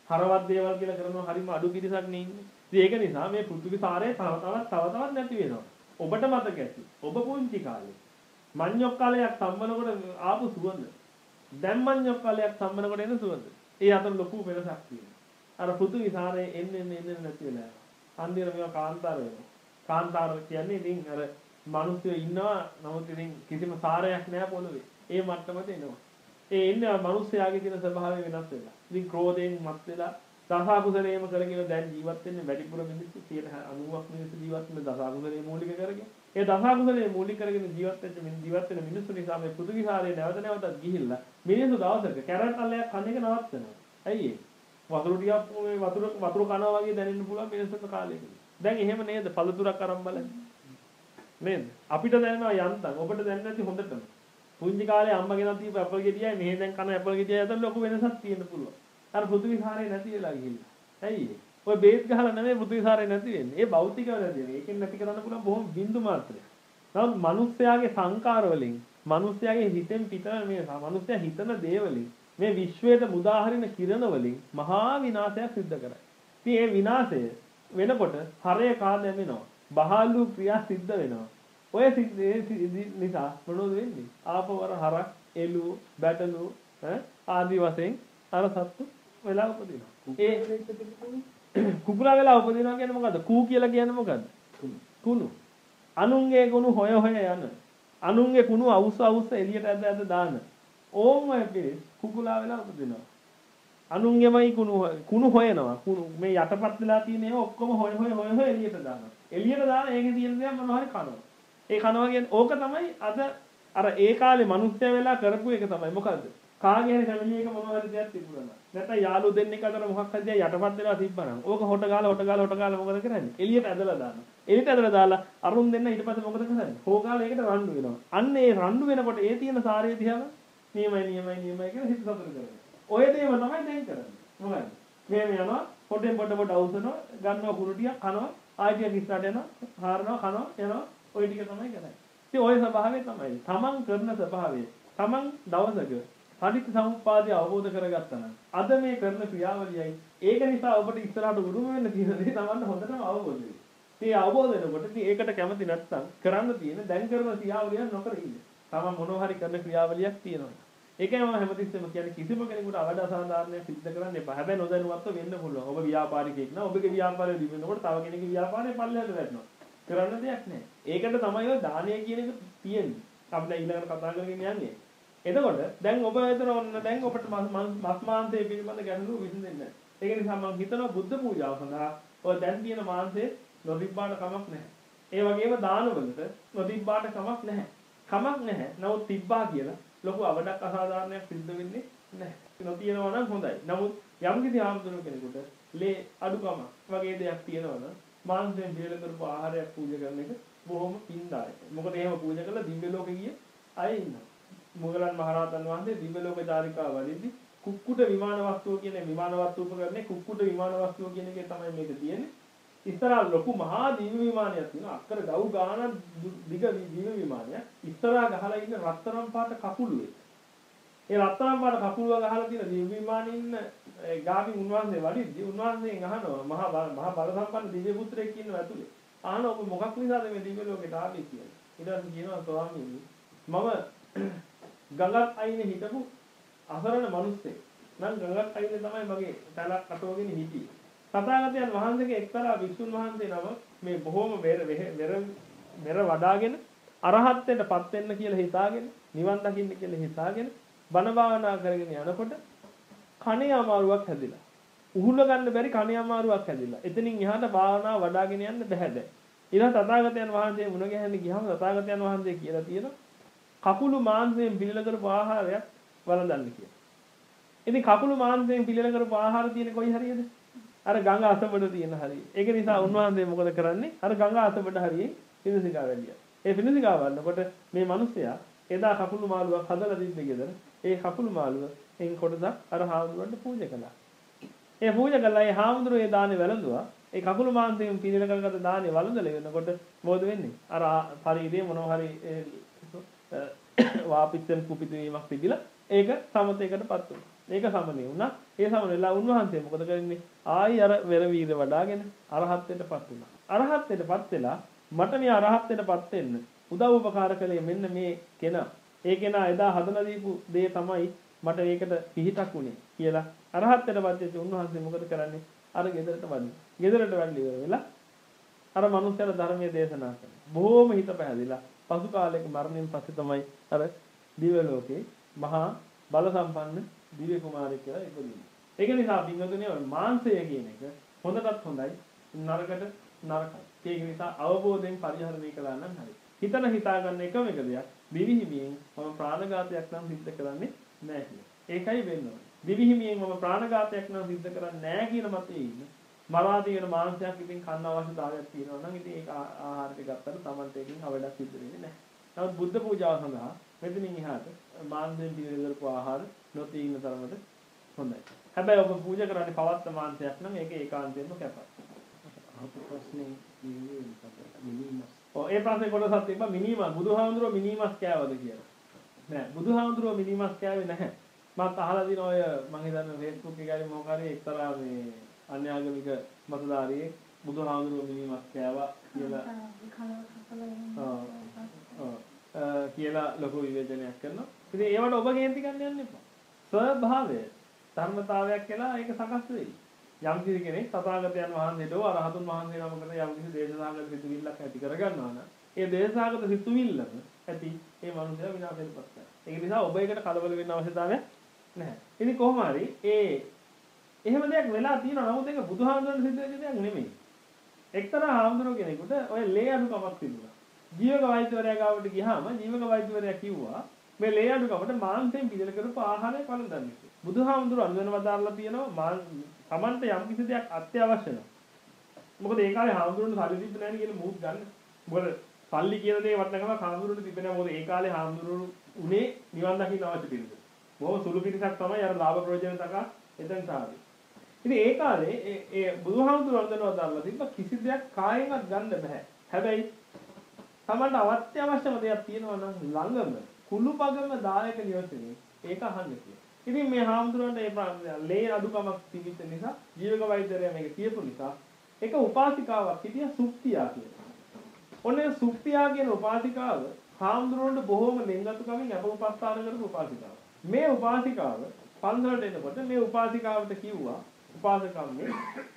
[SPEAKER 1] හරවත් දේවල් කියලා කරනවා හරිම අඩු පිරිසක් නේ ඉන්නේ. ඉතින් ඒක නිසා මේ පෘථිවි සාරය තව තවත් තව තවත් නැති වෙනවා. ඔබට මතක ඇති. ඔබ පුංචි කාලේ මඤ්ඤොක් කාලයක් සම්බනකොට ආපු සුවඳ. දැන් මඤ්ඤොක් කාලයක් සම්බනකොට එන සුවඳ. ඒ අතර ලොකු වෙනසක් තියෙනවා. අර පෘථිවි සාරය එන්නේ එන්නේ එන්නේ නැති වෙලා යනවා. අන්තිමට මේවා කාන්තාර වෙනවා. කාන්තාර කියන්නේ ඉතින් අර මිනිස්සු ඉන්නවා නමුත් ඉතින් කිසිම සාරයක් නැහැ පොළවේ. ඒ මට්ටමට එනවා. ඒ එන්නේ මිනිස්යාගේ තියෙන ස්වභාවය වෙනස් වෙලා. ඉතින් ක්‍රෝධයෙන් මත් වෙලා දසකුසලයේම කරගෙන දැන් ජීවත් වෙන්නේ වැඩිපුර මිනිස්සු නව්වක මිනිස්සු ජීවත් වෙන දසකුසලයේ මූලික කරගෙන. ඒ දසකුසලයේ මූලික කරගෙන ජීවත් වෙච්ච ජීවත් වෙන මිනිස්සු නිසා මේ පෘථිවි සාරේ නැවත නැවතත් ගිහිල්ලා මිනිස්සු දවසක කැරට් අල්ලයක් කන එක නවත්තනවා. ඇයි ඒ? වතුර ටිකක් මේ වතුර වතුර කනවා වගේ දැනෙන්න පුළුවන් මිනිස්සුන්ට කාලයකදී. දැන් එහෙම නේද? පළතුරක් අරන් බලන්න. නේද? අපිට දැනෙනවා යන්තම්. ඔබට දැනෙන්නේ නැති හොඳටම. පුංචි කාලේ අම්මා ගෙනත් දීපු ඇපල් ගෙඩියයි මෙහෙ දැන් කන ඇපල් ගෙඩියයි අතර ලොකු වෙනසක් තියෙන්න පුළුවන්. අර පෘථිවි සාරේ නැති වෙලා ගිහිල්ලා. ඇයි ඒ? ඔය බේත් ගහලා නෙමෙයි පෘථිවි සාරේ නැති වෙන්නේ. ඒ භෞතිකව නැති වෙන්නේ. ඒකෙන් නැති කරන්න පුළුවන් බොහොම බිඳු මාත්‍රයක්. නමුත් මිනිස්යාගේ සංකාර වලින්, මිනිස්යාගේ හිතෙන් පිටන මේ මිනිස්යා හිතන දේ වලින් මේ විශ්වයට මුදා හරින කිරණ වලින් මහා විනාශයක් සිද්ධ කරයි. ඉතින් මේ විනාශය වෙනකොට හරය කාදැමෙනවා. බහාලු ක්‍රියා සිද්ධ වෙනවා. ඔය නිසා මොනවද වෙන්නේ? ආපවර හරක්, එළු, බැටළු ආදී වශයෙන් අර සත්තු වෙලා උපදිනවා. ඒ කුකුලා වෙලා උපදිනවා කියන්නේ මොකද්ද? කූ කියලා කියන්නේ මොකද්ද? කුණු. අනුන්ගේ කුණු හොය හොය යන. අනුන්ගේ කුණු අවුස්ස අවුස්ස එළියට ඇද ඇද දාන. ඕම පිළිස් කුකුලා වෙලා උපදිනවා. අනුන්ගේමයි කුණු කුණු හොයනවා. කුණු මේ යටපත් වෙලා තියෙන ඒවා ඔක්කොම හොය හොය හොය හොය එළියට දානවා. එළියට දාන ඒකේ තියෙන දේ මොනවා හරි කනවා. ඒ කනවා කියන්නේ ඕක තමයි අද අර ඒ කාලේ මිනිස්සු වෙලා කරපු එක තමයි. මොකද්ද? කාගේ හරි ෆැමිලි එක මොනවා හරි දෙයක් තිබුණා. නැත්නම් යාළුවෝ දෙන්නෙක් අතර මොකක් හරි දෙයක් යටපත් වෙලා තිබ්බනම් ඕක හොට ගාලා හොට ගාලා හොට ගාලා මොකද කරන්නේ? එළියට ඇදලා දානවා. එළියට ඇදලා දාලා අරුන් දෙන්න ඊට පස්සේ මොකද කරන්නේ? හොගාලා ඒකට රණ්ඩු වෙනවා. අන්න ඒ රණ්ඩු වෙනකොට ඒ තියෙන සාරය දිහාම නියමයි නියමයි නියමයි කියලා හිත සතුට කරගන්නවා. ඔය දේම තමයි දැන් කරන්නේ. මොකද? මෙහෙම යනවා පොඩෙන් පොඩ පොඩ අවසනවා ගන්නවා කුරු ටික කනවා ආයෙත් ඉස්සරහට යනවා හාරනවා කනවා යනවා ඔය ටික තමයි කරන්නේ. ඉතින් ওই ස්වභාවය තමයි. තමන් කරන ස්වභාවය. තමන් දවසක පටිච්ච සමුප්පාදය අවබෝධ කරගත්තා නම් අද මේ කරන ක්‍රියාවලියයි ඒක නිසා ඔබට ඉස්සරහට උරුම වෙන්න තියෙන දේ තමන්ට හොඳටම අවබෝධ වෙයි. ඉතින් අවබෝධ වෙනකොට ඉතින් ඒකට කැමති නැත්නම් කරන්න තියෙන දැන් කරන ක්‍රියාවලිය නොකර ඉන්න. තමන් මොනවා හරි කරන ක්‍රියාවලියක් තියෙනවා. ඒකයි මම හැමතිස්සෙම කියන්නේ කිසිම කෙනෙකුට අවඩ අසාධාරණයක් සිද්ධ කරන්න එපා. හැබැයි නොදැනුවත්ව වෙන්න පුළුවන්. ඔබ ව්‍යාපාරිකයෙක් නම් ඔබගේ ව්‍යාපාරය දිවෙනකොට තව කෙනෙකුගේ ව්‍යාපාරය පල්ලෙහාට වැටෙනවා. කරන්න දෙයක් නැහැ. ඒකට තමයි ඔය දානය කියන එක තියෙන්නේ. අපි දැන් ඊළඟට කතා කරගෙන යන්නේ. එතකොට දැන් ඔබ හිතන ඔන්න දැන් ඔබට මස් මාංශය පිළිබඳ ගැටලුව විසඳෙන්නේ නැහැ. ඒක නිසා මම හිතනවා බුද්ධ පූජාව සඳහා ඔය දැන් තියෙන මාංශය නොතිබ්බාට කමක් නැහැ. ඒ වගේම දානවලට නොතිබ්බාට කමක් නැහැ. කමක් නැහැ. නමුත් තිබ්බා කියලා ලොකු අවඩක් අසාධාරණයක් සිද්ධ වෙන්නේ නැහැ. නොතියනවා නම් හොඳයි. නමුත් යම් කිසි ආම්දුන කෙනෙකුට ලේ අඩුකම වගේ දෙයක් තියෙනවා නම් මාංශයෙන් බේල කරපු ආහාරයක් පූජා කරන එක බොහොම පින්දායකයි. මොකද එහෙම පූජා කළා දිව්‍ය ලෝකෙ ගිය අය ඉන්නවා. මොගලන් මහරහතන් වහන්සේ දිව්‍ය ලෝක චාරිකාව වලින්දි කුක්කුට විමාන වස්තුව කියන විමාන වස්තු උපකරණේ කුක්කුට විමාන වස්තුව කියන එකේ තමයි මේක තියෙන්නේ. ඉස්සරහා ලොකු මහා දිව්‍ය විමානයක් තියෙනවා. අක්කර ගව් ගාන දිග දිව්‍ය විමානයක්. ඉස්සරහා ගහලා ඉන්න රත්තරන් පාට කකුළුවේ. ඒ රත්තරන් පාට කකුළුව ගහලා තියෙන දිව්‍ය විමානේ ඉන්න ගාවි උන්වහන්සේ වඩිද්දී උන්වහන්සේගෙන් අහනවා මහා මහා බල සම්පන්න දිව්‍ය පුත්‍රයෙක් ඉන්නවා ඇතුලේ. අහනවා ඔබ මොකක් නිසාද මේ දිව්‍ය ලෝකෙට ආවේ කියලා. ඊට පස්සේ කියනවා ස්වාමීනි මම ගඟක් අයිනේ හිටපු අසරණ මිනිස්සෙක්. නම් ගඟක් අයිනේ තමයි මගේ තලක් අටවගෙන හිටියේ. තථාගතයන් වහන්සේගේ එක්තරා විසුණු වහන්සේ නම මේ බොහොම වෙර වෙර මෙර වඩාගෙන අරහත්ත්වයටපත් වෙන්න කියලා හිතාගෙන නිවන් දකින්න කියලා හිතාගෙන බණ භාවනා කරගෙන යනකොට කණේ අමාරුවක් හැදිලා. උහුල ගන්න බැරි කණේ අමාරුවක් හැදිලා. එතනින් එහාට භාවනා වඩාගෙන යන්න බැහැ දැන්. ඊළඟ තථාගතයන් වහන්සේ මුණ ගැහෙන්න ගියාම තථාගතයන් වහන්සේ කියලා තියෙනවා කකුළු මාංශයෙන් පිළිල කරපු ආහාරයක් වළඳන්න කියලා. ඉතින් කකුළු මාංශයෙන් පිළිල කරපු ආහාර තියෙන කොයි හරියද? අර ගඟ අසබඩ තියෙන හරිය. ඒක නිසා උන්වහන්සේ මොකද කරන්නේ? අර ගඟ අසබඩ හරියේ පිණිසිකා වැලියා. ඒ පිණිසිකා වන්නකොට මේ මිනිසයා එදා කකුළු මාළුවක් හදලා තිබ්බේ ගෙදර. ඒ කකුළු මාළුව එන් කොටසක් අර හාමුදුරන්ට පූජා කළා. ඒ පූජා කළා ඒ හාමුදුරුවෝ ඒ දානේ වැළඳුවා. ඒ කකුළු මාංශයෙන් පිළිල කරගත්ත දානේ වළඳලා වෙනකොට මොකද වෙන්නේ? අර ශරීරයේ මොනවා හරි වාපිච්චන් කුපිත වීමක් තිබිලා ඒක සමතේකටපත් වුණා. ඒක සමනේ වුණා. ඒ සමන වෙලා උන්වහන්සේ මොකද කරන්නේ? ආයි අර වෙර වීර වඩාගෙන අරහත්ත්වයටපත් වුණා. අරහත්ත්වයටපත් වෙලා මට මේ අරහත්ත්වයටපත් වෙන්න උදව් උපකාර කළේ මෙන්න මේ කෙනා. ඒ කෙනා එදා හදලා දීපු දේ තමයි මට ඒකට පිහිටක් උනේ කියලා අරහත්ත්වයටපත් වෙච්ච උන්වහන්සේ මොකද කරන්නේ? අර ගෙදරට වඩි. ගෙදරට වැඩි වෙලා අර මනුස්සයර ධර්මයේ දේශනා කරනවා. බොහොම හිත පැහැදිලා පසු කාලයක මරණයෙන් පස්සේ තමයි අර දිව්‍ය ලෝකේ මහා බල සම්පන්න දිව්‍ය කුමාරයෙක් කියලා ඉපදුනේ. ඒක නිසා බින්දුනේ මාංශය කියන එක හොඳටත් හොඳයි නරකට නරකයි. ඒක නිසා අවබෝධයෙන් පරිහරණය කළා නම් හරි. හිතන හිතා ගන්න එකම එක දෙයක් දිවිහිමියෙන් මම ප්‍රාණඝාතයක් නම් සිද්ධ කරන්නේ නැහැ කියලා. ඒකයි වෙන්නේ. දිවිහිමියෙන් මම ප්‍රාණඝාතයක් නම් සිද්ධ කරන්නේ නැහැ කියන මතයේ ඉන්න. මරා දින මාංශයක් ඉතින් කන්න අවශ්‍යතාවයක් තියෙනවා නම් ඉතින් ඒක ආහාර ටික ගත්තට Tamante එකකින් අවඩක් සිද්ධ වෙන්නේ නැහැ. නමුත් බුද්ධ පූජාව සඳහා මෙතනින් එහාට මාංශයෙන් පිළිවෙලකපු ආහාර නොතී ඉන්න තරමට හොඳයි. හැබැයි ඔබ පූජා කරන්නේ පවත්ත මාංශයක් නම් ඒක ඒකාන්තයෙන්ම කැපයි.
[SPEAKER 3] අහපු ප්‍රශ්නේ කියන්නේ මිනිමස්.
[SPEAKER 1] ඔව් ඒ ප්‍රශ්නේ කොටසක් තිබ්බා මිනිමස් බුදුහාමුදුරුවෝ මිනිමස් කෑවද කියලා. නෑ බුදුහාමුදුරුවෝ මිනිමස් කෑවේ නැහැ. මම අහලා දින ඔය මම හිතන්නේ Facebook එකේ ගානේ මොකක් හරි එක්තරා මේ අන්‍යාගමික මතධාරියෙක් බුදුහාමුදුරුවෝ මිනිමස් කෑවා කියලා කියලා ලොකු විවේචනයක් කරනවා. ඉතින් ඒවට ඔබ කේන්ති ගන්න යන්න එපා. ස්වභාවය ධර්මතාවයක් කියලා ඒක සකස් වෙයි. යම් කිසි කෙනෙක් තථාගතයන් වහන්සේට හෝ අරහතුන් වහන්සේ නමකට යම් කිසි දේශනාගත සිතුවිල්ලක් ඇති කරගන්නවා නම් ඒ දේශනාගත සිතුවිල්ලම ඇති ඒ මනුස්සයා විනාශයටපත් කරනවා. ඒක නිසා ඔබ ඒකට කලබල වෙන්න අවශ්‍යතාවයක් නැහැ. ඉතින් කොහොම හරි ඒ එහෙම දෙයක් වෙලා තියෙනවා. නමුත් ඒක බුදුහාමුදුරන් සිද්ධ වෙච්ච දෙයක් නෙමෙයි. එක්තරා හාමුදුරුවෝ කෙනෙකුට ඔය ලේ අඩුකමක් තිබුණා. ජීවක වෛද්‍යවරයා ගාවට ගියාම ජීවක වෛද්‍යවරයා කිව්වා මේ ලේ අඩුකමට මාංශයෙන් පිළිල කරපු ආහාරය පළඳන්න කියලා. බුදුහාමුදුරුවෝ අනුවෙනව දාලා තියෙනවා තමන්ට යම් කිසි දෙයක් අත්‍යවශ්‍ය නැහැ. මොකද ඒ කාලේ හාමුදුරුවෝ සල්ලි තිබ්බ නැහැ කියලා මූත් ගන්න. මොකද සල්ලි කියන දේ වටනකම හාමුදුරුවෝ තිබෙන්නේ නැහැ. මොකද ඒ කාලේ හාමුදුරුවෝ උනේ නිවන් දකින්න අවශ්‍ය පිළිතුර. බොහොම සුළු පිරිසක් තමයි අර ලාභ ප්‍රයෝජන තකා එතෙන් ආවේ. ඉතින් ඒ කාලේ ඒ ඒ බුදුහාමුදුරුවෝ වන්දනව දාලා තිබ්බ කිසි දෙයක් කායෙන්වත් ගන්න බෑ. හැබැයි තමන්ට අත්‍යවශ්‍යම දෙයක් තියෙනවා නම් ළඟම කුළුපගම දායක නිවසේදී ඒක අහන්න කියලා. ඉතින් මේ හාමුදුරුවන්ට ඒ ලේ අඩුකමක් තිබිච්ච නිසා ජීවක වෛද්‍යරයා මේක කියපු නිසා ඒක උපාසිකාවක් හිටියා සුප්තියා කියලා. ඔන්නේ සුප්තියා කියන උපාසිකාව හාමුදුරුවන්ට බොහෝම ලෙන්ගතුකමින් අප උපස්ථාන කරපු උපාසිකාවක්. මේ උපාසිකාව පන්සලට එනකොට මේ උපාසිකාවට කිව්වා උපාසකම්නේ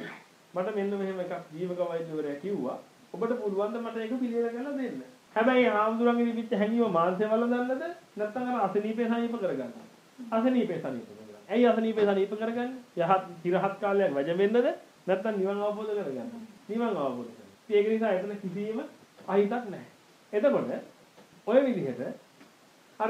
[SPEAKER 1] මට මෙන්න මෙහෙම එකක් ජීවක වෛද්‍යවරයා කිව්වා ඔබට පුළුවන් ද මට ඒක පිළිවෙල කරලා දෙන්න. හැබැයි හාමුදුරන්ගේ තිබිච්ච හැඟීම මාංශය වලදන්නද නැත්නම් අර අසනීපේ සනීප කරගන්නද? අසනීපේ සනීප කරගන්න. ඇයි අසනීපේ සනීප කරගන්නේ? යහත් තිරහත් කාලයක් වැජ වෙන්නද නැත්නම් නිවන් අවබෝධ කරගන්න? නිවන් අවබෝධ කරගන්න. ඒක නිසා එතන කිසිම අහිතක් නැහැ. එතකොට ඔය විදිහට අර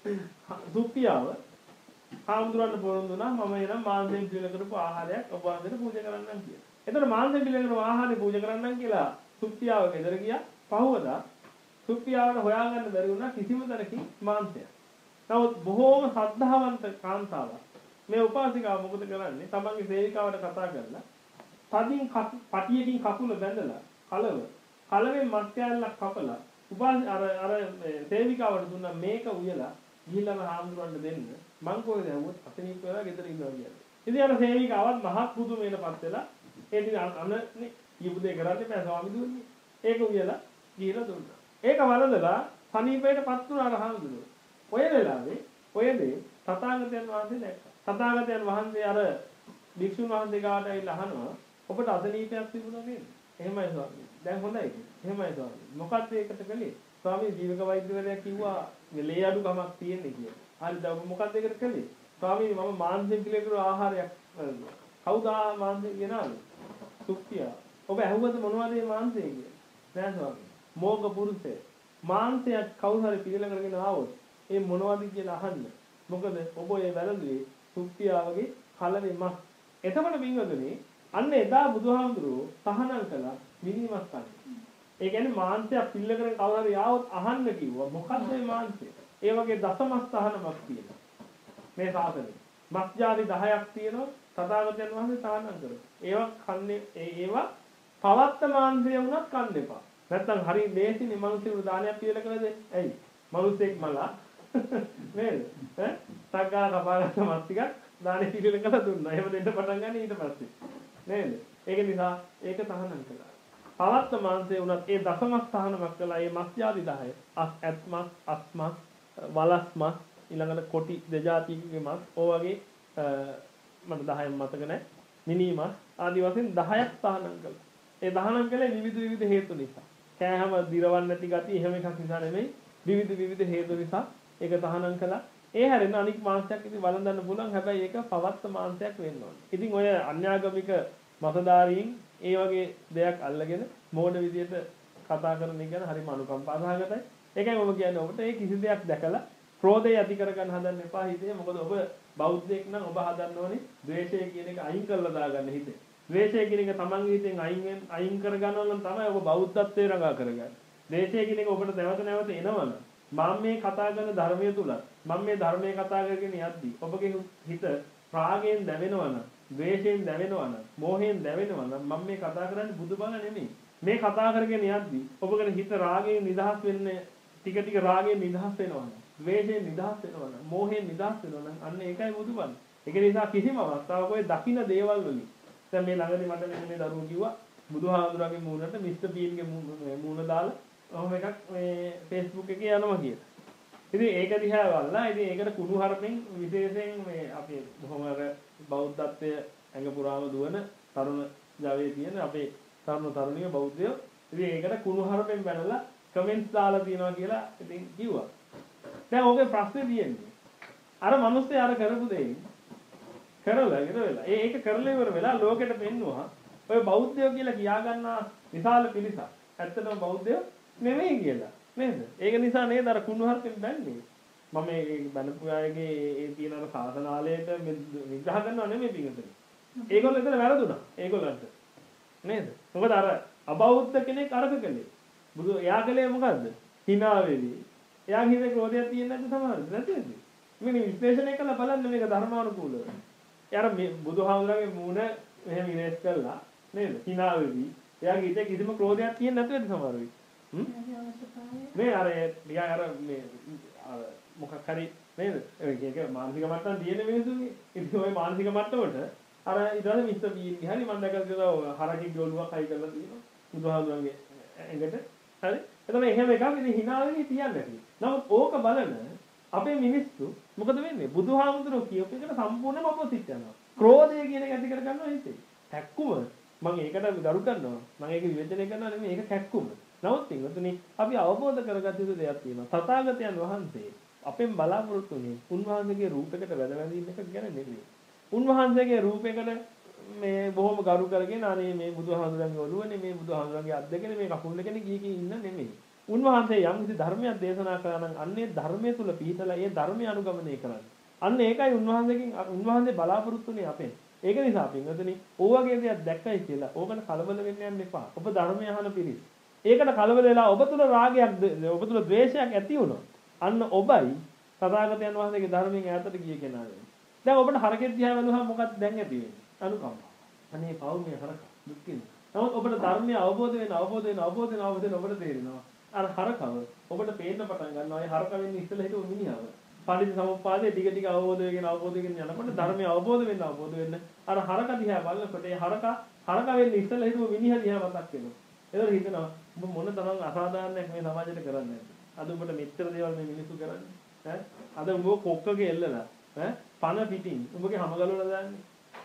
[SPEAKER 1] සුප්පියාව හාමුදුරන්ට පොරොන්දු වුණා මම එනම් මාංශයෙන් පිළිල කරපු ආහාරයක් ඔබ වහන්සේට පූජා කරන්නම් කියලා. එතකොට මාංශයෙන් පිළිල කරපු ආහාරය පූජා කරන්නම් කියලා සුප්පියාව ගෙදර ගියා. පහවදා සුප්පියාවට හොයාගන්න බැරි වුණා කිසිම තැනකින් මාංශයක්. නමුත් බොහෝම ශ්‍රද්ධාවන්ත කාන්තාවක් මේ උපාසිකාව මොකද කරන්නේ? තමන්ගේ සේවිකාවට කතා කරලා තදින් පටියකින් කකුල බැඳලා කලව කලවෙන් මස් කෑල්ලක් කපලා උපාස අර අර සේවිකාවට දුන්නා මේක උයලා ගිහිල්ලාම හාමුදුරන්ට දෙන්න. මං කොහෙද යවුවත් අසනීප වෙලා ගෙදර ඉන්නවා කියලා. ඉතින් අර සේවිකාවත් මහත් පුදුමේටපත් වෙලා ඒ ඉතින් අනේ කියපු දේ කරන්නේ නැහැ ස්වාමි දුන්නේ. ඒක උයලා ගිහිල්ලා දුන්නා. ඒක වලදලා සනීපයටපත් වුණා අර හාමුදුරුවෝ. ඔය වෙලාවේ ඔය දේ තථාගතයන් වහන්සේ දැක්කා. තථාගතයන් වහන්සේ අර භික්ෂුන් වහන්සේ ගාවට ඇවිල්ලා අහනවා ඔබට අසනීපයක් තිබුණා නේද? එහෙමයි ස්වාමී. දැන් හොඳයි. එහෙමයි ස්වාමී. මොකක්ද ඒකට කළේ? ස්වාමී ජීවක වෛද්‍යවරයා කිව්වා ලේ අඩුකමක් තියෙන්නේ කියලා. හරිද? ඔබ මොකක්ද ඒකට කළේ? ස්වාමී මම මාංශයෙන් පිළිකරු ආහාරයක් කවුද මාංශය ගෙනාවේ? සුප්පියා. ඔබ ඇහුවද මොනවද මේ මාංශය කියන්නේ? නෑ ස්වාමී. මෝග පුරුෂය. මාංශයක් කවුරු හරි පිළිල කරගෙන ආවොත් ඒ මොනවද කියලා අහන්න. මොකද ඔබ ඒ වැරදුවේ සුප්පියාවගේ කලවේ මස්. එතකොට බින්වතුනි අන්න එදා බුදුහාමුදුරුවෝ සහනං කළා මිනිමස් කන්න. ඒ කියන්නේ මාංශයක් පිළිල කරගෙන කවුරු හරි ආවොත් අහන්න කිව්වා. මොකද්ද මේ මාංශය? ඒ වගේ දසමස් සහනමක් තියෙනවා. මේ සාසනේ. මස් ජාති දහයක් තියෙනවා. තථාගතයන් වහන්සේ සහනං කරා. ඒවා කන්නේ ඒවා පවත්ත මාංශය වුණත් කන්න එපා. නැත්තම් හරි දේශිනේ මිනිස්සුන්ට දානයක් පිළිල කළද? ඇයි? මිනිස්සෙක් මලා නේද? ඈ සග්ගා කපාගත්ත මස් ටිකක් දානේ පිළිල කළා දුන්නා. එහෙම දෙන්න පටන් ගන්න ඊට පස්සේ. නේද? ඒක නිසා ඒක තහනම් කළා. පවත්ත මාංශේ උනත් ඒ දසමස් තහනමක් කළා. ඒ මස්යාදි දහය. අස් ඇත්මස්, අස්මස්, වලස්මස් ඊළඟට කොටි දෙජාතිකගේ මස් ඕ වගේ මට දහයක් මතක නැහැ. මිනි මස් ආදි වශයෙන් දහයක් තහනම් කළා. ඒ තහනම් කළේ විවිධ විවිධ හේතු නිසා. කෑම දිරවන්නේ නැති ගතිය එහෙම එකක් නිසා නෙමෙයි. විවිධ විවිධ හේතු නිසා ඒක තහනම් කළා. ඒ හැරෙන අනික් මාංශයක් ඉතින් වළඳන්න පුළුවන්. හැබැයි ඒක පවත්ත මාංශයක් වෙන්න ඕනේ. ඉතින් ඔය අන්‍යාගමික මතධාරීන් ඒ වගේ දෙයක් අල්ලගෙන මෝඩ විදියට කතා කරන එක ගැන හරිම අනුකම්පා සහගතයි. ඒකයි මම කියන්නේ ඔබට ඒ කිසි දෙයක් දැකලා ක්‍රෝධය ඇති කරගන්න හදන්න එපා හිතේ. මොකද ඔබ බෞද්ධයෙක් නම් ඔබ හදන්න ඕනේ ද්වේෂය කියන එක අයින් කරලා දාගන්න හිතේ. ද්වේෂය කියන එක තමන්ගේ හිතෙන් අයින් අයින් කරගන්නවා නම් තමයි ඔබ බෞද්ධත්වයේ රඟා කරගන්නේ. ද්වේෂය කියන එක ඔබට නැවත නැවත එනවනම් මම මේ කතා කරන ධර්මයේ තුල මම මේ ධර්මයේ කතා කරගෙන යද්දි ඔබගේ හිත රාගයෙන් දැවෙනවා නම් ද්වේෂයෙන් දැවෙනවා නම් මෝහයෙන් දැවෙනවා නම් මම මේ කතා කරන්නේ බුදුබණ නෙමෙයි. මේ කතා කරගෙන යද්දි ඔබගේ හිත රාගයෙන් නිදහස් වෙන්නේ ටික ටික රාගයෙන් නිදහස් වෙනවා නම් ද්වේෂයෙන් නිදහස් වෙනවා නම් මෝහයෙන් නිදහස් වෙනවා නම් අන්න ඒකයි බුදුබණ. ඒක නිසා කිසිම අවස්ථාවක ඔය දකින්න දේවල් වලින් දැන් මේ ළඟදී මට මෙන්න මේ දරුවෝ කිව්වා බුදුහාමුදුරන්ගේ මූණට මිස්ටර් බීන්ගේ මූණ දාලා ඔහොම එකක් මේ Facebook එකේ යනවා කියලා. ඉතින් ඒක දිහා බලලා ඉතින් ඒකට කුණු හරපෙන් විශේෂයෙන් මේ අපේ බොහොම අර බෞද්ධත්වයේ ඇඟ පුරාම දුවන තරුණ ජවයේ තියෙන අපේ තරුණ තරුණිය බෞද්ධයෝ ඉතින් ඒකට කුණු හරපෙන් බැලලා කමෙන්ට්ස් දාලා තියනවා කියලා ඉතින් කිව්වා. දැන් ඕකේ ප්‍රශ්නේ තියෙන්නේ අර මිනිස්සේ අර කරපු දෙයින් කරලා ඉවර වෙලා ඒ ඒක කරලා ඉවර වෙලා ලෝකෙට පෙන්නුවා ඔය බෞද්ධයෝ කියලා කියා ගන්නා විශාල පිරිසක් ඇත්තටම බෞද්ධයෝ නෙමෙයි කියලා නේද? ඒක නිසා නේද අර කුණුහරුපෙන් බැන්නේ. මම මේ බණපු අයගේ ඒ තියෙන අර සාසනාලයට විග්‍රහ කරනවා නෙමෙයි පිටුතේ. ඒගොල්ලෝ එතන වැරදුනා. ඒගොල්ලන්ට. නේද? මොකද අර අබෞද්ධ කෙනෙක් අරක කළේ. බුදු එයා කළේ මොකද්ද? hina වෙවි. එයාගේ හිතේ ක්‍රෝධයක් තියෙන්නේ නැද්ද සමහරවිට? නැතිද? මේ විශ්ලේෂණය කරලා බලන්න මේක ධර්මානුකූලව. යාර මේ බුදුහාමුදුරගේ මූණ එහෙම ඉරේස් කළා නේද? hina වෙවි. එයාගේ හිතේ කිසිම ක්‍රෝධයක් තියෙන්නේ නැතුවද සමහරවිට? මේ අර නිකන් අර මේ අර මොකක් හරි නේද? ඒක මානසික මට්ටම් තියෙන මිනිස්සුගේ. ඉතින් ওই මානසික මට්ටමට අර ඊට පස්සේ මිස්ටර් බීන්ගේ හරි මම දැකලා තියෙනවා හරකෙක් ගොළුවක් හයි කරලා තියෙනවා. බුදුහාමුදුරන්ගේ ඇඟට. හරි? එතන එහෙම එකක් ඉතින් hina වෙන්නේ තියන්නේ නැති. නමුත් ඕක බලන අපේ මිනිස්සු මොකද වෙන්නේ? බුදුහාමුදුරුවෝ කියපු එකට සම්පූර්ණයෙන්ම ඔපොසිට් යනවා. ක්‍රෝධය කියන එක ඇති කර ගන්නවා හිතේ. කැක්කුම මම ඒකට ගරු කරනවා. මම ඒක විවේචනය කරනවා නෙමෙයි ඒක කැක්කුම. නමුත් පින්වතුනි අපි අවබෝධ කරගත යුතු දෙයක් තියෙනවා. තථාගතයන් වහන්සේ අපෙන් බලාපොරොත්තු වෙන්නේ උන්වහන්සේගේ රූපයකට වැඩ වැඳීම එක ගැන නෙමෙයි. උන්වහන්සේගේ රූපයකට මේ බොහොම ගරු කරගෙන අනේ මේ බුදුහාමුදුරන්ගේ ඔළුවනේ මේ බුදුහාමුදුරන්ගේ අත් දෙකනේ මේ කකුල් දෙකනේ කී කී ඉන්න නෙමෙයි. උන්වහන්සේ යම් කිසි ධර්මයක් දේශනා කළා නම් අන්නේ ධර්මයේ තුල පිහිටලා ඒ ධර්මය අනුගමනය කරන්න. අන්න ඒකයි උන්වහන්සේගෙන් උන්වහන්සේ බලාපොරොත්තුනේ අපෙන්. ඒක නිසා පින්වතුනි ඕවගේ දෙයක් දැක්කයි කියලා ඕකට කලබල වෙන්න යන්න එපා. ඔබ ධර්මය අහන පිරිස. ඒකට කලබල වෙලා ඔබ තුල රාගයක් ඔබ තුල ද්වේෂයක් ඇති වුණොත් අන්න ඔබයි තථාගතයන් වහන්සේගේ ධර්මයෙන් ඈතට ගිය කෙනා වෙන්නේ. දැන් ඔබට හරකෙක් දිහා බලුවහම මොකක්ද දැන් ඇති වෙන්නේ? අනුකම්පාව. අනේ පවුමේ හරක දුක් වෙනවා. නමුත් ඔබට ධර්මය අවබෝධ වෙන අවබෝධ වෙන අවබෝධ වෙන අවබෝධ වෙන ඔබට තේරෙනවා. අර හරකව ඔබට පේන්න පටන් ගන්නවා. ඒ හරක වෙන්නේ ඉස්සෙල්ලා හිටපු මිනිහව. පරිදි සමුප්පාදේ ටික ටික අවබෝධ වෙගෙන අවබෝධ වෙගෙන යනකොට ධර්මය අවබෝධ වෙන්න අවබෝධ වෙන්න අර හරක දිහා බලනකොට ඒ හරක හරක වෙන්නේ ඉස්සෙල්ලා හිටපු මිනිහ දිහා මතක් වෙනවා. ඒතර හිතනවා ඔබ මොන තරම් අසාධාරණයක් මේ සමාජයට කරන්නේ නැද්ද? අද ඔබට මෙච්චර දේවල් මේ මිනිස්සු කරන්නේ. ඈ අද ඔබ කොක්කගේ එල්ලලා ඈ පන පිටින් ඔබගේ හැම ගලවලා දාන්නේ.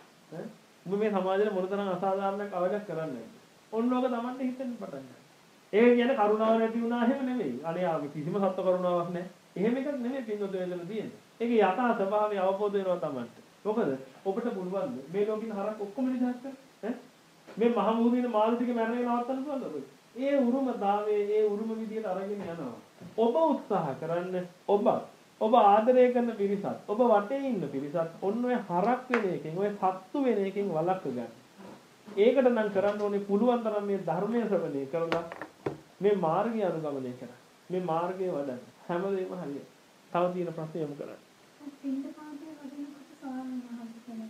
[SPEAKER 1] ඈ ඔබ මේ සමාජයට මොන තරම් අසාධාරණයක් අවශ්‍ය කරන්නේ නැද්ද? ඔන්නෝක Tamante හිතෙන්න පටන් ගන්නවා. ඒක කියන්නේ කරුණාව නැති වුණා එහෙම නෙමෙයි. අනේ ආ කිසිම සත්ව කරුණාවක් නැහැ. එහෙම එකක් නෙමෙයි පින්වතුන් වෙන්න තියෙන්නේ. ඒකේ යථා ස්වභාවය අවබෝධ වෙනවා Tamante. මොකද ඔබට පුළුවන් මේ ලෝකෙින් හරක් ඔක්කොම නිදහස් කරන්න. ඈ මේ මහ මුහුදින මානසික මරණය නවත්තන්න පුළුවන්ද? ඒ උරුම දාවේ ඒ උරුම විදියට අරගෙන යනවා. ඔබ උත්සාහ කරන්න ඔබ ඔබ ආදරය කරන පිරිසත් ඔබ වටේ ඉන්න පිරිසත් ඔන්න ඔය හරක් වෙන එකෙන් ඔය සත්තු වෙන එකෙන් වළක්ව ගන්න. ඒකට නම් කරන්න ඕනේ පුළුවන් තරම් මේ ධර්මයේ ශ්‍රවණය කරලා මේ මාර්ගය අනුගමනය කරන්න. මේ මාර්ගය වඩන්න. හැමදේම හරියට. තව තියෙන ප්‍රශ්න යමු කරන්න.
[SPEAKER 2] පින්ද පාදයේ වදිනකොට ස්වාමීන් වහන්සේ කෙනෙක්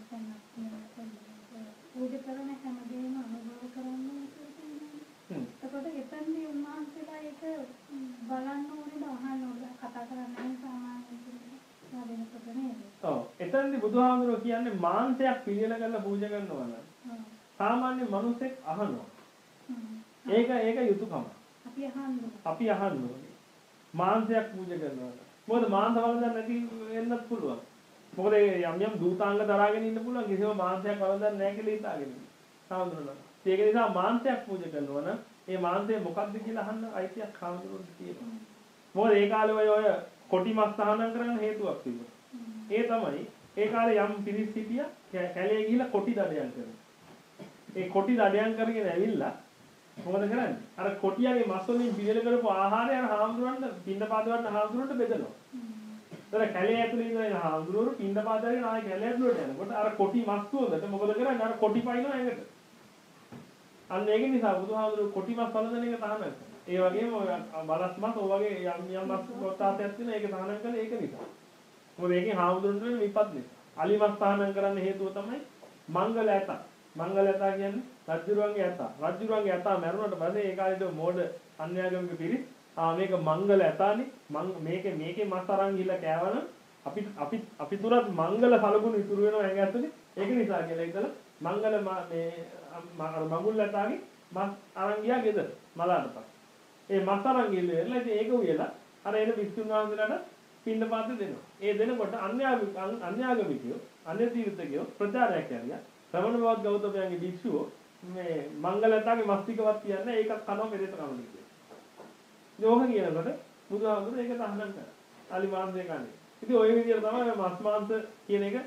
[SPEAKER 2] තමයි පූජා කරන හැමදේම අනුභව කරන්න ඕනේ. එතකොට එතනදී උන්වහන්සේලා ඒක බලන්න ඕනේ අහන්න ඕනේ කතා කරන්නේ සාමාන්‍යයෙන්. ඔව්
[SPEAKER 1] එතනදී බුදුහාමුදුරුවෝ කියන්නේ මාංශයක් පිළියෙල කරලා පූජා කරනවා නම් සාමාන්‍ය මිනිසෙක් අහනවා. ඒක ඒක යුතුයකම.
[SPEAKER 2] අපි අහන්නේ.
[SPEAKER 1] අපි අහන්නේ. මාංශයක් පූජා කරනවා. මොකද මාංශ වලදන් නැති වෙන්නත් පුළුවන්. මොකද යම් යම් දූතාංග දරාගෙන ඉන්න පුළුවන් කිසිම මාංශයක් වලදන් නැහැ කියලා හිතාගෙන ඉන්න. සාමාන්‍යයෙන්. ඒක නිසා මාංශයක් පූජා කරනවා නම් ඒ මාංශය මොකක්ද කියලා අහන්න අයිතියක් සාමාන්‍යයෙන් තියෙනවා. මොකද ඒ කාලේ ඔය ඔය කොටි මස් තහනම් කරන්න හේතුවක් තිබුණා. ඒ තමයි ඒ කාලේ යම් පිරිස් හිටියා කැලේ ගිහිල්ලා කොටි දඩයන් කරනවා. ඒ කොටි දඩයන් කරගෙන ඇවිල්ලා මොකද කරන්නේ? අර කොටියාගේ මස් වලින් පිළිල කරපු ආහාරය අර හාමුදුරන්ට පින්නපාත වන්න හාමුදුරන්ට බෙදනවා. ඒතර කැලේ ඇතුලේ ඉන්න හාමුදුරුවෝ පින්නපාත වලින් ආයෙ කැලේ ඇතුලට යනකොට අර කොටි මස් තුනකට මොකද කරන්නේ? අර කොටි පයින්නවා ඇඟට. අන්න ඒක නිසා බුදුහාමුදුරුවෝ කොටි මස් වලදන එක තහනම් කරනවා. ඒ වගේම බලස් මස් ඔය වගේ යම් යම් මස් කොටාසයක් තියෙන ඒක තහනම් කරන්නේ ඒක නිසා. මොකද ඒකේ හාමුදුරන්ට වෙන විපත් නිසා. අලි මස් තහනම් කරන්න හේතුව තමයි මංගල ඇත. මංගල ඇත කියන්නේ රජුරුවන්ගේ ඇත. රජුරුවන්ගේ ඇත මැරුණාට පස්සේ ඒ කාලේ මොඩ අන්‍යගමික පිරිස් ආ මේක මංගල ඇතානේ මං මේකේ මේකේ මස් අරන් ගිහලා කෑවනම් අපි අපි අපි තුරත් මංගල සලකුණු ඉතුරු වෙනවා ඇඟ ඇතුලේ. ඒක නිසා කියලා ඉතල මංගල මේ මඟුල් ඇතාගේ මස් අරන් ගියා ගෙදර මලාට පස්සේ. ඒ මස් අරන් ගිහලා ඉතින් ඒක උයලා අර එන විසුණු වහන්සේලාට පින්න පාත දෙනවා. ඒ දෙනකොට අන්‍යාගමික අන්‍යාගමිකයෝ අන්‍ය තීර්ථකයෝ ප්‍රචාරයක් කරනවා. ශ්‍රමණ බෞද්ධ ගෞතමයන්ගේ භික්ෂුවෝ මේ මංගලතාවේ මස් ටිකවත් කියන්නේ ඒකත් කනවා මෙලෙස කනවා කියන්නේ. යෝග කියනකොට බුදුහාමුදුරුවෝ ඒක තහනම් කරා. අලි මාංශය කන්නේ. ඉතින් ওই විදිහට තමයි මස් මාංශ කියන එක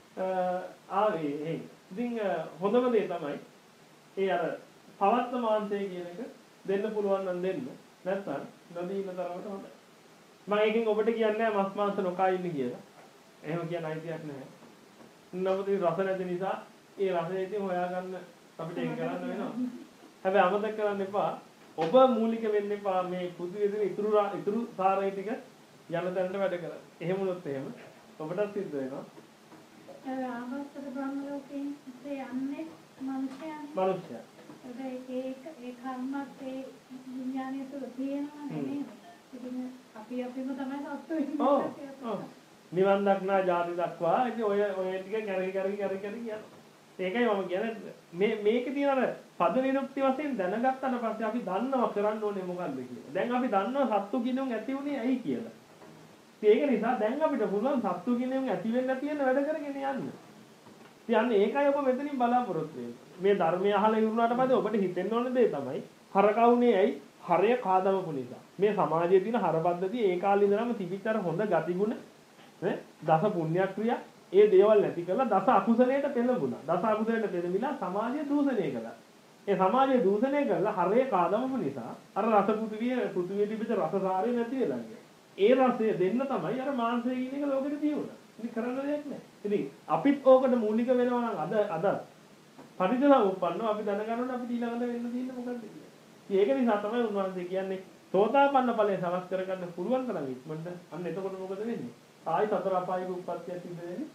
[SPEAKER 1] ආවේ. ඒ. ඉතින් හොඳම දේ තමයි ඒ අර පවත්ත මාංශය කියන එක දෙන්න පුළුවන් නම් දෙන්න. නැත්නම් නොදී ඉන්න තරමට හොඳයි. මම එකකින් ඔබට කියන්නේ මස් මාංශ නොකා ඉන්න කියලා. එහෙම කියන අයිතියක් නැහැ. නමුත් රස නැති නිසා ඒ රසය ඉතින් හොයාගන්න අපිට ඒක කරන්න වෙනවා. හැබැයි අමතක කරන්න එපා. ඔබ මූලික වෙන්න එපා මේ පෘථිවියේ තියෙන ඉතුරු ඉතුරු සාරය ටික යන තැනට වැඩ කරන්න. එහෙම වුණොත් එහෙම ඔබටත් සිද්ධ වෙනවා.
[SPEAKER 2] ඒ ආවස්තක බ්‍රහ්ම ලෝකේ යන්නේ මනුෂ්‍යයන්.
[SPEAKER 1] මනුෂ්‍යයන්.
[SPEAKER 2] ඒක ඒ කර්මත් ඒ විඥානය තුළ තියෙනවා නේද? ඉතින් අපි අපිම තමයි සත්තු වෙන්නේ.
[SPEAKER 1] ඔව්. ඔව්. නිවන් දක්නා ජාති දක්වා ඉතින් ඔය ඔය ටික කරකි කරකි කරකි කරකි යනවා. ඒකයි මම කියන්නේ මේ මේකේ තියෙන අර පද විරුක්ති වශයෙන් දැනගත්තාට පස්සේ අපි දන්නවා කරන්න ඕනේ මොකද්ද කියලා. දැන් අපි දන්නවා සත්තු කිනුම් ඇති උනේ ඇයි කියලා. ඒක නිසා දැන් අපිට පුළුවන් සත්තු කිනුම් ඇති වෙන්න තියෙන වැඩ කරගෙන යන්න. ඉතින් ඒකයි ඔබ මෙතනින් බලාපොරොත්තු වෙන්නේ. මේ ධර්මය අහලා ඉවරනාට පස්සේ ඔබට හිතෙන්න ඕන දේ තමයි හරකවුනේ ඇයි? හරය කාදමපු නිසා. මේ සමාජයේ තියෙන හරපද්ධතිය ඒ කාලේ ඉඳලම තිබිච්ච අර හොඳ ගතිගුණ නේ දස පුණ්‍ය ක්‍රියා ඒ දේවල් නැති කරලා දස අකුසලයට පෙළඹුණා. දස අකුසලයට පෙළඹිලා සමාජය දූෂණය කළා. ඒ සමාජය දූෂණය කරලා හරය කාදමපු නිසා අර රස පෘථිවිය පෘථිවියේ තිබිච්ච රසසාරය නැති වෙලා ගියා. ඒ රසය දෙන්න තමයි අර මාංශය කියන එක ලෝකෙට තියෙන්නේ. ඉතින් කරන්න දෙයක් නැහැ. ඉතින් අපිත් ඕකට මූලික වෙනවා නම් අද අද පරිදලවපන්නව අපි දැනගන්න ඕනේ අපිට ඊළඟට වෙන්න තියෙන්නේ මොකක්ද කියලා. ඉතින් ඒක නිසා තමයි උන්වහන්සේ කියන්නේ සෝතාපන්න ඵලය සවස් කරගන්න පුළුවන් තරම් ඉක්මනට අන්න එතකොට මොකද වෙන්නේ? ආයි සතර අපායක උප්පත්තිය සිද්ධ වෙන්නේ.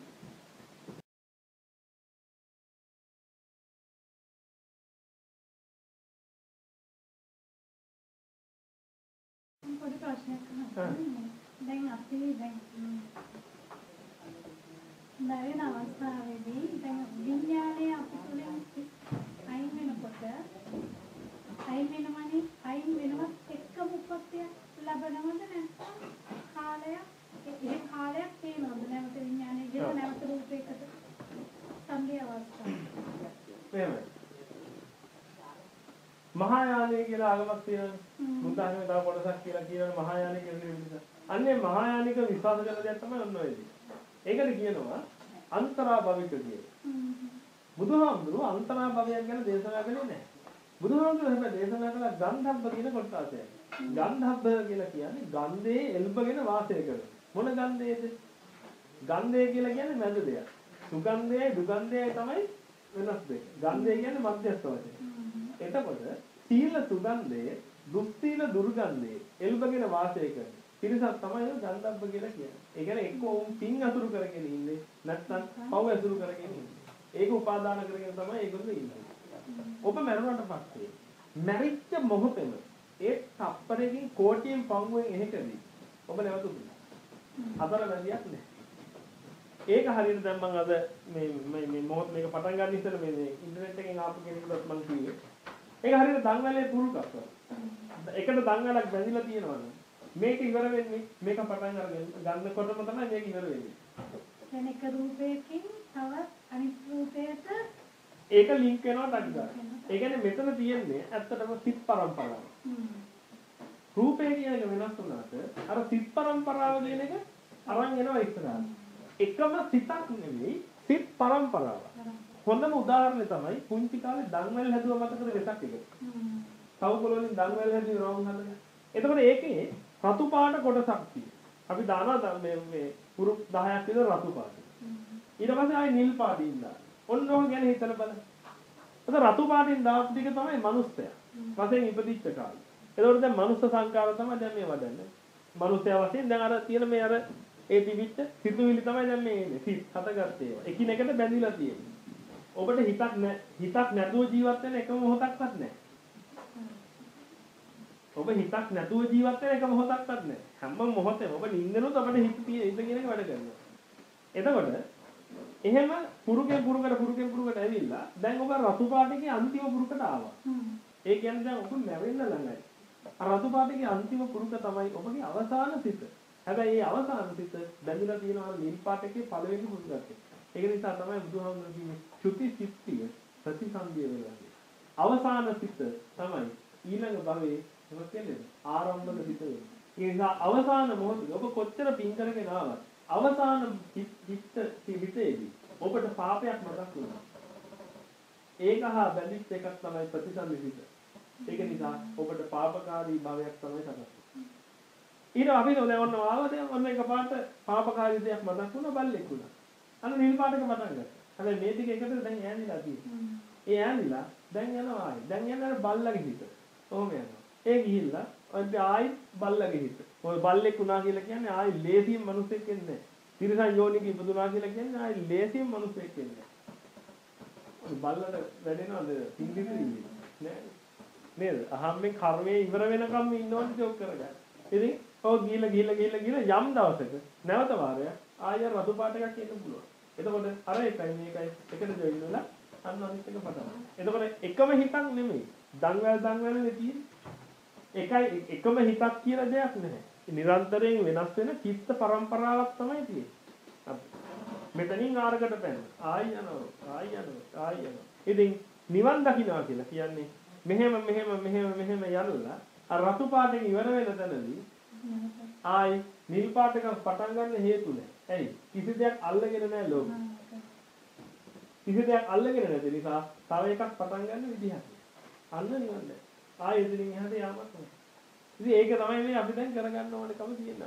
[SPEAKER 2] පොඩි ප්‍රශ්නයක් අහන්න. දැන් අපි දැන් දැන් අවස්ථාවේදී දැන් විඥානය අපි තුලින් අයින් වෙනකොට අයින් වෙනවනේ අයින් වෙනවත් එක්කම උප්පත්තිය ලැබෙනවද නැත්නම් කාලයක් ඒ කාලයක් තියෙනවද නැවත විඥානයේ ගෙව නැවත රූපයකට සම්බේ අවස්ථාව.
[SPEAKER 1] එහෙමයි. මහායානය කියලා ආගමක් තියෙනවා. මුන්දානේ තව කොටසක් කියලා කියනවා මහායානය කියලා විදිහට. අන්නේ මහායානික විශ්වාස කරන දේ තමයි ඔන්න ඔය දේ. ඒකට කියනවා අන්තරාභවික කියලා. බුදුහාමුදුරුවෝ අන්තරාභවයක් ගැන දේශනා කළේ නැහැ. බුදුහාමුදුරුවෝ හැබැයි දේශනා කළා ගන්ධබ්බ කියන කොටසක්. ගන්ධබ්බ කියලා කියන්නේ ගන්ධයේ එල්බගෙන වාසය කරන. මොන ගන්ධයේද? ගන්ධය කියලා කියන්නේ මැද දෙයක්. සුගන්ධයයි දුගන්ධයයි තමයි වෙනස් දෙක. ගන්ධය කියන්නේ මධ්‍යස්ථ වශයෙන්. එතකොට සීල සුගන්ධයේ දුස්සීල දුර්ගන්ධයේ එල්බගෙන වාසය කරන. පිරිසක් තමයි ගන්ධබ්බ කියලා කියන්නේ. ඒ කියන්නේ එක්ක උන් පින් අසුරු කරගෙන ඉන්නේ නැත්නම් පව් අසුරු කරගෙන ඉන්නේ. ඒක උපාදාන කරගෙන තමයි ඒගොල්ලෝ ඉන්නේ. ඔබ මරුණාට පස්සේ මැරිච්ච මොහොතේම ඒ තප්පරකින් කෝටියෙන් පංගුවෙන් එහෙකදී ඔබ නැවතුනේ. අතර වැඩියක් නැහැ. ඒක හරියට දැන් මම අද මේ මේ මේ මොහොත මේක පටන් ගන්න ඉස්සෙල්ලා මේ මේ ඉන්ටර්නෙට් එකෙන් ආපු කෙනෙකුට මම කිව්වේ. ඒක හරියට දන්වැලේ පුරුකක්. එකට දන්වැලක් බැඳිලා තියෙනවා නම් මේක ඉවර වෙන්නේ මේක පටන් අරගෙන ගන්නකොටම තමයි මේක ඉවර වෙන්නේ.
[SPEAKER 2] දැන් එක රූපයකින් තවත් අනිත් රූපයට
[SPEAKER 1] ඒක ලින්ක් වෙනවා ඩග්ගා. ඒ කියන්නේ මෙතන තියෙන්නේ ඇත්තටම සිත් පරම්පරාව. රූපේ කියන එක වෙනස් වුණාට අර සිත් පරම්පරාව කියන එක අරන් එනවා ඉස්සරහට. එකම සිතක් නෙමෙයි සිත් පරම්පරාව. හොඳම උදාහරණය තමයි පුංචි කාලේ දන්වැල් හැදුවා මතකද වෙසක් එක. හ්ම්. සවුකොළ වලින් දන්වැල් හැදුවේ රවුම් හදලා. එතකොට ඒකේ රතු පාට කොටසක් තියෙනවා. අපි දානවා මේ මේ පුරු දහයක් විතර රතු පාට. ඊට පස්සේ ආයේ නිල් පාටින් දානවා. ඔන්න ඔය ගැන හිතලා බලන්න. එතකොට රතු පාටින් දාපු ටික තමයි මනුස්සයා. වශයෙන් ඉපදිච්ච කාලේ. එතකොට දැන් මනුස්ස සංකාර තමයි දැන් මේ වදන්නේ. මනුස්සයා වශයෙන් දැන් අර තියෙන මේ අර ඒ තිබිච්ච සිතුවිලි තමයි දැන් මේ එන්නේ. සිත් හතගත්තේ ඒවා. එකිනෙකට බැඳිලා තියෙන්නේ. ඔබට හිතක් නැ හිතක් නැතුව ජීවත් වෙන එකම මොහොතක්වත් නැහැ. ඔබ හිතක් නැතුව ජීවත් වෙන එක මොහොතක්වත් නැහැ. හැම මොහොතේම ඔබ නිින්දනොත් අපිට හිත තියෙන හිත කියන එක වැඩ කරනවා. එතකොට එහෙම පුරුකෙන් පුරුකට පුරුකෙන් පුරුකට ඇවිල්ලා දැන් ඔබ රතු පාටකේ අන්තිම පුරුකට ආවා. ඒ කියන්නේ දැන් ඔබ මැරෙන්න ළඟයි. අර රතු පාටකේ අන්තිම පුරුක තමයි ඔබගේ අවසාන සිත. හැබැයි මේ අවසාන සිත බැඳිලා තියෙනවා නිල් පාටකේ පළවෙනි පුරුකට. ඒක නිසා තමයි බුදුහාමුදුරුවෝ කියන්නේ චුති සිත්තිය ප්‍රතිසන්දිය වෙනවා. අවසාන සිත තමයි ඊළඟ භවයේ මොකද කියන්නේ ආරම්භක සිත වෙන්නේ. ඒ නිසා අවසාන මොහොතේ ඔබ කොච්චර පින් කරගෙන ආවත් අවසාන චිත්ත හිතේදී ඔබට පාපයක් මතක් වෙනවා. ඒක හා බැඳිච්ච එකක් තමයි ප්‍රතිසන්දි සිත. ඒක නිසා ඔබට පාපකාරී භවයක් තමයි සකස් වෙන්නේ. ඊට අපි දැන් ඔන්න ආවද ඔන්න එකපාරට පාපකාරී දෙයක් මතක් වුණා බල්ලෙක් වුණා. අන්න නිල් පාටක පටන් ගත්තා. හැබැයි මේ ටික එකට දැන් ඈඳිලා තියෙනවා. ඒ ඈඳිලා දැන් යනවා ආයි. දැන් යනවා අර බල්ලගේ හිත. කොහොම යනවා. ඒ ගිහිල්ලා ඔය ආයි බල්ලගේ හිත. ඔය බල්ලෙක් වුණා කියලා කියන්නේ ආයි ලේසියෙන් මිනිස්සෙක් වෙන්නේ නැහැ. තිරසන් යෝනික ඉපදුනා කියලා කියන්නේ ආයි ලේසියෙන් මිනිස්සෙක් වෙන්නේ නැහැ. ඔය බල්ලට වැඩෙනවද පින්දිතු ඉන්නේ? නෑ. නේද? අහම්මෙන් කර්මයේ ඉවර වෙනකම් ඉන්නවනේ ජොබ් කරගන්න. ඉතින් ඔය ගිහිල්ලා ගිහිල්ලා ගිහිල්ලා ගිහිල්ලා යම් දවසක නැවත වාරයක් ආයෙ රතු පාට එකක් එන්න පුළුවන්. එතකොට අර එකයි මේකයි එකට ජොයින් වෙලා අන්න අනිත් එක පටන් ගන්නවා. එතකොට එකම හිතක් නෙමෙයි. දන්වැල් දන්වැල්නේ තියෙන්නේ. එකයි එකම හිතක් කියලා දෙයක් නැහැ. නිරන්තරයෙන් වෙනස් වෙන චිත්ත පරම්පරාවක් තමයි තියෙන්නේ. මෙතනින් ආරකට පැන. ආයි යනවා. ආයි යනවා. ආයි යනවා. ඉතින් නිවන් දකින්නවා කියලා කියන්නේ මෙහෙම මෙහෙම මෙහෙම මෙහෙම යනලා අර රතු පාටක ඉවර වෙන තැනදී ආයි නිල් පාටක පටන් ගන්න හේතු නැහැ. ඇයි? කිසි දෙයක් අල්ලගෙන නැහැ ලෝකෙ. කිසි දෙයක් අල්ලගෙන නැති නිසා තව එකක් පටන් ගන්න විදිහක්. අන්න නිවන් දැක. ආයෙ ඉතින් එහාට යාමක් නැහැ. ඉතින් ඒක තමයි මේ අපි දැන් කරගන්න ඕනේ කම තියෙනවා.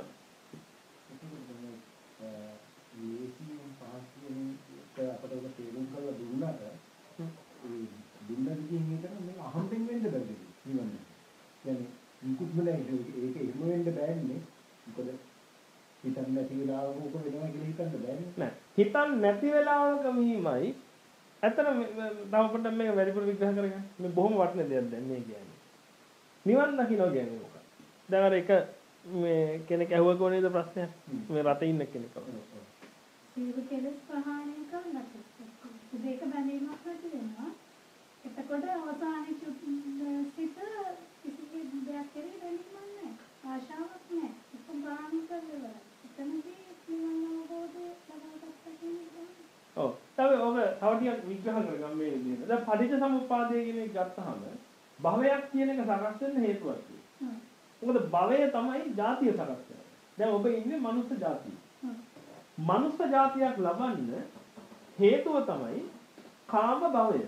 [SPEAKER 3] ලේසියෙන් පහසුවෙන් අපිට ඔක තේරුම් කරලා දුන්නාට ඒ දුන්නා කියන එක මේ අහම්බෙන් වෙන්න බැහැ නිවන්. يعني මුකුත් නැහැ ඒක එහෙම වෙන්න බෑනේ. මොකද හිතන්න නැති වෙලාවක උක වෙනවා කියලා හිතන්න බෑනේ.
[SPEAKER 1] නෑ. හිතන්න නැති වෙලාවක මෙහිමයි. ඇත්තට තව පොඩ්ඩක් මේක වැඩිපුර විග්‍රහ කරගන්න. මේ බොහොම වටින දෙයක් දැන් මේ කියන්නේ. නිවන් දකින්න කියන්නේ මොකක්ද? දැන් අර එක මේ කෙනෙක් ඇහුවා කොහොමද ප්‍රශ්නයක්? මේ රටේ ඉන්න කෙනෙක්.
[SPEAKER 2] සියලු කෙලෙස් ප්‍රහාණය කරන්නට. ඒක බැඳීමක් නැති වෙනවා. එතකොට අවසානයේ සිත කිසි දෙයක් කෙරෙහි බැඳීමක් නැහැ. ආශාවක් නැහැ. ඒක ප්‍රහාණය කරලා. එතනදී නිවන් අවබෝධය ලබාගත්ත කෙනෙක්.
[SPEAKER 1] ඔව්. තව ඔබ තව ටිකක් විග්‍රහ කරගන්න මේ විදිහට. දැන් පටිච්ච සමුප්පාදය කියන එක ගත්තාම භවයක් කියන එක සකස් වෙන්න හේතුවක් තියෙනවා. මොකද භවය තමයි ජාතිය සකස් කරන්නේ. දැන් ඔබ ඉන්නේ මනුස්ස ජාතිය. මනුස්ස ජාතියක් ලබන්න හේතුව තමයි කාම භවය.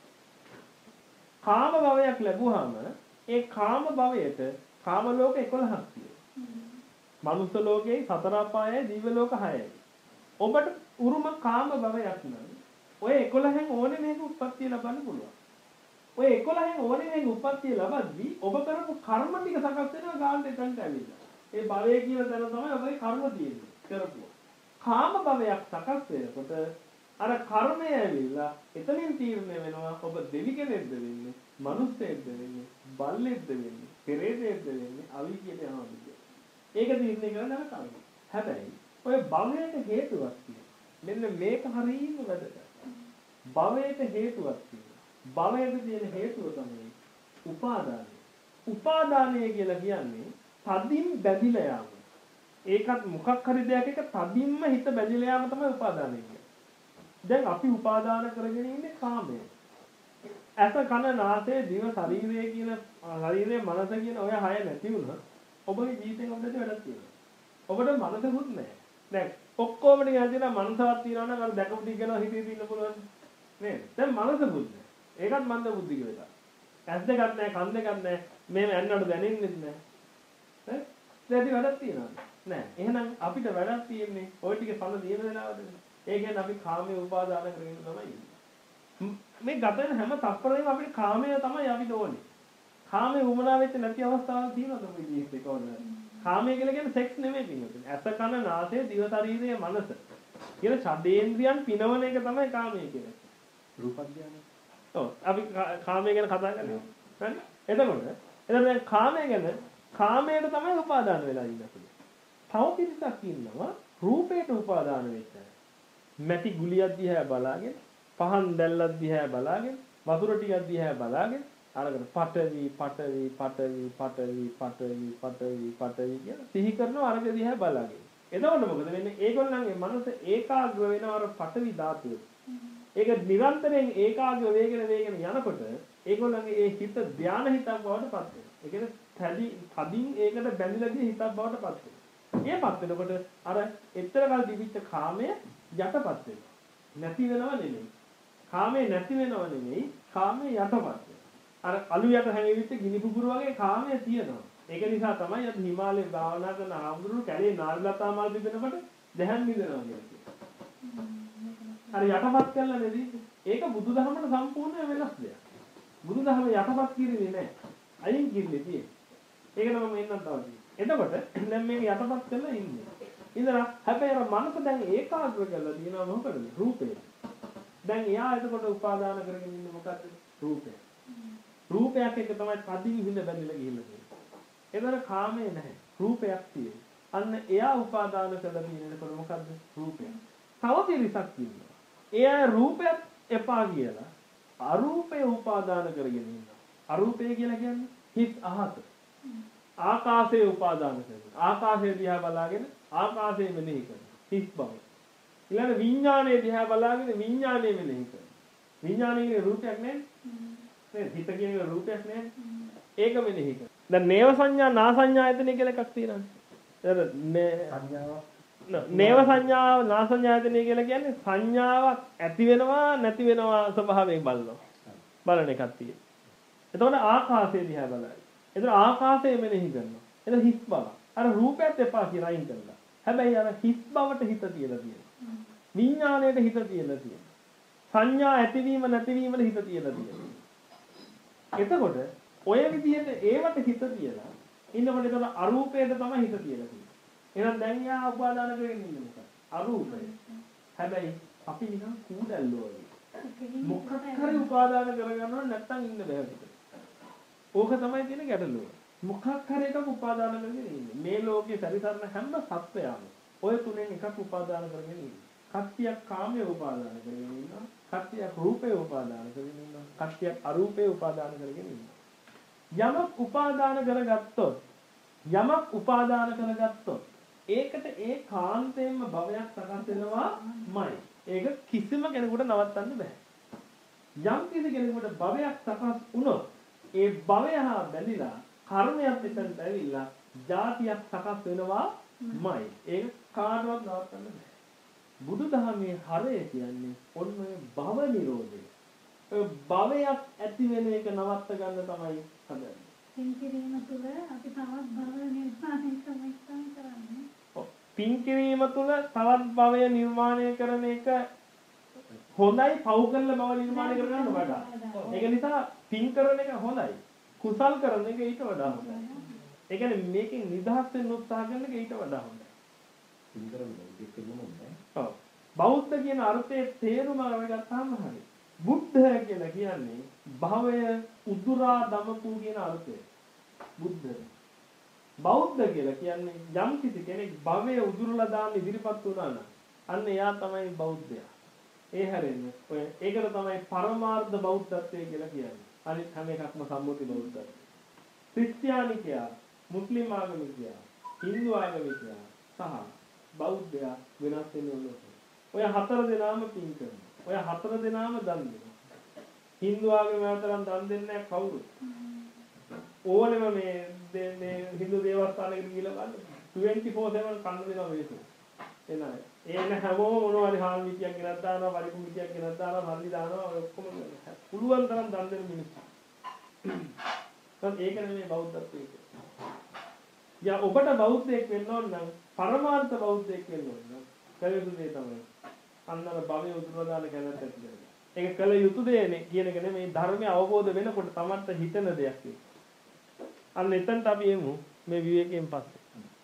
[SPEAKER 1] කාම භවයක් ලැබුවාම ඒ කාම භවයට කාම ලෝක එකොළහක් තියෙනවා. මනුස්ස ලෝකේ සතර අපායයි දිව්‍ය ලෝක හයයි. ඔබට උරුම කාම භවයක් නම් ඔය එකොළහෙන් ඕනේ මේක උත්පත්ති ලබන්න පුළුවන්. ඔය එකොළහෙන් ඕනේ මේක උත්පත්ති ලබද්දී ඔබ කරපු කර්ම ටික සකස් වෙනවා ගානට එතනට ඇවිල්ලා. ඒ භවය කියන තැන තමයි ඔබේ කර්ම තියෙන්නේ. කරපුවා. කාම භවයක් සකස් වෙනකොට අර කර්මය ඇවිල්ලා එතනින් තීරණය වෙනවා ඔබ දෙවි කෙනෙක්ද වෙන්නේ, මනුස්සයෙක්ද වෙන්නේ, බල්ලෙක්ද වෙන්නේ, පෙරේතයෙක්ද වෙන්නේ, අවි කියන යනවාද කියලා. ඒක තීරණය කරන කර්ම. හැබැයි ඔය භවයට හේතුවක් තියෙනවා. මෙන්න මේක හරියම වැදගත්. භවයට හේතුවක් තියෙනවා. භවයට තියෙන හේතුව තමයි උපාදානය. උපාදානය කියලා කියන්නේ තදින් බැඳිලා යාම. ඒකත් මොකක් හරි දෙයක් එක තදින්ම හිත බැඳිලා යාම තමයි උපාදානය කියන්නේ. දැන් අපි උපාදාන කරගෙන ඉන්නේ කාමය. ඇස කන නාසය දිව ශරීරය කියන ශරීරය මනස කියන ඔය හය නැති වුණා ඔබගේ ජීවිතේ ඔබට වැඩක් තියෙනවා. ඔබට මනසකුත් නැහැ. දැන් ඔක්කොම ටික හදිලා මනසවත් තියනවා නම් අර දැකපු ටික ගැන හිතේ තියෙන්න පුළුවන් නේද? දැන් මනසකුත් නැහැ. ඒකත් මන්ද බුද්ධි කියලා. ඇස් දෙකක් නැහැ, කන් දෙකක් නැහැ. මේ ඇන්නට දැනෙන්නේ නැහැ. ඈ? දැන් වැඩක් තියෙනවා. නෑ. එහෙනම් අපිට වැඩක් තියෙන්නේ ওই ටික පළ දින වෙලාවද? ඒ කියන්නේ අපි කාමයේ උපාදාන කරගෙන තමයි ඉන්නේ. මේ ගත වෙන හැම තත්පරෙම අපිට කාමය තමයි අපිට ඕනේ. කාමයේ උමනා වෙච්ච නැති අවස්ථාවක් තියෙනවද ඔබේ ජීවිතේ කොහොමද? කාමය කියලා කියන්නේ සෙක්ස් නෙමෙයි පින්නතුනේ. ඇස කන නාසය දිව ශරීරය මනස. කියන ඡදේන්ද්‍රයන් පිනවන එක තමයි කාමය කියන්නේ.
[SPEAKER 3] රූප ධානය.
[SPEAKER 1] ඔව් අපි කාමය ගැන කතා කරන්නේ. හරි? එතකොට එතකොට දැන් කාමය ගැන කාමයට තමයි උපාදාන වෙලා ඉන්නේ අපි. තව පිරිසක් ඉන්නවා රූපයට උපාදාන වෙච්ච අය. මැටි ගුලියක් දිහා බලාගෙන, පහන් දැල්ලක් දිහා බලාගෙන, වතුර ටිකක් දිහා බලාගෙන අරගෙන පටවි පටවි පටවි පටවි පටවි පටවි පටවි කියලා සිහි කරනවා අරගෙන දිහා බලාගෙන. එතකොට මොකද වෙන්නේ? ඒගොල්ලන්ගේ මනස ඒකාග්‍ර වෙනවා අර පටවි ධාතුවේ. ඒක නිරන්තරයෙන් ඒකාග්‍ර වේගෙන වේගෙන යනකොට ඒගොල්ලන්ගේ ඒ හිත ධාන හිතක් බවට පත් වෙනවා. ඒ කියන්නේ තදි තදින් ඒකට බැඳිලා ගිය හිතක් බවට පත් වෙනවා. ඒපත් වෙනකොට අර එතරකල් දිවිච්ච කාමය යටපත් වෙනවා. නැති වෙනව නෙමෙයි. කාමේ නැති වෙනව නෙමෙයි. කාමේ යටපත් වෙනවා. අර අලු යට හැංගිවිච්ච ගිනි පුපුරු වගේ කාමය තියෙනවා. ඒක නිසා තමයි අපි හිමාලයේ භාවනා කරන ආම්දුරු කැලේ නාරිලතා මල් බිඳනකොට දැහන් බිඳනවා කියන්නේ. අර යටපත් කළා නේද? ඒක බුදුදහමට සම්පූර්ණ වෙනස් දෙයක්. බුදුදහම යටපත් කිරීමේ නෑ. අයින් කිරිලේ තියෙන්නේ. ඒක තමයි මම එන්නම් තව එතකොට දැන් මේක යටපත් කරලා ඉන්නේ. ඉඳලා හැබැයි අර මනස දැන් ඒකාග්‍ර කරලා දිනනවා මොකටද? රූපේ. දැන් එයා එතකොට උපාදාන කරගෙන ඉන්නේ මොකද්ද? රූපය. රූපයක් එක තමයි කදින් හිඳ බැඳිලා ගිහිල්ලා තියෙන්නේ. ඒතර කාමේ නැහැ. රූපයක් තියෙනවා. අන්න එයා උපාදාන කරලා තියෙනකොට මොකද්ද? රූපය. තව පිරිසක් ඉන්නවා. එයා රූපයක් එපා කියලා අරූපය උපාදාන කරගෙන ඉන්නවා. අරූපය කියලා කියන්නේ හිස් අහස. ආකාශයේ උපාදාන කරනවා. ආකාශය දිහා බලාගෙන ආකාශය මෙනෙහි කරනවා. හිස් බව. ඊළඟ විඥානයේ දිහා බලාගෙන විඥානය මෙනෙහි කරනවා. විඥානයේ රූපයක් නැහැ. නේද? හිත කියන රූපයක් නැහැ. ඒක මෙනෙහි කරනවා. දැන් නේව සංඥා නා සංඥායතන කියලා එකක් තියෙනවා. ඒතර මේ සංඥාවක් නේව සංඥාව නා සංඥායතන කියලා කියන්නේ සංඥාවක් ඇති වෙනවා නැති වෙනවා ස්වභාවයෙන් බලනවා. බලන එකක් තියෙනවා. එතකොට ආකාශය දිහා බලයි. එතන ආකාශය මෙනෙහි කරනවා. එතන හිස් බව. අර රූපයත් එපා කියලා අයින් කරලා. හැබැයි අර හිස් බවට හිත තියලා තියෙනවා. විඥාණයට හිත තියලා තියෙනවා. සංඥා ඇතිවීම නැතිවීමට හිත තියලා තියෙනවා. එතකොට ඔය විදිහට ඒවට හිත තියලා ඉන්නකොට එතන අරූපයට තමයි හිත තියලා තියෙන්නේ. එහෙනම් දැන් යා උපාදාන කරගෙන ඉන්නේ මොකක්ද? අරූපය. හැබැයි අපි නිකන් කූඩල්ලෝ වගේ. මොකක් හරි උපාදාන කරගන්නවා නැත්තම් ඉන්න බෑ අපිට. ඕක තමයි තියෙන ගැටලුව. මොකක් හරි එකක් උපාදාන කරගෙන ඉන්නේ. මේ ලෝකේ පරිසරණ හැම සත්වයාම ඔය තුනෙන් එකක් උපාදාන කරගෙන ඉන්නේ. කට්ටියක් කාමයේ උපාදාන කරගෙන ඉන්නවා. කට්ටියක් රූපේ උපාදාන කරගෙන ඉන්නවා. කට්ටියක් අරූපේ උපාදාන කරගෙන ඉන්නවා. යමක් උපාදාන කරගත්තොත් යමක් උපාදාන කරගත්තොත් ඒකට ඒ කාන්තේම භවයක් සකස් වෙනවාමයි. ඒක කිසිම කෙනෙකුට නවත්තන්න බෑ. යම් කිසි කෙනෙකුට භවයක් සකස් වුණොත් ඒ භවය හා බැඳිලා කර්මයක් එතනට ඇවිල්ලා ජාතියක් සකස් වෙනවාමයි. ඒක කාටවත් නවත්තන්න බෑ. බුදුදහමේ හරය කියන්නේ ඔන්න ඔය භව නිරෝධය. ඔය භවයක් ඇති වෙන එක නවත්ත ගන්න තමයි හදන්නේ.
[SPEAKER 2] පින් කිරීම තුළ අපි තවත් භව නිර්මාණය කරන්නේ.
[SPEAKER 1] ඔව්. පින් කිරීම තුළ තවත් භවය නිර්මාණය කරන එක හොඳයි පව් කරලා භව නිර්මාණය කරගන්න වඩා. ඒක නිසා පින් කරන එක හොඳයි. කුසල් කරන එක ඊට වඩා හොඳයි. ඒ කියන්නේ මේකෙන් නිදහස් වෙන්න උත්සාහ කරන එක ඊට වඩා හොඳයි.
[SPEAKER 3] පින් කරන්නේ ඒක නෙමෙයි.
[SPEAKER 1] ඔව්. බෞද්ධ කියන අර්ථයේ තේරුම අරගත්තාම හරියි. බුද්ධ කියලා කියන්නේ භවය උදුරා දමපු කියන අර්ථය. බුද්ධ. බෞද්ධ කියලා කියන්නේ යම් කිසි කෙනෙක් භවය උදුරලා දාන්න ඉදිරිපත් වුණා නම් අන්න එයා තමයි බෞද්ධයා. ඒ හැරෙන්නේ ඔය ඒකට තමයි පරමාර්ථ බෞද්ධත්වය කියලා කියන්නේ. අනිත් හැම එකක්ම සම්මුති බෞද්ධත්වය. ක්‍රිස්තියානිකයා, මුස්ලිම් ආගමිකයා, හින්දු ආගමිකයා සහ බෞද්ධයා වෙනස් වෙන්නේ. ඔය හතර දෙනාම පින් කරනවා. ඔය හතර දෙනාම දන් දෙනවා. හින්දු ආගම අතරන් දන් දෙන්නේ නැහැ කවුරුත්. ඕනෙම මේ මේ හින්දු දේවස්ථානයකට ගිහලා බලන්න twenty four seven කන්න දෙනවා මේක. එනයි. ඒන හැමෝම මොනවා හරි හාල් මිටියක් ගෙනත් දානවා, පරිප්පු මිටියක් ගෙනත් දානවා, සල්ලි දානවා ඔක්කොම පුළුවන් තරම් දන් දෙන මිනිස්සු. ඒක නෙමෙයි බෞද්ධත්වය කියන්නේ. යා ඔබට බෞද්ධයෙක් වෙන්න ඕන නම් පරමාර්ථ බෞද්ධයෙක් වෙන්න ඕන නම් කළ යුතු දේ තමයි අන්නර භවය උතුරලා දාන කැමැත්ත ඇති කරගන්න. ඒක කළ යුතු දෙයනේ කියන එක නෙමෙයි ධර්මය අවබෝධ වෙනකොට තමන්ට හිතෙන දෙයක් ඒක. අන්න එතනට අපි එමු මේ විවේකයෙන් පස්සේ.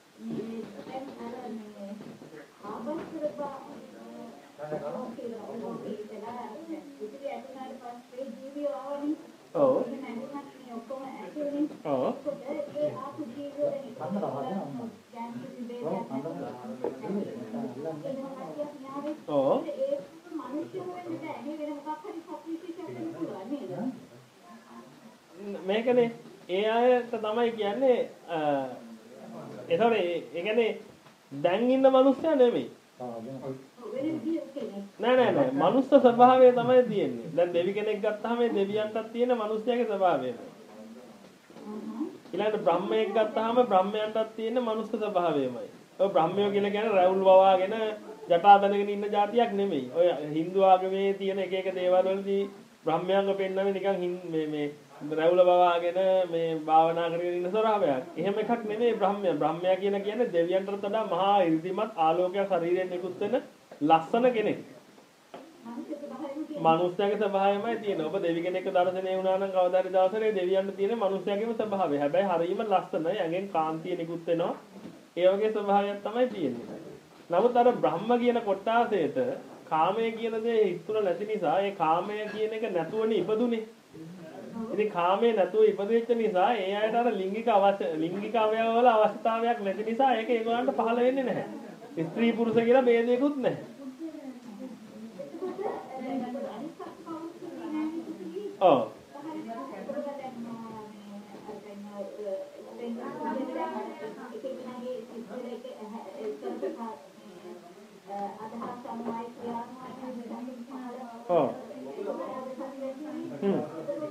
[SPEAKER 1] ඔව්. ඔව්. ඔව්. මේකනේ ඒ අයට තමයි කියන්නේ ඒතකොට ඒ කියන්නේ දැන් ඉන්න මිනිස්සයා නෙමෙයි. නෑ නෑ නෑ මනුස්ස ස්වභාවය තමයි තියෙන්නේ. දැන් දෙවි කෙනෙක් ගත්තාම මේ දෙවියන්ටත් තියෙන මිනිස්යාගේ ස්වභාවයයි. ඊළඟට බ්‍රහ්මයෙක් ගත්තාම බ්‍රහ්මයන්ටත් තියෙන මනුස්ස ස්වභාවයමයි. ඔය බ්‍රහ්මයෝ කියලා කියන්නේ රැවුල් වවාගෙන ජටා බැඳගෙන ඉන්න જાතියක් නෙමෙයි. ඔය Hindu ආගමේ තියෙන එක එක දේවල් වලදී බ්‍රහ්මයන්ව පෙන්නන්නේ නිකන් මේ මේ රැවුල වවාගෙන මේ භාවනා කරගෙන ඉන්න ස්වභාවයක්. එහෙම එකක් නෙමෙයි බ්‍රහ්මයා. බ්‍රහ්මයා කියන කියන්නේ දෙවියන්ට වඩා මහා ඉර්ධිමත් ආලෝකයක් ශරීරයෙන් නිකුත් වෙන ලස්සන කෙනෙක්. මනුස්සයාගේ ස්වභාවයමයි තියෙන්නේ. ඔබ දෙවි කෙනෙක්ව දර්ශනය වුණා නම් කවදා හරි දවසක දෙවියන්ට තියෙන මනුස්සයාගේම ස්වභාවය. හැබැයි හරීම ලස්සනයි. ඇඟෙන් කාන්තිය නිකුත් වෙනවා. ඒ වගේ ස්වභාවයක් තමයි තියෙන්නේ. නමුත් අර බ්‍රහ්ම කියන කොටාසයට කාමය කියන දේ හිතුන නැති නිසා ඒ කාමය කියන එක නැතුවනේ ඉපදුනේ. ඉතින් කාමයේ නැතුව ඉපදෙච්ච නිසා ඒ අයට අර ලිංගික අවශ්‍ය ලිංගික අවයව වල අවශ්‍යතාවයක් නැති නිසා ඒක ඒගොල්ලන්ට පහළ වෙන්නේ නැහැ. ස්ත්‍රී පුරුෂ කියලා ભેදයක්වත් නැහැ. ඔව්. ඔව්. හ්ම්.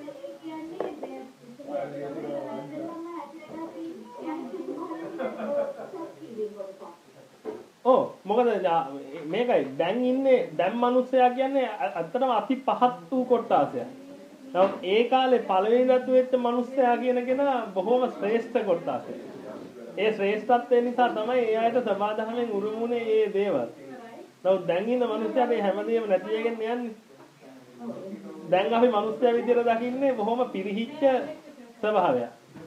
[SPEAKER 1] ඔව් මොකද මේකයි දැන් ඉන්නේ දැන් මිනිස්සයා කියන්නේ අත්තටම අති පහත් වූ කොටාසයක්. නමුත් ඒ කාලේ පළවෙනි රතු වෙච්ච මිනිස්සයා කියන කෙනා බොහොම ශ්‍රේෂ්ඨ කොටාසයක්. ඒ ශ්‍රේෂ්ඨත්වය නිසා තමයි ඒ අයට සමාදහමෙන් උරුමුනේ මේ දේවල්. නමුත් දැන් ඉන්න මිනිස්සයා මේ හැමදේම නැති වෙගෙන යන්නේ. දැන් අපි මිනිස්සයා විදියට දකින්නේ බොහොම පිරිහිච්ච ස්වභාවයක්.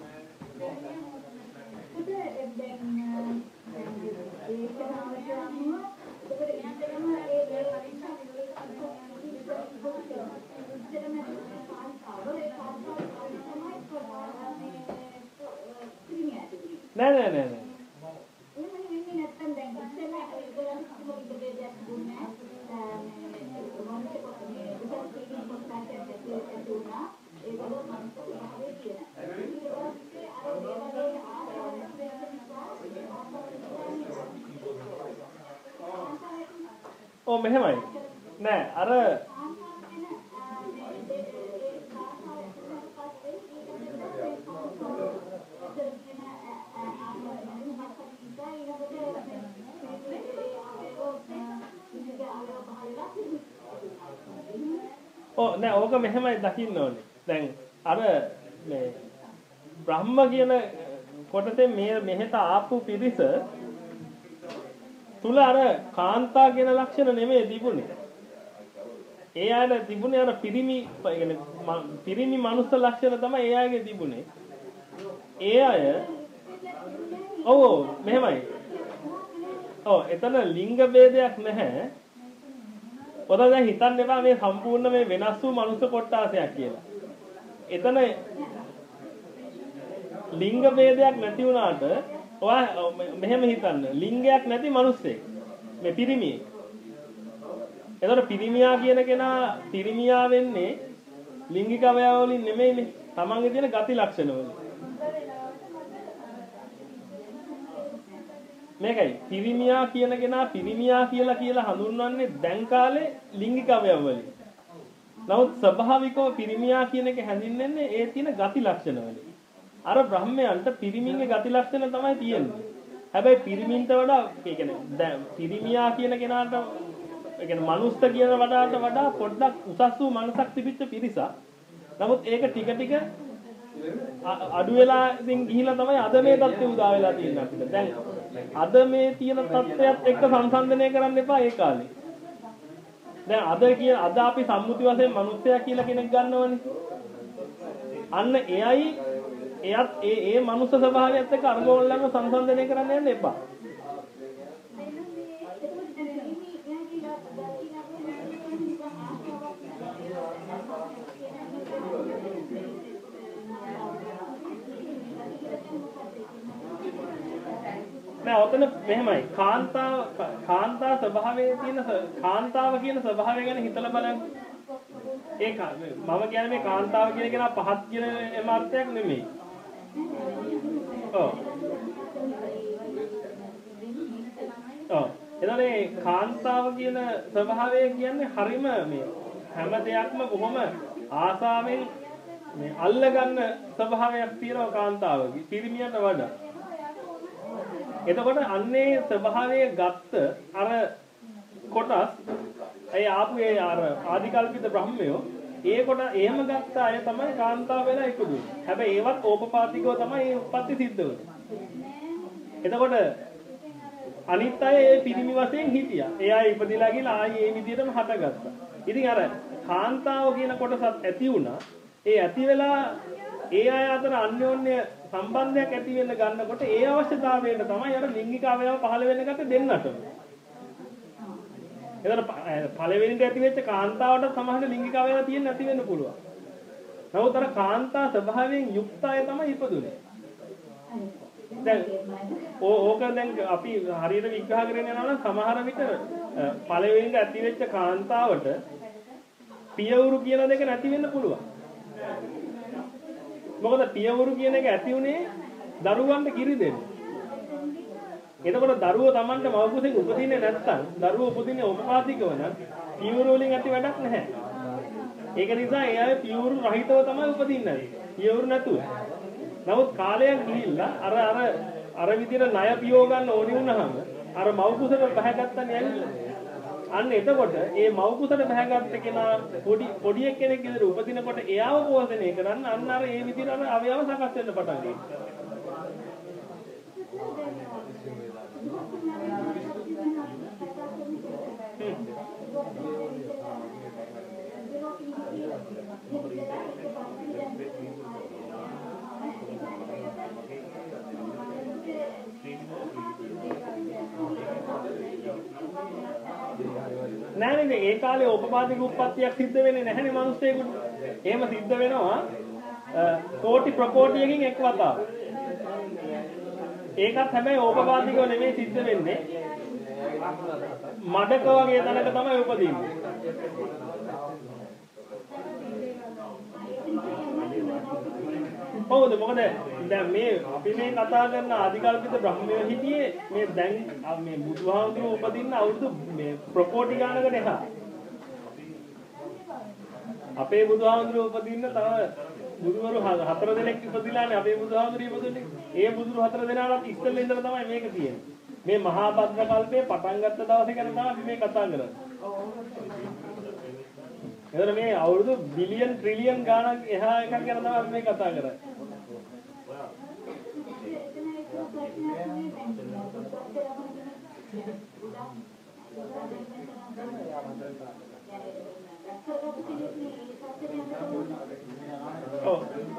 [SPEAKER 1] නෑ නෑ නෑ නෑ. ඔව් මෙහෙමයි. නෑ අර ඔව් නෑ ඕක මෙහෙමයි දකින්න ඕනේ. දැන් අර මේ බ්‍රහ්ම කියන කොටසේ මේ මෙහෙට ආපු පිරිස තුල අර කාන්තා කියන ලක්ෂණ නෙමෙයි තිබුණේ. ඒ අයට තිබුණේ අර පිරිමි يعني පිරිමි මනුස්ස ලක්ෂණ තමයි ඒ අයගේ තිබුණේ. ඒ අය ඔව් ඔව් මෙහෙමයි. ඔව් එතන ලිංග ભેදයක් නැහැ. ඔතන දැන් හිතන්න එපා මේ සම්පූර්ණ මේ වෙනස් වූ මනුස්ස කොටාසයක් කියලා. එතන ලිංග ભેදයක් නැති වුණාට ඔයා මෙහෙම හිතන්න ලිංගයක් නැති මිනිස්සෙක් මේ පිරිමියෙක් එතකොට පිරිමියා කියන කෙනා පිරිමියා වෙන්නේ ලිංගික අවයව වලින් නෙමෙයිනේ. තමන්ගේ තියෙන ගති ලක්ෂණ වලින්. මේකයි පිරිමියා කියන කෙනා පිරිමියා කියලා කියලා හඳුන්වන්නේ දැන් කාලේ ලිංගික අවයව වලින්. නමුත් ස්වභාවිකව පිරිමියා කියන එක හැඳින්වෙන්නේ ඒ තියෙන ගති ලක්ෂණ වලින්. අර බ්‍රහ්මයන්ට පිරිමින්ගේ ගති ලක්ෂණ තමයි තියෙන්නේ. හැබැයි පිරිමින්ට වඩා ඒ කියන්නේ දැන් පිරිමියා කියන කෙනාට ඒ කියන්නේ මනුස්ස කියන වඩාට වඩා පොඩ්ඩක් උසස් වූ මනසක් තිබිච්ච පිරිසක්. නමුත් ඒක ටික ටික අඩු වෙලා ඉතින් ගිහිලා තමයි අද මේ தත්ත්වය උදා වෙලා තියෙන්නේ අපිට. දැන් අද මේ තියෙන தත්ත්වයක් එක්ක සංසන්දනය කරන්න එපා ඒ කාලේ. දැන් අද කියන අද අපි සම්මුති වශයෙන් මිනිස්සයා කියලා කෙනෙක් ගන්නවනේ. අන්න එයයි එයත් ඒ ඒ මනුස්ස ස්වභාවයත් එක්ක අරගෝල්ලන්ව සංසන්දනය කරන්න යන්න එපා. නෑ ඔතන මෙහෙමයි කාන්තාව කාන්තා ස්වභාවයේ තියෙන කාන්තාව කියන ස්වභාවය ගැන හිතලා බලන්න. ඒක මම කියන්නේ මේ කාන්තාව කියන කෙනා පහත් කියන එම අර්ථයක් නෙමෙයි. ඔව්. ඔව්. එතනනේ කාන්තාව කියන ස්වභාවය කියන්නේ හරිම මේ හැම දෙයක්ම බොහොම ආසාවෙන් මේ අල්ලගන්න ස්වභාවයක් තියෙනවා කාන්තාවගේ පිරිමියට වඩා. එතකොට අන්නේ ස්වභාවයේ ගත්ත අර කොටස් ඒ ආපු ඒ අර ආදිකල්පිත බ්‍රහ්මයෝ ඒ කොට එහෙම ගත්ත අය තමයි කාන්තාව වෙලා ඉපදුනේ. හැබැයි ඒවත් ඕපපාතිකව තමයි ඒ උප්පත්ති සිද්ධ වෙන්නේ. එතකොට අනිත් අය ඒ පිරිමි වශයෙන් හිටියා. ඒ අය ඉපදිලා ගිහලා ආයි ඒ විදිහටම හටගත්තා. ඉතින් අර කාන්තාව කියන කොටසත් ඇති වුණා. ඒ ඇති වෙලා ඒ අය අතර අන්‍යෝන්‍ය සම්බන්ධයක් ඇති වෙන්න ගන්නකොට ඒ අවශ්‍යතාවයට තමයි අර ලිංගික අවයව පහළ වෙන්නකට දෙන්නට. එතන පළවෙනිට ඇති වෙච්ච කාන්තාවට සමහර ලිංගික අවයව තියෙන්න නැති වෙන්න පුළුවන්. නමුත් අර කාන්තා ස්වභාවයෙන් යුක්ත අය තමයි ඉපදුනේ. දැන් ඕක දැන් අපි හරියට විග්‍රහ කරගෙන යනවා නම් සමහර විට පළවෙනිට ඇති වෙච්ච කාන්තාවට පියවුරු කියන දෙක නැති වෙන්න පුළුවන්. මොකද පියවුරු කියන එක ඇති උනේ දරුවන්ට කිරි දෙන්න. එතකොට දරුවෝ Tamanට මව්කුසෙන් උපදින්නේ නැත්නම් දරුවෝ උපදින්නේ උපපාතිකව නම් පියවුරු වලින් ඇති වැඩක් නැහැ. ඒක නිසා ඒ අය පියවුරු රහිතව තමයි උපදින්නේ. පියවුරු නැතුව. නමුත් කාලයක් ගිහිල්ලා අර අර අර විදිහට ණය පියව ගන්න ඕනි වුණාම අර මව්කුසට බහගත්තනේ ඇවිල්ලා. අන්න එතකොට ඒ මව්කුසට බහගත්ත කෙනා පොඩි පොඩි කෙනෙක් විදිහට උපදිනකොට එයාව පෝෂණය කරන්න අන්න අර ඒ විදිහට අර අවයව සකස් වෙන්න පටන් ගන්නවා. නෑ නේද ඒ කාලේ උපපාදික උප්පත්තියක් සිද්ධ වෙන්නේ නැහැනේ මිනිස්සෙකුට. එහෙම සිද්ධ වෙනවා කෝටි ප්‍රකෝටියකින් එක් වතාවක්. ඒකත් හැබැයි උපපාදිකව නෙමෙයි සිද්ධ වෙන්නේ. මඩක වගේ තැනක තමයි උපදින්නේ. හොඳ මොකද දැන් මේ අපි මේ කතා කරන ආදිකල්පිත බ්‍රහ්මයෝ හිටියේ මේ දැන් මේ බුදුහාමුදුරුවෝ උපදින්න අවුරුදු මේ ප්‍රකෝටි ගානකට එහා. අපේ බුදුහාමුදුරුවෝ උපදින්න තව බුදුවරු හතර දෙනෙක් ඉපදිලානේ අපේ බුදුහාමුදුරුවෝ ඉපදුනේ. ඒ බුදුරු හතර දෙනාට ඉස්සෙල්ලා ඉඳලා තමයි මේක තියෙන්නේ. මේ මහා භද්‍ර කල්පයේ පටන් ගත්ත දවසේ ගැන තමයි අපි මේ කතා කරන්නේ. එතන මේ අවුරුදු බිලියන් ට්‍රිලියන් ගාණක් එහා එකක් ගැන තමයි අපි මේ කතා කරන්නේ. ඔව්.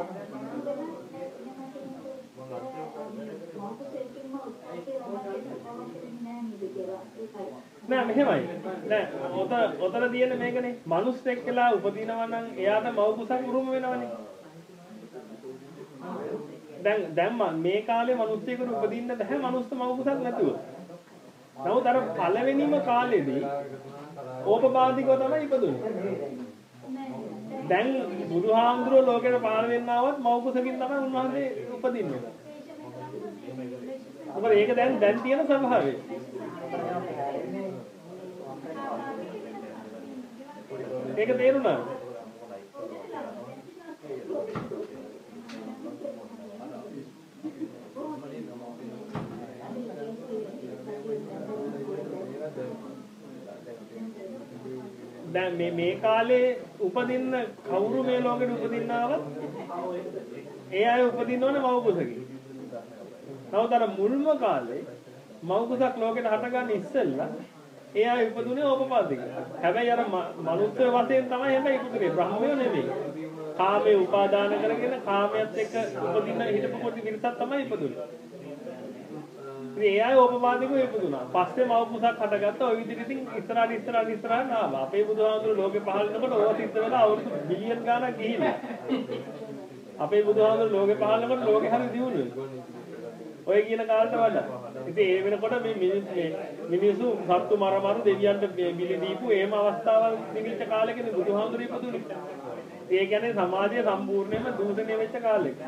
[SPEAKER 1] නෑ මෙහෙමයි. දැන් ඔත ඔතන තියෙන මේකනේ මනුස්සෙක් කියලා උපදිනවා නම් එයාට මව් කුසක් උරුම වෙනවනේ. දැන් දැන් මේ කාලේ මිනිස්සෙකුට උපදින්න බෑ මනුස්ස මව් කුසක් නැතුව. නමුත් අර පළවෙනිම කාලෙදී ඕපපාතිකව තමයි ඉපදුනේ. දැන් බුදුහාමුදුරුවෝ ලෝකෙට පහළ වෙන්න ආවත් මව් කුසකින් තමයි උන්වහන්සේ උපදින්නේ. මොකද ඒක දැන් දැන් තියෙන ස්වභාවය. ඒක තේරුණා. දැන් මේ මේ කාලේ උපදින්න කවුරු මේ ලෝකෙට උපදින්නවද? ඒ අය උපදින්න ඕනේ මව් කුසකින්. නමුත් අර මුල්ම කාලේ මව් කුසක් ලෝකෙට හටගන්න ඉස්සෙල්ලා ඒ අය උපදුනේ ඕපපාතික. හැබැයි අර මනුස්ස වශයෙන් තමයි හැබැයි ඉපදුනේ. බ්‍රහ්මයෝ නෙමෙයි. කාමයේ උපාදාන කරගෙන කාමයට එක්ක උපදින්න හිටපු කොට විරසක් තමයි ඉපදුනේ. ඉතින් ඒ අය ඕපපාතිකව ඉපදුනා. පස්සේ මව් කුසක් හටගත්තා. ওই විදිහට ඉතින් ඉස්සරහට ඉස්සරහට ඉස්සරහට ආවා. අපේ බුදුහාමුදුරුවෝ ලෝකේ පහළ වෙනකොට ඕවා සිද්ධ වෙලා අවුරුදු බිලියන් ගාණක් ගිහිල්ලා. අපේ බුදුහාමුදුරුවෝ ලෝකේ පහළ වෙනකොට ලෝකේ හරි දියුණුවේ. ඔය කියන කාලට වඩා. ඉතින් ඒ වෙනකොට මේ මේ මිනිස්සු සත්තු මර මර දෙවියන්ට බිලි දීපු එහෙම අවස්ථාවල් තිබිච්ච කාලෙකනේ බුදුහාමුදුරුවෝ ඉපදුනේ. ඒ කියන්නේ සමාජය සම්පූර්ණයෙන්ම දූෂණය වෙච්ච කාලෙක.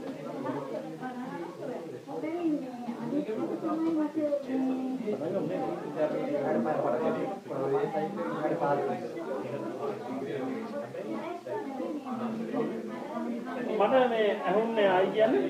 [SPEAKER 1] මට මේ ඇහුන්නේ ආයි කියන්නේ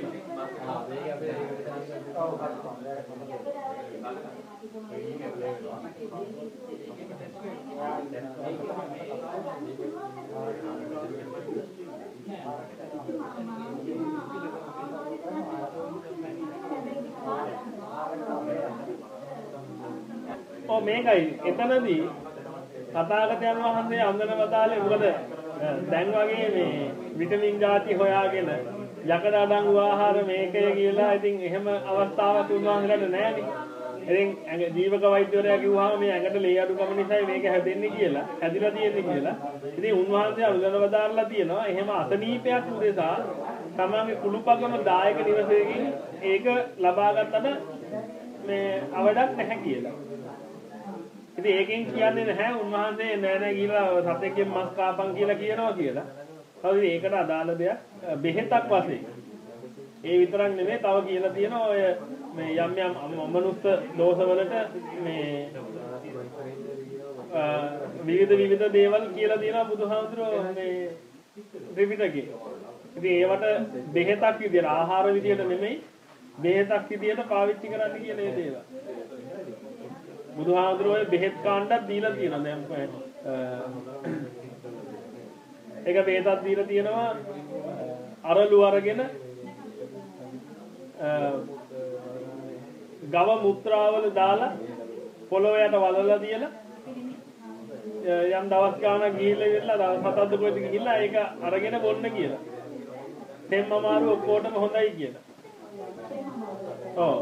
[SPEAKER 1] ඔව් මේකයි එතනදී තථාගතයන් වහන්සේ අන්දනවතාලේ මොකද දැන් වගේ මේ විටමින් ಜಾති හොයාගෙන යකඩ අඩංගු ආහාර මේකය කියලා ඉතින් එහෙම අවස්ථාවක් උන්වහන්සේලාට නැහැනේ. ඉතින් ජීවක වෛද්‍යවරයා කිව්වහම මේ ඇඟට ලේ අඩුකම නිසා මේක හැදෙන්නේ කියලා, හැදිලා තියෙන්නේ කියලා. ඉතින් උන්වහන්සේ අනුදැනවදාරලා තියෙනවා එහෙම අසනීපයක් උදෙසා තමන්ගේ කුළුපගම දායක නිවසේකින් ඒක ලබා ගන්නට මේ අවඩක් නැහැ කියලා. ඉතින් ඒකෙන් කියන්නේ නැහැ උන්වහන්සේ නෑ නෑ කියලා සතෙක්ගෙන් මස් කාපන් කියලා කියනවා කියලා. හරි ඒකට අදාළ දෙයක් බෙහෙතක් වශයෙන්. ඒ විතරක් නෙමෙයි තව කියලා තියෙනවා ඔය මේ යම් යම් මනුස්ස දෝෂවලට මේ විවිධ විවිධ දේවල් කියලා තියෙනවා බුදුහාමුදුරුවෝ මේ ත්‍රිපිටකේ. ඉතින් ඒවට බෙහෙතක් විදියට ආහාර විදියට නෙමෙයි බෙහෙතක් විදියට පාවිච්චි කරන්න කියන ඒ දේවල්. බුදුහාමුදුරුවෝ බෙහෙත් කාණ්ඩක් දීලා තියෙනවා දැන් ඒක බෙහෙතක් දීලා තියෙනවා අරලු අරගෙන ගව මුත්‍රාවල දාලා පොළොවට වලලා තියලා යම් දවස් ගානක් ගිහිල්ලා ඉවරලා දවස් හතක් කොහෙද ගිහිල්ලා ඒක අරගෙන බොන්න කියලා. දෙම්ම මාරු ඔක්කොටම හොඳයි කියලා. ඔව්.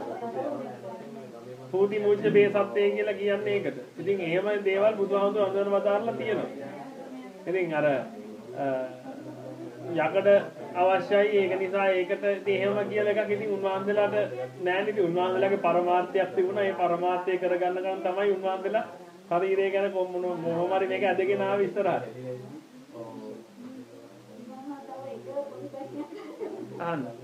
[SPEAKER 1] පූති මුච්ච බේසත්තේ කියලා කියන්නේ ඒකට. ඉතින් එහෙම දේවල් බුදුහාමුදුරුවෝ අඳුරන වදාarලා තියෙනවා. ඉතින් අර යකඩ අවශ්‍යයි ඒක නිසා ඒකට එහෙම කියලා එකක් ඉතින් උන්වහන්සේලාට නෑ නේද උන්වහන්සේලාගේ පරමාර්ථයක් තිබුණා ඒ පරමාර්ථය කරගන්න ගමන් තමයි උන්වහන්සේලා ශරීරය ගැන මොනම හරි මේක ඇදගෙන ආවේ ඉස්සරහට. අහන්න